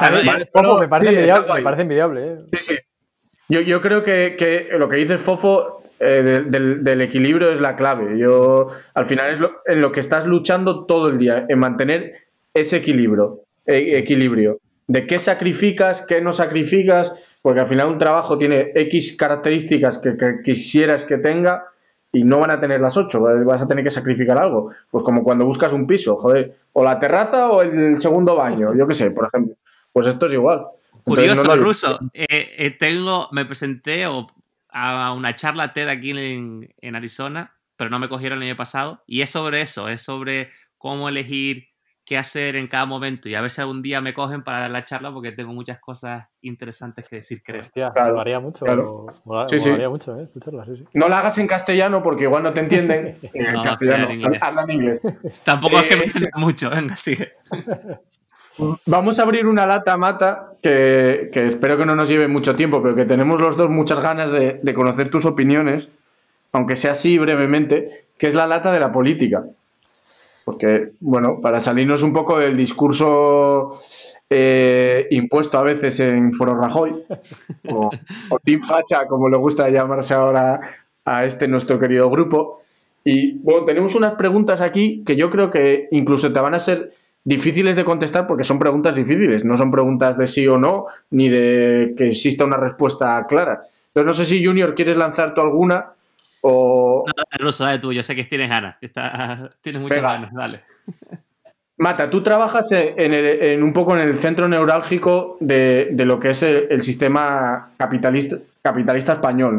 parece envidiable. Sí, sí. Yo creo que lo que dice Fofo del equilibrio es la clave. Al final es en lo que estás luchando todo el día, en mantener ese equilibrio. De qué sacrificas, qué no sacrificas, porque al final un trabajo tiene X características que quisieras que tenga y no van a tener las 8, vas a tener que sacrificar algo. Pues como cuando buscas un piso, joder, o la terraza o el segundo baño, yo qué sé, por ejemplo. Pues esto es igual. Curioso, Ruso. Me presenté a una charla TED aquí en Arizona, pero no me cogieron el año pasado. Y es sobre eso, es sobre cómo elegir qué hacer en cada momento. Y a ver si algún día me cogen para dar la charla porque tengo muchas cosas interesantes que decir, creo. Hostia, claro, molaría mucho. Claro. Molaría mucho, escucharla, sí. No la hagas en castellano porque igual no te entienden. En castellano, habla en inglés. Tampoco es que me entiendan mucho, venga, sigue. Vamos a abrir una lata, Mata, que espero que no nos lleve mucho tiempo, pero que tenemos los dos muchas ganas de conocer tus opiniones, aunque sea así brevemente, que es la lata de la política. Porque, bueno, para salirnos un poco del discurso impuesto a veces en Foro Rajoy, o Team Facha, como le gusta llamarse ahora a nuestro querido grupo. Y bueno, tenemos unas preguntas aquí que yo creo que incluso te van a ser difíciles de contestar porque son preguntas difíciles, no son preguntas de sí o no, ni de que exista una respuesta clara. Entonces no sé si, Junior, quieres lanzar tú alguna o... No, Ruso, dale tú, yo sé que tienes ganas, tienes muchas ganas, dale. Mata, tú trabajas en un poco en el centro neurálgico de lo que es el sistema capitalista español, ¿no?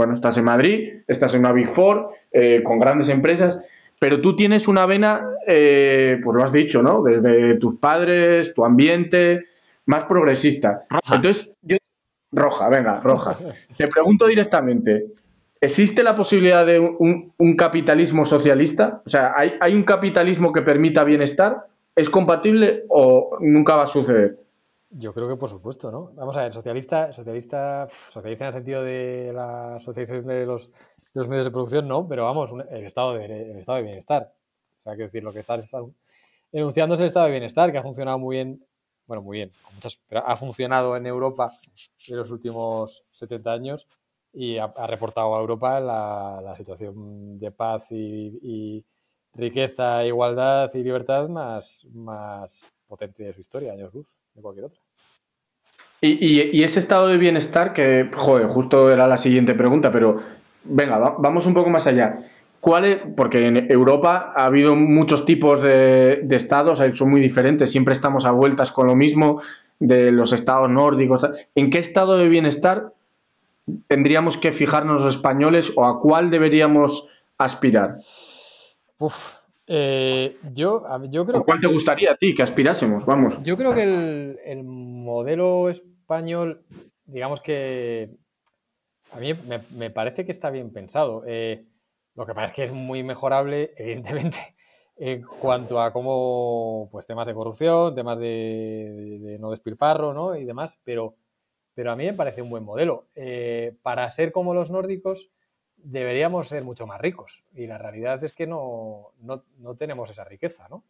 bueno, estás en Madrid, estás en una Big Four, con grandes empresas, pero tú tienes una vena, pues lo has dicho, ¿no? Desde tus padres, tu ambiente, más progresista. Roja. Entonces, roja, venga, roja. Te pregunto directamente, ¿existe la posibilidad de un capitalismo socialista? O sea, ¿hay un capitalismo que permita bienestar? ¿Es compatible o nunca va a suceder? Yo creo que por supuesto, ¿no? Vamos a ver, socialista en el sentido de la asociación de los medios de producción, no, pero vamos, el estado de bienestar. O sea, quiero decir, lo que estás enunciando es el estado de bienestar, que ha funcionado muy bien, bueno, muy bien, pero ha funcionado en Europa en los últimos 70 años y ha reportado a Europa la situación de paz y riqueza, igualdad y libertad más potente de su historia, años luz, de cualquier otra. Y ese estado de bienestar, que, joder, justo era la siguiente pregunta, pero venga, vamos un poco más allá. Porque en Europa ha habido muchos tipos de estados, son muy diferentes, siempre estamos a vueltas con lo mismo de los estados nórdicos. ¿En qué estado de bienestar tendríamos que fijarnos los españoles o a cuál deberíamos aspirar? Uf, yo creo, ¿O cuál te gustaría a ti que aspirásemos? Vamos. yo creo que el modelo español, digamos que a mí me parece que está bien pensado. Lo que pasa es que es muy mejorable, evidentemente, en cuanto a cómo, pues temas de corrupción, temas de no despilfarro, ¿no? Y demás, pero a mí me parece un buen modelo. Para ser como los nórdicos, deberíamos ser mucho más ricos. Y la realidad es que no tenemos esa riqueza, ¿no?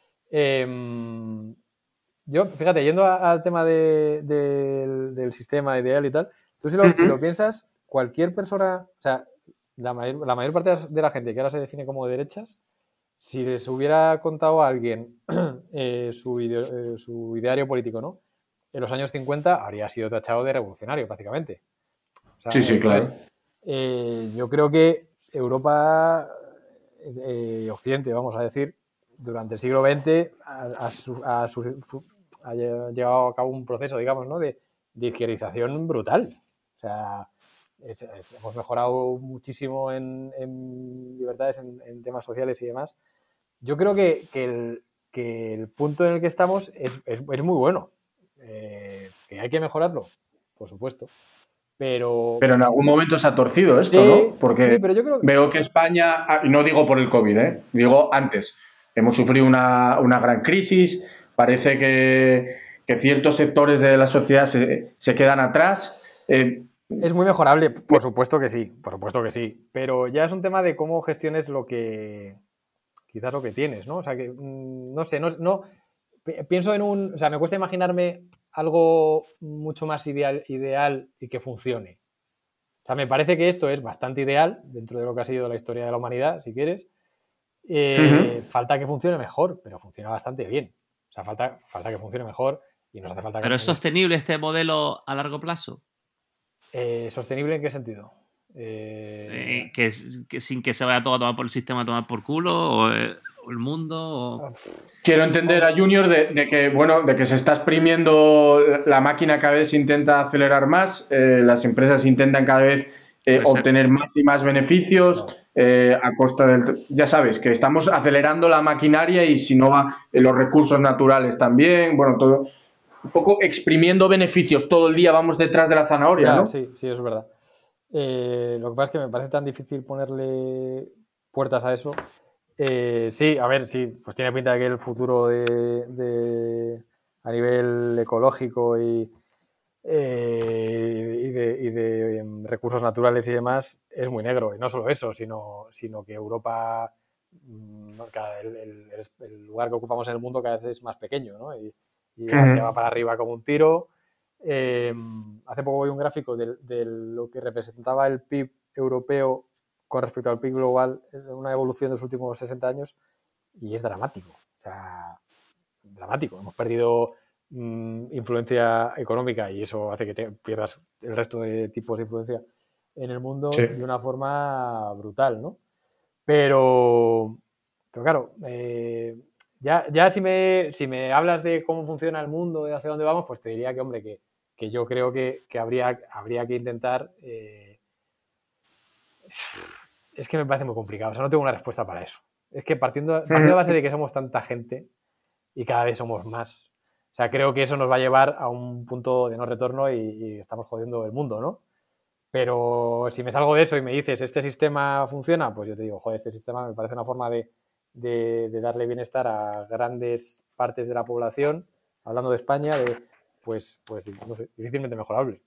Yo, fíjate, yendo al tema del sistema ideal y tal, tú si lo piensas, cualquier persona, o sea, la mayor parte de la gente que ahora se define como derechas, si les hubiera contado a alguien su ideario político, ¿no? En los años 50 habría sido tachado de revolucionario, prácticamente. O sea, Sí, sí, entonces, claro. yo creo que Europa, Occidente, vamos a decir, durante el siglo XX ha llevado a cabo un proceso, digamos, ¿no? de izquierización brutal. O sea, hemos mejorado muchísimo en libertades, en temas sociales y demás. Yo creo que el punto en el que estamos es muy bueno. ¿Que hay que mejorarlo? Por supuesto. Pero Pero en algún momento se ha torcido esto, ¿no? sí, Porque sí, pero yo creo que veo que España, y no digo por el COVID, digo antes, hemos sufrido una gran crisis, parece que ciertos sectores de la sociedad se quedan atrás. es muy mejorable, por supuesto que sí, por supuesto que sí. Pero ya es un tema de cómo gestiones quizás lo que tienes, ¿no? O sea, que no sé, pienso o sea, me cuesta imaginarme algo mucho más ideal y que funcione. O sea, me parece que esto es bastante ideal dentro de lo que ha sido la historia de la humanidad, si quieres. Falta que funcione mejor, pero funciona bastante bien. O sea, falta que funcione mejor y nos hace falta ¿Pero es cambios. sostenible este modelo a largo plazo? ¿Sostenible en qué sentido? Que sin que se vaya todo a tomar por el sistema, a tomar por culo, o el mundo, o... Quiero entender a Junior de que se está exprimiendo la máquina, cada vez se intenta acelerar más, las empresas intentan cada vez obtener más y más beneficios a costa del... Ya sabes, que estamos acelerando la maquinaria y si no va los recursos naturales también, bueno, todo un poco exprimiendo beneficios todo el día, vamos detrás de la zanahoria, Ya, ¿no? sí, sí, eso es verdad. Lo que pasa es que me parece tan difícil ponerle puertas a eso. Sí, a ver, sí, pues tiene pinta de que el futuro a nivel ecológico y de recursos naturales y demás es muy negro. Y no solo eso, sino que Europa, el lugar que ocupamos en el mundo cada vez es más pequeño, ¿no? Y Asia va para arriba como un tiro. Hace poco vi un gráfico de lo que representaba el PIB europeo con respecto al PIB global, una evolución de los últimos 60 años, y es dramático. O sea, dramático. Hemos perdido influencia económica y eso hace que pierdas el resto de tipos de influencia en el mundo Sí. de una forma brutal, ¿no? Pero claro, ya si me hablas de cómo funciona el mundo, de hacia dónde vamos, pues te diría que, hombre, que yo creo que habría que intentar Es que me parece muy complicado. O sea, no tengo una respuesta para eso. Es que partiendo de base de que somos tanta gente y cada vez somos más. O sea, creo que eso nos va a llevar a un punto de no retorno y estamos jodiendo el mundo, ¿no? Pero si me salgo de eso y me dices, ¿este sistema funciona? Pues yo te digo, joder, este sistema me parece una forma de darle bienestar a grandes partes de la población, hablando de España, pues no sé, difícilmente mejorable.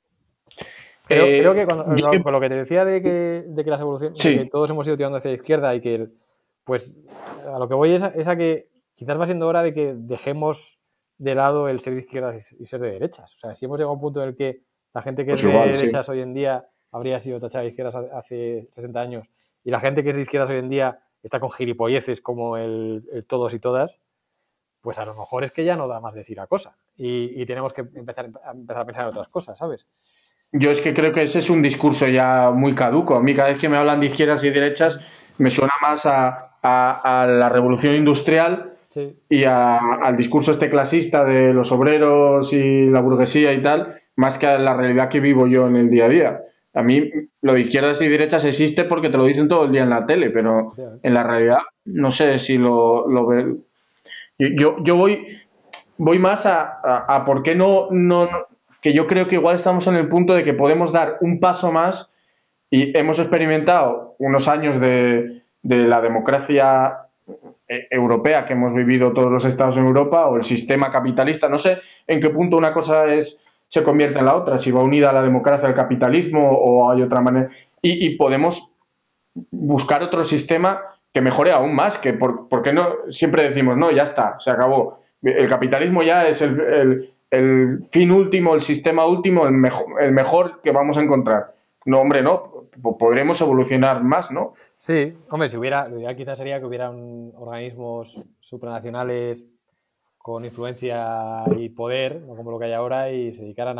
Creo que con lo que te decía de que las evoluciones, Sí. de que todos hemos ido tirando hacia la izquierda y que, pues, a lo que voy es a que quizás va siendo hora de que dejemos de lado el ser de izquierdas y ser de derechas. O sea, si hemos llegado a un punto en el que la gente que Pues es de igual, sí. derechas hoy en día habría sido tachada de izquierdas hace 60 años y la gente que es de izquierdas hoy en día está con gilipolleces como el todos y todas, pues a lo mejor es que ya no da más de sí la cosa y tenemos que empezar a pensar en otras cosas, ¿sabes? Yo es que creo que ese es un discurso ya muy caduco. A mí cada vez que me hablan de izquierdas y derechas me suena más a la revolución industrial Sí. y al discurso este clasista de los obreros y la burguesía y tal, más que a la realidad que vivo yo en el día a día. A mí lo de izquierdas y derechas existe porque te lo dicen todo el día en la tele, pero en la realidad no sé si lo ven. Yo voy más a por qué no, que yo creo que igual estamos en el punto de que podemos dar un paso más y hemos experimentado unos años de la democracia europea que hemos vivido todos los estados en Europa o el sistema capitalista. No sé en qué punto una cosa se convierte en la otra, si va unida a la democracia al capitalismo o hay otra manera. Y podemos buscar otro sistema que mejore aún más, que porque no siempre decimos, no, ya está, se acabó. El capitalismo ya es el fin último, el sistema último, el mejor que vamos a encontrar. No, hombre, no, podremos evolucionar más, ¿no? Sí, hombre, si hubiera, la idea quizás sería que hubieran organismos supranacionales con influencia y poder, no como lo que hay ahora, y se dedicaran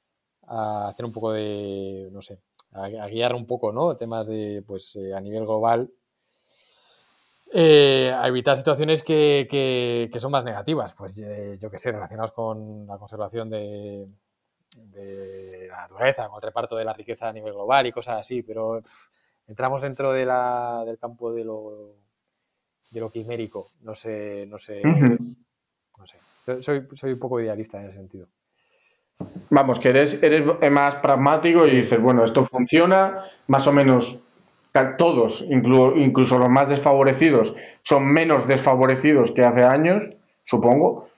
a hacer un poco de, no sé, a guiar un poco, ¿no? Temas de, pues, a nivel global, a evitar situaciones que son más negativas, pues yo qué sé, relacionadas con la conservación de la naturaleza, con el reparto de la riqueza a nivel global y cosas así, pero entramos dentro del campo de lo quimérico, no sé. Soy un poco idealista en ese sentido. Vamos, que eres más pragmático y dices, bueno, esto funciona, más o menos todos, incluso los más desfavorecidos, son menos desfavorecidos que hace años, supongo,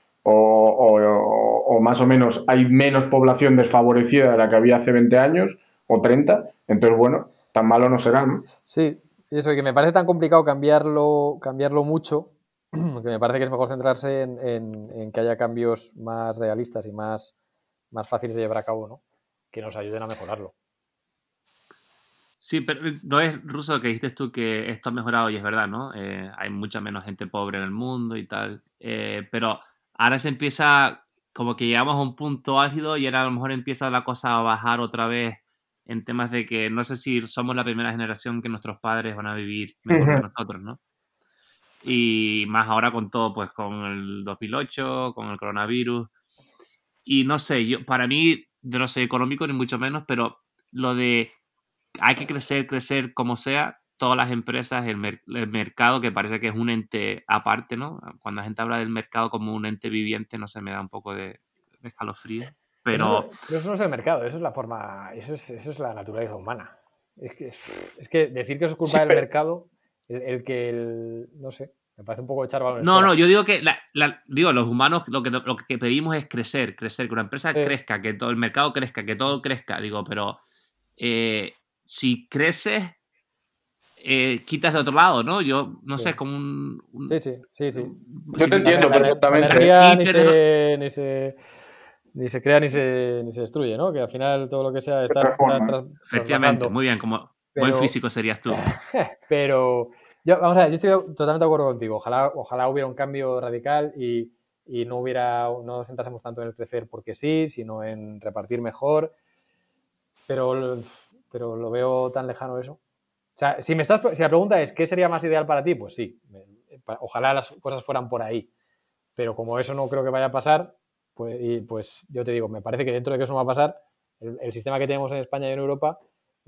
o más o menos hay menos población desfavorecida de la que había hace 20 años o 30, entonces, bueno, tan malo no será, ¿no? Sí, eso, y que me parece tan complicado cambiarlo mucho, que me parece que es mejor centrarse en que haya cambios más realistas y más fáciles de llevar a cabo, ¿no? Que nos ayuden a mejorarlo. Sí, pero no es ruso que dijiste tú que esto ha mejorado y es verdad, ¿no? Hay mucha menos gente pobre en el mundo y tal. Pero ahora se empieza, como que llegamos a un punto álgido y ahora a lo mejor empieza la cosa a bajar otra vez en temas de que no sé si somos la primera generación que nuestros padres van a vivir mejor que nosotros, ¿no? Y más ahora con todo, pues con el 2008, con el coronavirus. Y no sé, para mí, yo no soy económico ni mucho menos, pero lo de hay que crecer como sea, todas las empresas, el mercado, que parece que es un ente aparte, ¿no? Cuando la gente habla del mercado como un ente viviente, no sé, me da un poco de escalofrío. Pero Pero eso no es el mercado, eso es la forma, eso es la naturaleza humana. Es que decir que eso es culpa del mercado, no sé, me parece un poco echar balones no, fuera. yo digo que digo, los humanos lo que pedimos es crecer, que una empresa crezca, que todo el mercado crezca, que todo crezca. Digo, pero si creces, quitas de otro lado, ¿no? Yo no sé, es como un Sí. Yo te entiendo perfectamente. La energía ni se crea ni se destruye, ¿no? Que al final todo lo que sea estás efectivamente, trasvasando. muy bien, como buen físico serías tú. Pero vamos a ver, yo estoy totalmente de acuerdo contigo. Ojalá hubiera un cambio radical y no nos centrásemos tanto en el crecer porque sí, sino en repartir mejor. Pero lo veo tan lejano eso. O sea, si la pregunta es ¿qué sería más ideal para ti? Pues sí. Ojalá las cosas fueran por ahí. Pero como eso no creo que vaya a pasar, pues yo te digo, me parece que dentro de que eso no va a pasar, el sistema que tenemos en España y en Europa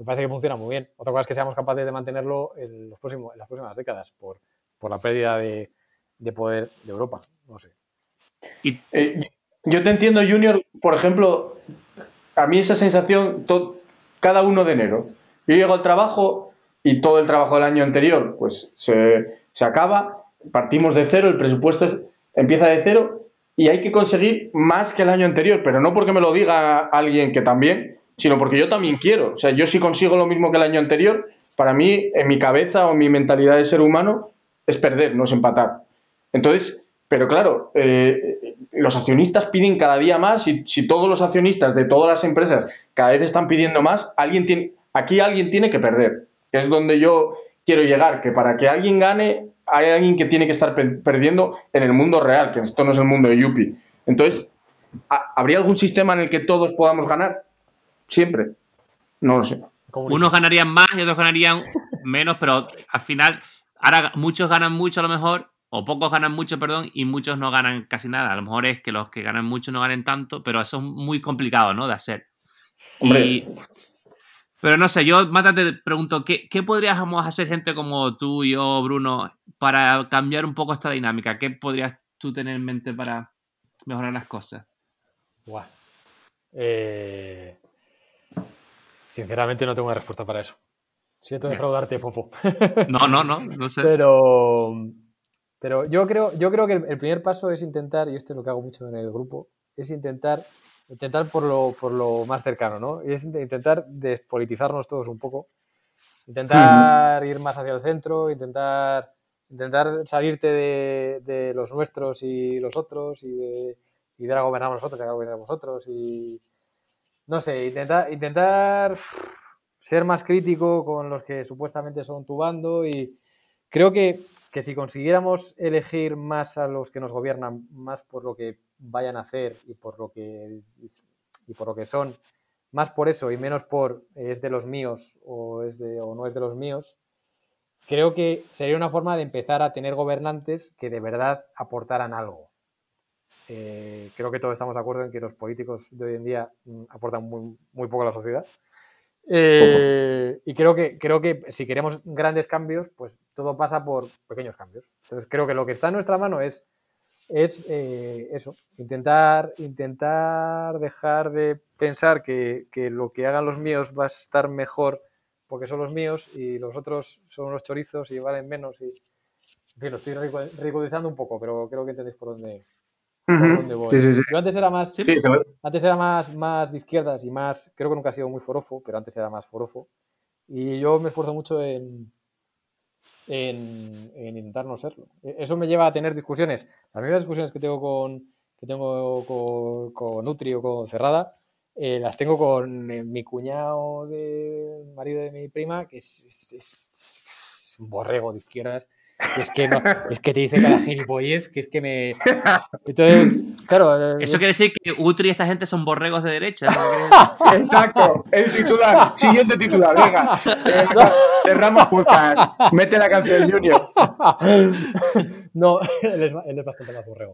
me parece que funciona muy bien. Otra cosa es que seamos capaces de mantenerlo en las próximas décadas por la pérdida de poder de Europa. No sé. Yo te entiendo, Junior, por ejemplo, a mí esa sensación cada 1 de enero. Yo llego al trabajo y todo el trabajo del año anterior pues se acaba, partimos de cero, el presupuesto empieza de cero y hay que conseguir más que el año anterior, pero no porque me lo diga alguien que también, sino porque yo también quiero. O sea, yo si consigo lo mismo que el año anterior, para mí, en mi cabeza o en mi mentalidad de ser humano, es perder, no es empatar. Entonces, pero claro, los accionistas piden cada día más y si todos los accionistas de todas las empresas cada vez están pidiendo más, aquí alguien tiene que perder, que es donde yo quiero llegar, que para que alguien gane hay alguien que tiene que estar perdiendo en el mundo real, que esto no es el mundo de Yuppie. Entonces, ¿habría algún sistema en el que todos podamos ganar? Siempre. No lo sé. Unos ganarían más y otros ganarían menos, pero al final, ahora muchos ganan mucho a lo mejor, o pocos ganan mucho, perdón, y muchos no ganan casi nada. A lo mejor es que los que ganan mucho no ganen tanto, pero eso es muy complicado, ¿no? De hacer. Hombre. Pero no sé, yo más te pregunto, ¿qué podríamos hacer gente como tú, yo, Bruno, para cambiar un poco esta dinámica? ¿Qué podrías tú tener en mente para mejorar las cosas? Buah. Sinceramente no tengo una respuesta para eso. Siento defraudarte, Fofo. No sé. Pero yo creo que el primer paso es intentar, y esto es lo que hago mucho en el grupo, es intentar por lo más cercano, ¿no? Y es intentar despolitizarnos todos un poco, intentar ir más hacia el centro, intentar salirte de los nuestros y los otros y de ahora gobernamos nosotros y ahora gobernamos vosotros y no sé, intentar ser más crítico con los que supuestamente son tu bando y creo que si consiguiéramos elegir más a los que nos gobiernan, más por lo que vayan a hacer y por lo que son, más por eso y menos por es de los míos o no es de los míos, creo que sería una forma de empezar a tener gobernantes que de verdad aportaran algo. Creo que todos estamos de acuerdo en que los políticos de hoy en día aportan muy, muy poco a la sociedad. Y creo que si queremos grandes cambios, pues todo pasa por pequeños cambios. Entonces creo que lo que está en nuestra mano es eso, intentar dejar de pensar que lo que hagan los míos va a estar mejor porque son los míos y los otros son unos chorizos y valen menos. Y, en fin, lo estoy ridiculizando un poco, pero creo que entendéis por dónde voy. Sí. Yo antes era más... Sí, antes era más de izquierdas y más... Creo que nunca he sido muy forofo, pero antes era más forofo. Y yo me esfuerzo mucho en intentar no serlo. Eso me lleva a tener discusiones. Las mismas discusiones que tengo con Nutri o con Cerrada, las tengo con mi cuñado de marido de mi prima, que es un borrego de izquierdas. Es que te dice cada gilipollez, que es que me... Entonces, claro... Eso quiere decir que Utri y esta gente son borregos de derecha, ¿no? Exacto, el titular. Siguiente titular, venga. Cerramos podcast. Mete la canción del Junior. No, él es bastante más borrego.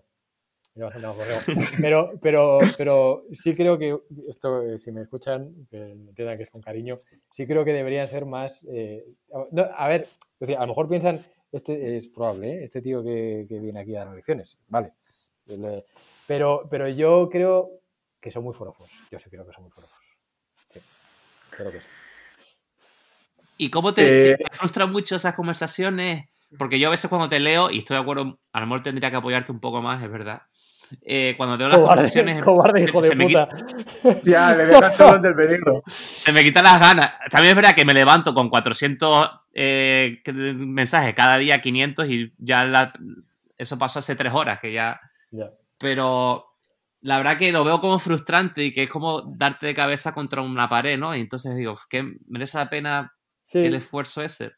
Pero sí creo que esto, si me escuchan, que entiendan que es con cariño, sí creo que deberían ser más... no, a ver, es decir, a lo mejor piensan, es probable, este tío que viene aquí a dar elecciones, vale. Pero yo creo que son muy forofos. Yo sí creo que son muy forofos. Sí, creo que sí. ¿Y cómo te frustran mucho esas conversaciones? Porque yo a veces cuando te leo, y estoy de acuerdo, a lo mejor tendría que apoyarte un poco más, es verdad. Cuando leo las conversaciones... Cobarde, hijo de puta. Ya, le dejas todos del peligro. Se me quitan las ganas. También es verdad que me levanto con 400 mensajes cada día, 500, y ya eso pasó hace 3 horas, que ya... Pero la verdad que lo veo como frustrante y que es como darte de cabeza contra una pared, ¿no? Y entonces digo, ¿qué merece la pena el esfuerzo ese?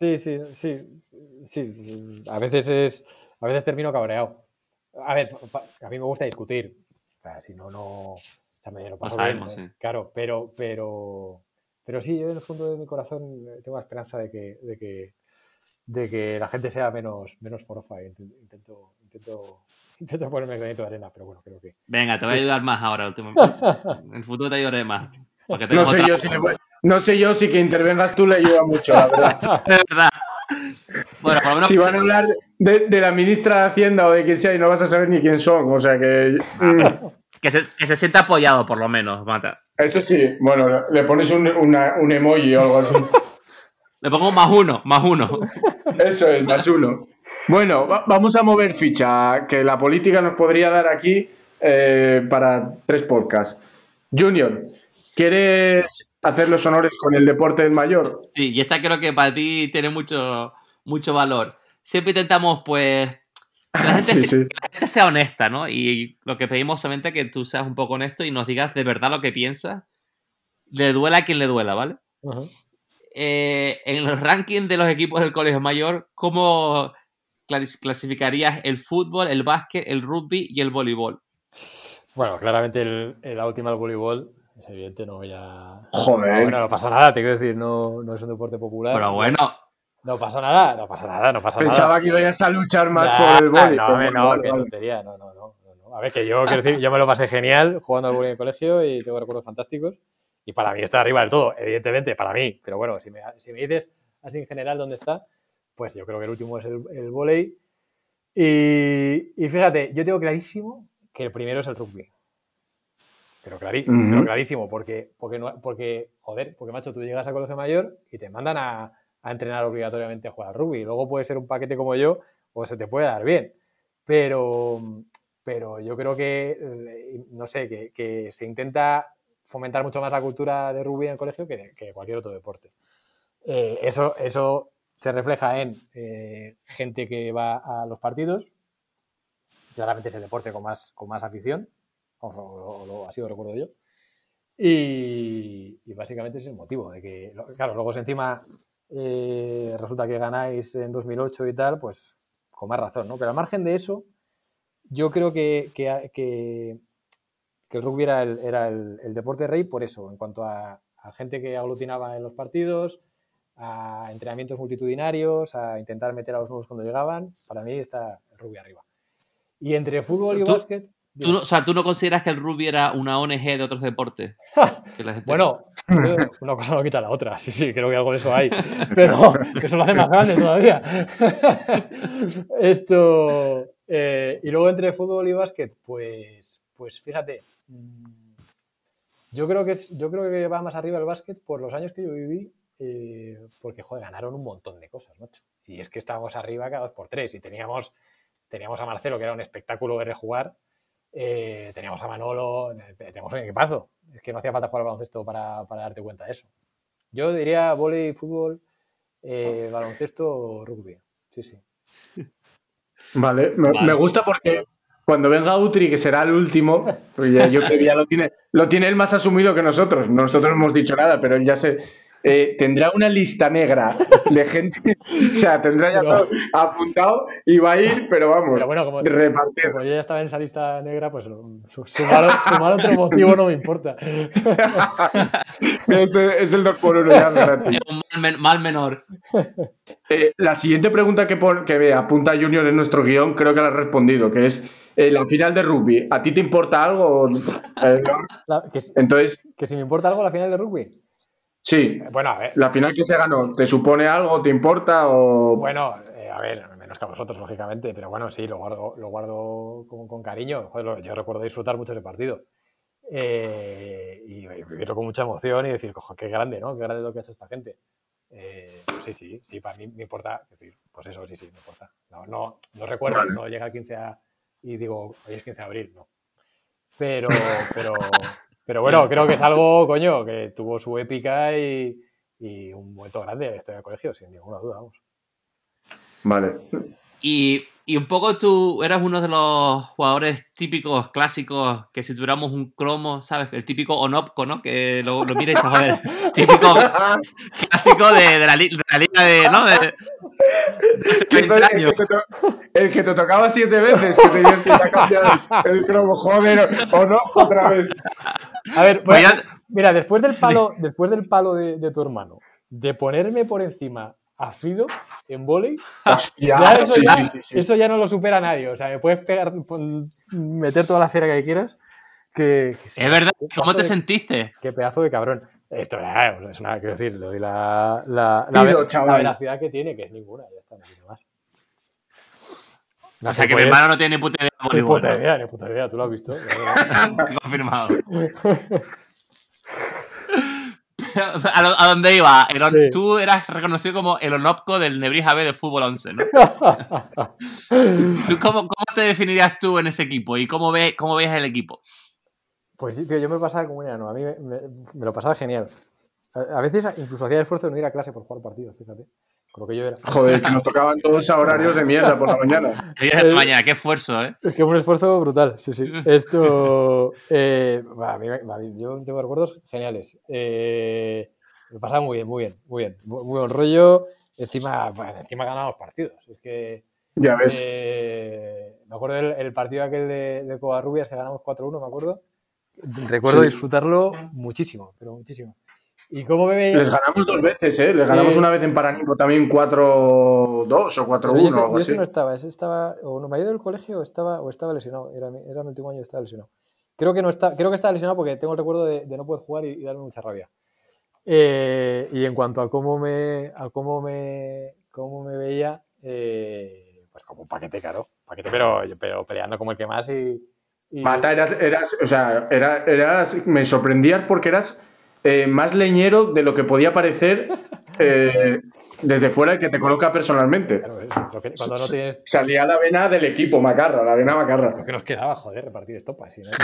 Sí. A veces termino cabreado. A ver, a mí me gusta discutir. O sea, si no, o sea, me lo paso bien, sí. Claro, pero sí, yo en el fondo de mi corazón tengo la esperanza de que la gente sea menos forofa. Intento ponerme granito de arena, pero bueno, creo que... Venga, te voy a ayudar más ahora últimamente. En el futuro te ayudaré más. Porque No tenemos sé otra- yo si no sé yo si que intervengas tú le ayuda mucho, la verdad. Es verdad. Bueno, por lo menos Si van a hablar de la ministra de Hacienda o de quien sea y no vas a saber ni quién son, o sea que... que se sienta apoyado, por lo menos, Mata. Eso sí, bueno, le pones un emoji o algo así. Le pongo más uno. Eso es, +1. Bueno, vamos a mover ficha, que la política nos podría dar aquí para 3 podcasts. Junior, ¿quieres hacer los honores con el deporte del mayor? Sí, y esta creo que para ti tiene mucho valor. Siempre intentamos, pues, que la gente, Sí, sí. que la gente sea honesta, ¿no? Y lo que pedimos solamente es que tú seas un poco honesto y nos digas de verdad lo que piensas. Le duela a quien le duela, ¿vale? Ujú. En los rankings de los equipos del colegio mayor, ¿cómo clasificarías el fútbol, el básquet, el rugby y el voleibol? Bueno, claramente la última del voleibol es evidente, no voy a... Joder. No, bueno, no pasa nada, te quiero decir, no es un deporte popular. Pero bueno, No pasa nada. Pensaba que ibas a luchar más Ya, por el vóley. no, Pues bueno, no, vale, qué vale. tontería, no. A ver, que yo quiero decir, yo me lo pasé genial jugando al vóley en el colegio y tengo recuerdos fantásticos. Y para mí está arriba del todo, evidentemente, para mí. Pero bueno, si me dices así en general dónde está, pues yo creo que el último es el vóley. Y fíjate, yo tengo clarísimo que el primero es el rugby. Pero clarísimo, porque, macho, tú llegas a colegio mayor y te mandan a entrenar obligatoriamente a jugar al rugby. Luego puede ser un paquete como yo o se te puede dar bien. Pero yo creo que, no sé, que se intenta fomentar mucho más la cultura de rugby en el colegio que cualquier otro deporte. Eso se refleja en gente que va a los partidos. Claramente es el deporte con más afición. Así lo recuerdo yo. Y básicamente ese es el motivo de que, claro, luego si encima resulta que ganáis en 2008 y tal, pues con más razón, ¿no? Pero al margen de eso, yo creo que el rugby era el deporte rey por eso, en cuanto a gente que aglutinaba en los partidos, a entrenamientos multitudinarios, a intentar meter a los nuevos cuando llegaban. Para mí está el rugby arriba. Y entre fútbol y básquet... ¿Tú no consideras que el rugby era una ONG de otros deportes? Que la gente... Bueno, una cosa no quita la otra. Sí, creo que algo de eso hay. Pero que eso lo hace más grande todavía. Y luego entre fútbol y básquet, pues fíjate. Yo creo que va más arriba el básquet por los años que yo viví. Porque, joder, ganaron un montón de cosas, macho. Y es que estábamos arriba cada 2x3 y teníamos a Marcelo, que era un espectáculo verle jugar. Teníamos a Manolo, teníamos un equipazo. Es que no hacía falta jugar al baloncesto para darte cuenta de eso. Yo diría vóley, fútbol, baloncesto, rugby. Sí. Vale, me gusta porque cuando venga Utri, que será el último, pues yo creo que ya lo tiene él más asumido que nosotros. Nosotros no hemos dicho nada, pero él ya tendrá una lista negra de gente, o sea, tendrá ya todo apuntado y va a ir, pero vamos, pero bueno, como yo ya estaba en esa lista negra, pues sumar otro motivo no me importa. Es el 2x1, ya es gratis. Es un mal menor. La siguiente pregunta que apunta Junior en nuestro guión, creo que la has respondido, que es la final de rugby. ¿A ti te importa algo? Entonces, ¿que si me importa algo la final de rugby? Sí. Bueno, a ver. La final que se ganó, ¿te supone algo? ¿Te importa? O... Bueno, a ver, menos que a vosotros, lógicamente, pero bueno, sí, lo guardo con cariño. Joder, yo recuerdo disfrutar mucho ese partido. Y vivirlo con mucha emoción y decir, cojo, qué grande, ¿no? Qué grande lo que ha hecho esta gente. Sí, para mí me importa. Es decir, pues eso, sí, me importa. No recuerdo, vale. No llega el 15 y digo, hoy es 15 de abril, no. Pero bueno, creo que es algo, coño, que tuvo su épica y un momento grande de la historia del colegio, sin ninguna duda, vamos. Vale. Y un poco tú eras uno de los jugadores típicos, clásicos, que si tuviéramos un cromo, ¿sabes? El típico Onopco, ¿no? Que lo mires a joder. Típico clásico de la liga de, ¿no? El que te tocaba 7 veces, que tenías que ir a cambiar el cromo, joder, o no, otra vez. A ver, pues, mira, después del palo de tu hermano, de ponerme por encima a Fido en vóley, eso ya no lo supera nadie. O sea, me puedes meter toda la cera que quieras, Es verdad. ¿Cómo te sentiste? Qué pedazo de cabrón. Esto es una, quiero decir, le doy la veracidad que tiene, que es ninguna, ya está, no tiene más. O sea, que mi hermano no tiene ni puta idea de voleibol. Ni puta idea, tú lo has visto. Confirmado. ¿A dónde iba? Sí. Tú eras reconocido como el Onopco del Nebrija B de fútbol 11, ¿no? ¿Tú cómo te definirías tú en ese equipo? ¿Y cómo ves el equipo? Pues tío, yo me lo pasaba como un enano. A mí me lo pasaba genial. A veces incluso hacía el esfuerzo de no ir a clase por jugar partidos, fíjate. Con lo que yo era. Joder, que nos tocaban todos a horarios de mierda por la mañana. 10 de la mañana, qué esfuerzo, ¿eh? Es que un esfuerzo brutal, sí. Esto. Yo tengo recuerdos geniales. Me pasaba muy bien. Muy buen rollo. Encima ganábamos partidos. Es que. Ya ves. Me acuerdo el partido aquel de Covarrubias que ganamos 4-1, me acuerdo. Recuerdo disfrutarlo muchísimo, pero muchísimo. ¿Y cómo me veía? Les ganamos 2 veces, ¿eh? Les ganamos una vez en Paraninfo también 4-2 o 4-1 o algo así. Yo no estaba, ese estaba, o no me había ido del colegio o estaba lesionado. Era mi último año y estaba lesionado. Creo que estaba lesionado porque tengo el recuerdo de no poder jugar y darme mucha rabia. Y en cuanto a cómo me veía, pues como un paquete, claro. Pero peleando como el que más y... Mata, me sorprendías porque eras más leñero de lo que podía parecer desde fuera y que te coloca personalmente. Claro, cuando no tienes... Salía la vena del equipo, Macarra, la vena Macarra. Lo que nos quedaba, joder, repartir estopas. ¿Sí, no?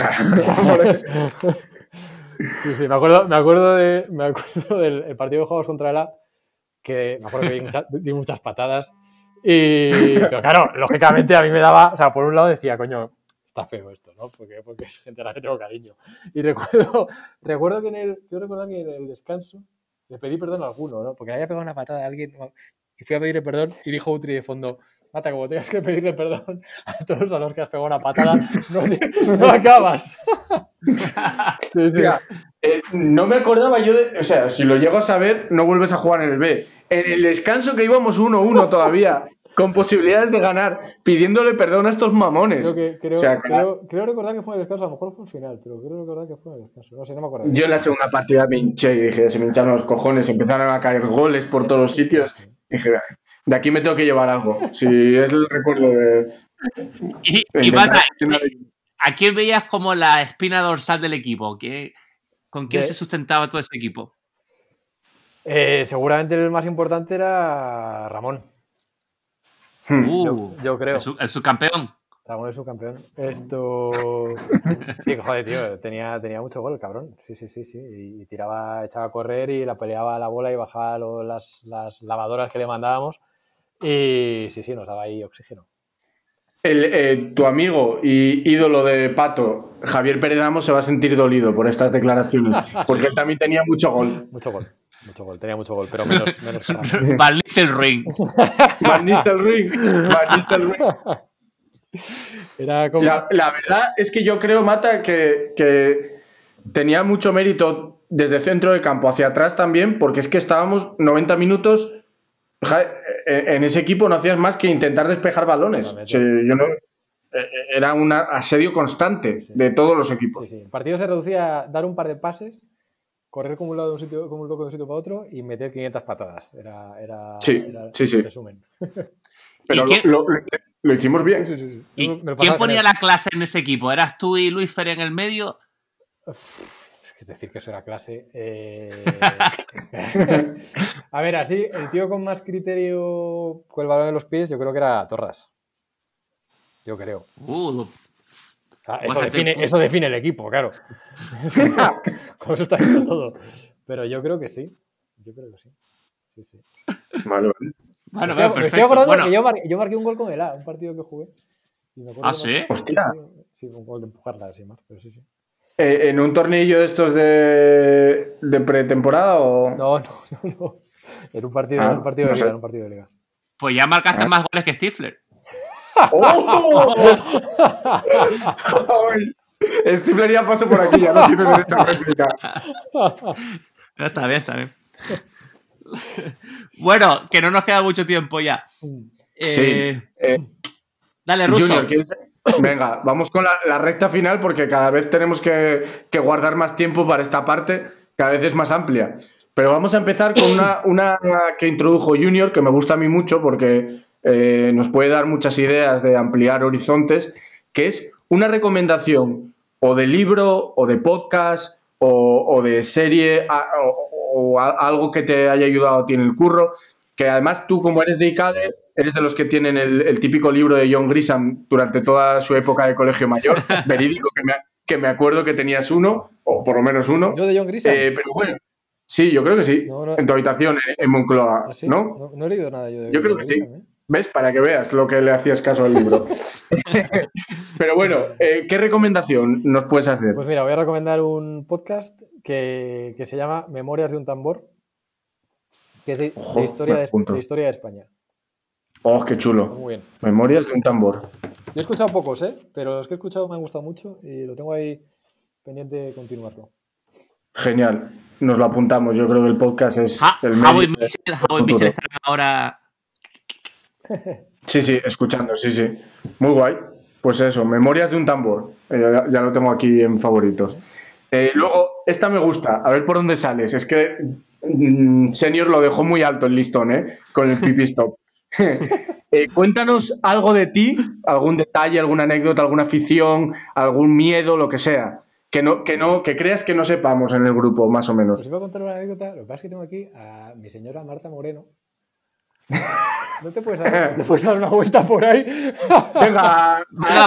Sí, me acuerdo del partido que jugamos contra el A, que me acuerdo que di muchas patadas. Pero claro, lógicamente a mí me daba... O sea, por un lado decía, coño, está feo esto, ¿no? Porque es gente a la que tengo cariño. Y recuerdo que en el descanso le pedí perdón a alguno, ¿no? Porque había pegado una patada a alguien y fui a pedirle perdón y dijo Utri de fondo, Mata, como tengas que pedirle perdón a todos a los que has pegado una patada, no acabas. Sí. Mira, no me acordaba yo de... O sea, si lo llego a saber, no vuelves a jugar en el B. En el descanso que íbamos 1-1 todavía, con posibilidades de ganar, pidiéndole perdón a estos mamones. Creo recordar que fue en el descanso, a lo mejor fue el final, pero creo recordar que fue en el descanso. No sé, no me acuerdo. Yo en la segunda partida me hinché y dije, se me hincharon los cojones, empezaron a caer goles por todos los sitios. Y dije, de aquí me tengo que llevar algo. Si es el recuerdo de... Y Mata, ¿a quién veías como la espina dorsal del equipo? ¿Con quién se sustentaba todo ese equipo? Seguramente el más importante era Ramón. Yo creo. El subcampeón. Ramón es subcampeón. Sí, joder, tío. Tenía mucho gol, cabrón. Sí. Y echaba a correr y la peleaba la bola y bajaba las lavadoras que le mandábamos. Y sí, nos daba ahí oxígeno. Tu amigo y ídolo de Pato, Javier Peredamo, se va a sentir dolido por estas declaraciones, porque él también tenía mucho gol. Mucho gol, tenía mucho gol, pero menos Van Nistelrooy. Van Nistelrooy. Era como... La verdad es que yo creo, Mata, que tenía mucho mérito desde centro de campo hacia atrás también, porque es que estábamos 90 minutos... En ese equipo no hacías más que intentar despejar balones. Era un asedio constante de todos los equipos. Sí. El partido se reducía a dar un par de pases, correr como un loco de un sitio para otro y meter 500 patadas. Era el resumen. Pero lo hicimos bien. Sí. ¿Y quién ponía la clase en ese equipo? ¿Eras tú y Luis Fer en el medio? Es que decir que eso era clase. A ver, así, el tío con más criterio con el balón en los pies, yo creo que era Torras. Yo creo. Eso define el equipo, claro. Con eso está hecho todo. Pero yo creo que sí. Sí. Vale. Bueno, me estoy acordando que yo marqué un gol con el A, un partido que jugué. ¿Sí? Hostia. Sí, un gol de empujarla así más, pero sí. ¿En un tornillo de estos de pretemporada o...? No. En un partido de liga. Pues ya marcaste más goles que Stifler. ¡Oh! Stifler ya pasó por aquí, ya no tiene derecho a réplica. Está bien. Bueno, que no nos queda mucho tiempo ya. Sí. Dale, Russo. Junior, Venga, vamos con la recta final porque cada vez tenemos que guardar más tiempo para esta parte, cada vez es más amplia. Pero vamos a empezar con una que introdujo Junior, que me gusta a mí mucho porque nos puede dar muchas ideas de ampliar horizontes, que es una recomendación o de libro o de podcast o de serie algo que te haya ayudado a ti en el curro, que además tú como eres de ICADE, eres de los que tienen el típico libro de John Grisham durante toda su época de colegio mayor, verídico, que me acuerdo que tenías uno, o por lo menos uno. ¿Yo de John Grisham? Pero bueno, sí, yo creo que sí. No, no. En tu habitación, en Moncloa, ¿Ah, sí? ¿no? No he leído nada yo de Yo creo John que sí. Grisham, ¿eh? ¿Ves? Para que veas lo que le hacías caso al libro. Pero bueno, ¿qué recomendación nos puedes hacer? Pues mira, voy a recomendar un podcast que se llama Memorias de un tambor, que es de Ojo, historia me apunto. de historia de España. Oh, qué chulo. Muy bien. Memorias de un tambor. Yo he escuchado pocos, pero los que he escuchado me han gustado mucho y lo tengo ahí pendiente de continuarlo. Genial. Nos lo apuntamos. Yo creo que el podcast es el How medio y Mitchell estarán ahora. Sí, sí, escuchando, sí, sí. Muy guay. Pues eso, Memorias de un tambor. Ya lo tengo aquí en favoritos. Luego, esta me gusta. A ver por dónde sales. Es que Senior lo dejó muy alto el listón, con el pipi stop. Cuéntanos algo de ti, algún detalle, alguna anécdota, alguna afición, algún miedo, lo que sea. Que creas que no sepamos en el grupo, más o menos. Os iba a contar una anécdota. Lo que pasa es que tengo aquí a mi señora Marta Moreno. ¿No te puedes dar una vuelta por ahí? Venga,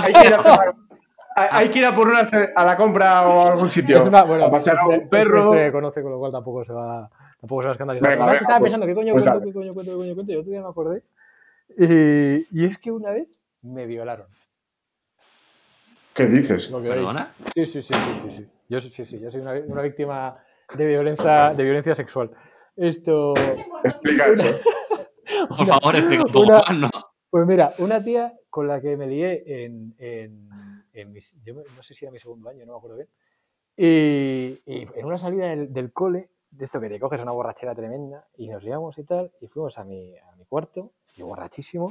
hay que ir a por unas a la compra o a algún sitio. Bueno, a pasear con un perro. Este conoce, con lo cual tampoco se va a escandalizar. Venga, Estaba pues, pensando, ¿qué coño pues cuento? Y otro día me acordé. Y es que una vez me violaron. ¿Qué dices? ¿Perdona? Sí. Yo soy una víctima de violencia sexual. Esto. Explica eso. Por favor, explica un poco más, ¿no? Pues mira, una tía con la que me lié yo no sé si era mi segundo año, no me acuerdo bien. Y en una salida del cole, de esto que te coges una borrachera tremenda, y nos liamos y tal, y fuimos a mi cuarto, yo borrachísimo,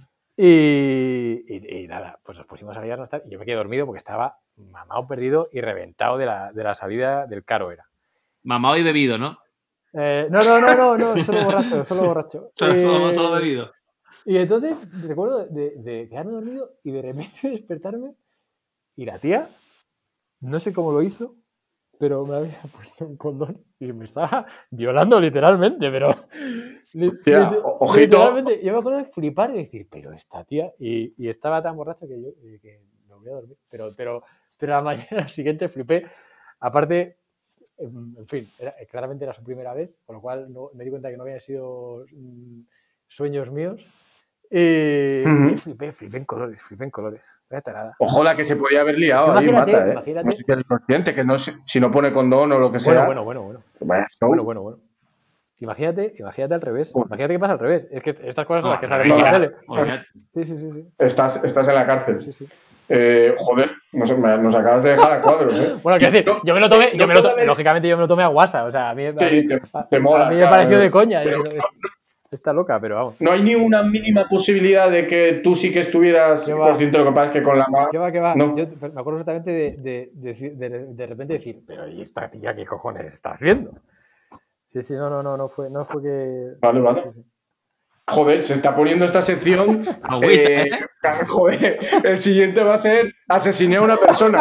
y nada, pues nos pusimos a liarnos tal, y yo me quedé dormido porque estaba mamado, perdido y reventado de la salida del Caro era. Mamado y bebido, ¿no? No, solo borracho. Solo bebido. Y entonces recuerdo de quedarme dormido y de repente despertarme y la tía, no sé cómo lo hizo, pero me había puesto un condón y me estaba violando literalmente, pero ojito. literalmente, yo me acuerdo de flipar y decir, pero esta tía, y estaba tan borracho que yo que no voy a dormir, pero la mañana siguiente flipé, aparte, en fin, claramente era su primera vez, con lo cual me di cuenta que no habían sido sueños míos. Y flipé en colores. Vaya tarada. Ojo la que se podía haber liado ahí, Mata, Imagínate. No sé si eres consciente, que no, si no pone condón o lo que sea. Bueno. Bueno. Imagínate al revés. Imagínate que pasa al revés. Es que estas cosas son las que salen en la tele. Sí. Estás en la cárcel. Sí. Joder, nos acabas de dejar a cuadros, Bueno, quiero decir, yo me lo tomé, lógicamente yo me lo tomé a guasa. O sea, a mí te mola, a mí me pareció de coña. Pero, está loca, pero vamos. No hay ni una mínima posibilidad de que tú sí que estuvieras consciente de lo que pasa, que con la mano. ¿Qué va? No. Yo me acuerdo exactamente de repente decir, pero ¿y esta tía qué cojones está haciendo? Sí, no fue que. Vale. Sí. Joder, se está poniendo esta sección. Joder, el siguiente va a ser asesiné a una persona.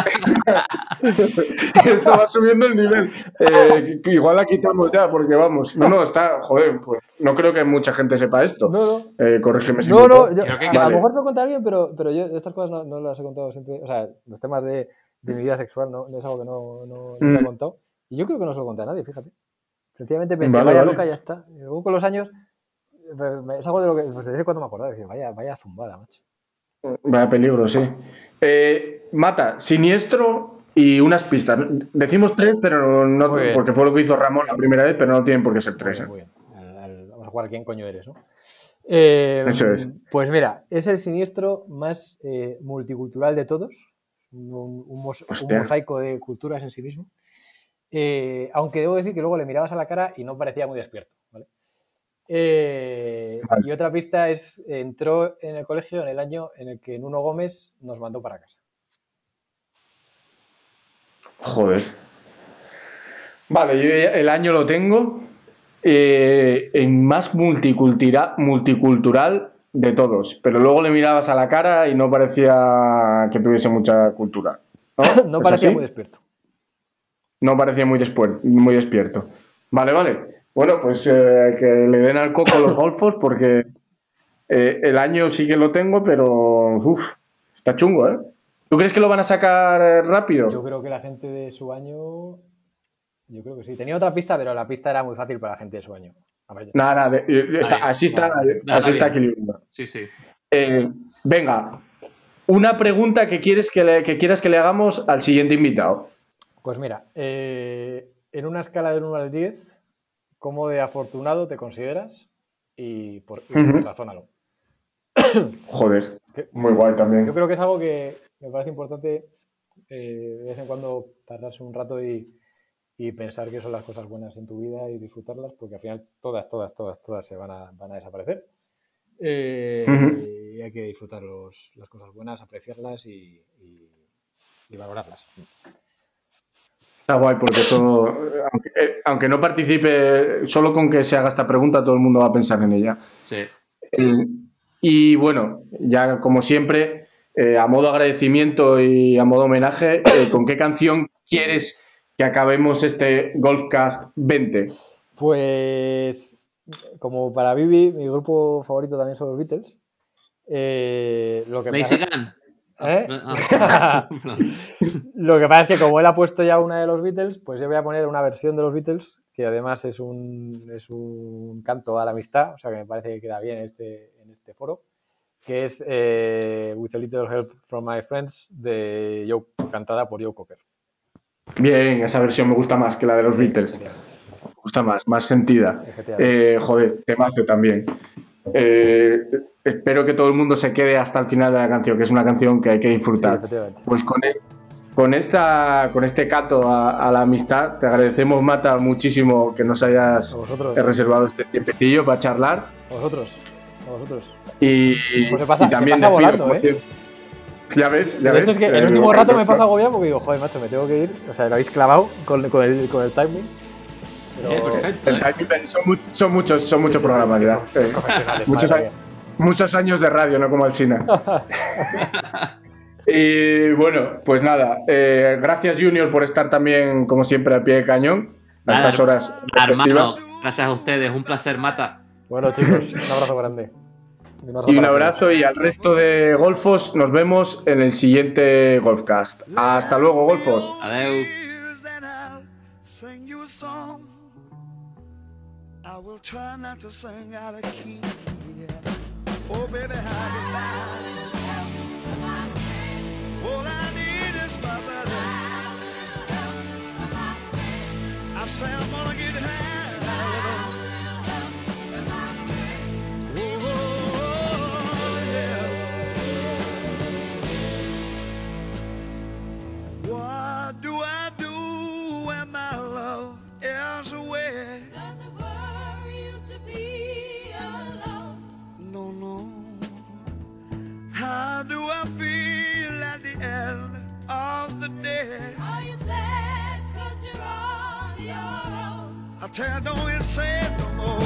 Esto va subiendo el nivel. Igual la quitamos ya, porque vamos. No, está. Joder, pues no creo que mucha gente sepa esto. No. Corrígeme si yo, a lo mejor lo conté a alguien, pero yo estas cosas no las he contado siempre. O sea, los temas de mi vida sexual no es algo que no he contado. Y yo creo que no se lo conté a nadie, fíjate. Sencillamente pensé, vaya loca, ya está. Y luego con los años. Es algo de lo que pues desde cuando me acordaba, decía, vaya zumbada, macho. Vaya peligro, sí. Mata, siniestro y unas pistas. Decimos 3, pero no porque fue lo que hizo Ramón la primera vez, pero no tienen por qué ser 3. Muy bien. Vamos a jugar a quién coño eres, ¿no? Eso es. Pues mira, es el siniestro más multicultural de todos. Un mosaico de culturas en sí mismo. Aunque debo decir que luego le mirabas a la cara y no parecía muy despierto, ¿vale? Vale. Y otra pista es, entró en el colegio en el año en el que Nuno Gómez nos mandó para casa. Joder. Vale, yo ya el año lo tengo. En más multicultural de todos. Pero luego le mirabas a la cara y no parecía que tuviese mucha cultura. ¿No? No ¿Es parecía así? muy despierto. No parecía muy despierto. Vale, vale. Bueno, pues que le den al coco los golfos porque el año sí que lo tengo, pero está chungo, ¿eh? ¿Tú crees que lo van a sacar rápido? Yo creo que la gente de su año... Yo creo que sí. Tenía otra pista, pero la pista era muy fácil para la gente de su año. Nada, así Está está bien. equilibrado. Sí, sí. Venga, una pregunta que quieres que quieras que le hagamos al siguiente invitado. Pues mira, en una escala del 1 al 10, ¿cómo de afortunado te consideras? Y razónalo. Joder, muy guay también. Yo creo que es algo que me parece importante de vez en cuando tardarse un rato y pensar que son las cosas buenas en tu vida y disfrutarlas, porque al final todas se van a desaparecer. Y hay que disfrutar las cosas buenas, apreciarlas y valorarlas. Está guay porque eso, aunque no participe, solo con que se haga esta pregunta todo el mundo va a pensar en ella. Sí. Y bueno, ya como siempre, a modo agradecimiento y a modo homenaje, ¿con qué canción quieres que acabemos este Golfcast 20? Pues, como para Bibi, mi grupo favorito también son los Beatles. Lo que Lazy Gun. Lo que pasa es que como él ha puesto ya una de los Beatles, pues yo voy a poner una versión de los Beatles, que además es un canto a la amistad, o sea que me parece que queda bien en este foro, que es With a Little Help from My Friends, cantada por Joe Cocker. Bien, esa versión me gusta más que la de los Beatles. Me gusta más sentida. Joder, temazo también. Espero que todo el mundo se quede hasta el final de la canción, que es una canción que hay que disfrutar. Sí, pues con este canto a la amistad, te agradecemos, Mata, muchísimo que nos hayas reservado este tiempecillo para charlar. A vosotros. Y, pues y también pasa volando, ¿eh? Ya ves. Es que el último rato me pasa agobiado porque digo, joder, macho, me tengo que ir. O sea, lo habéis clavado con el timing. Pero... perfecto, son muchos programas ya. Muchos años de radio, no como Alsina. Y bueno, pues nada. Gracias, Junior, por estar también, como siempre, a pie de cañón a estas horas festivas. Gracias a ustedes, un placer, Mata. Bueno, chicos, un abrazo grande. Y un abrazo, y al resto de golfos nos vemos en el siguiente Golfcast. Hasta luego, golfos. Adiós. I will try not to sing out of key. Oh, baby, how do all I need is my buddy. I say I'm gonna get high. Oh, yeah. What do I do when my love is away? How do I feel at the end of the day? Are you sad 'cause you're on your own? I tell you, don't get sad no more.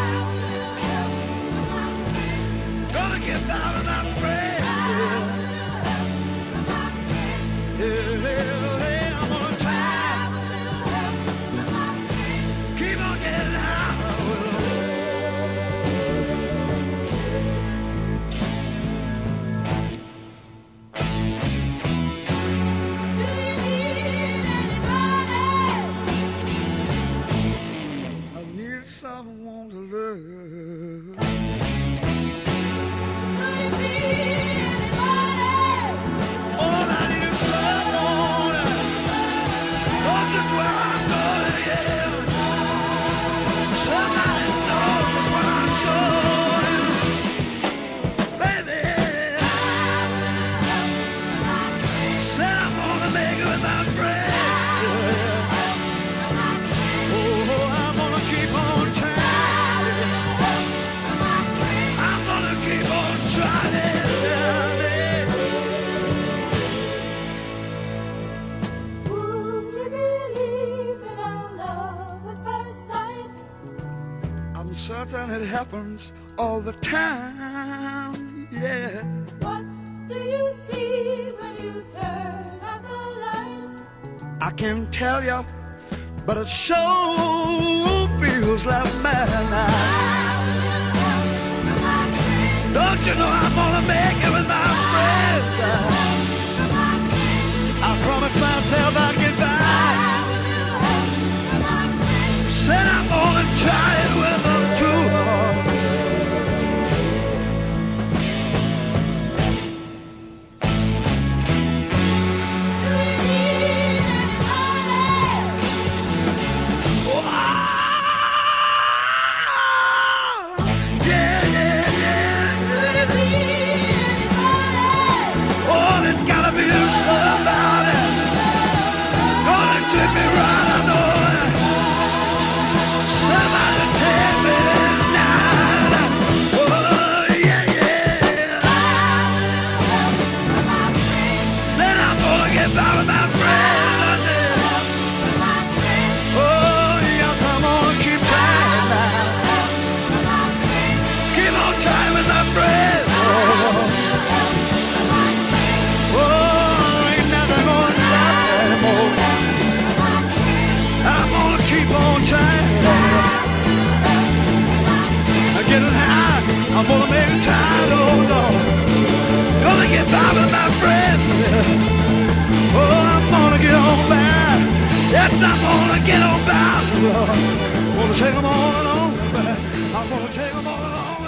Gonna get down and I'm afraid. I'm gonna try. Keep on getting high. certain it happens all the time, yeah. What do you see when you turn out the light? I can't tell you, but it sure feels like midnight. Don't you know I'm gonna make it with my friends? I promised myself I'd get by. Said I'm gonna try it with them too. Somebody gonna treat me right, I know it. Somebody take me tonight. Oh, yeah, yeah. Said I'm gonna get by with my friends. Oh, yes, I'm gonna keep trying now. Keep on trying with my friends. I'm gonna keep on trying. Getting high, I'm gonna make it tired, oh Lord. Gonna get by with my friend. Oh, I'm gonna get on by. Yes, I'm gonna get on by, Lord. I'm gonna take them all along. I'm gonna take them all along.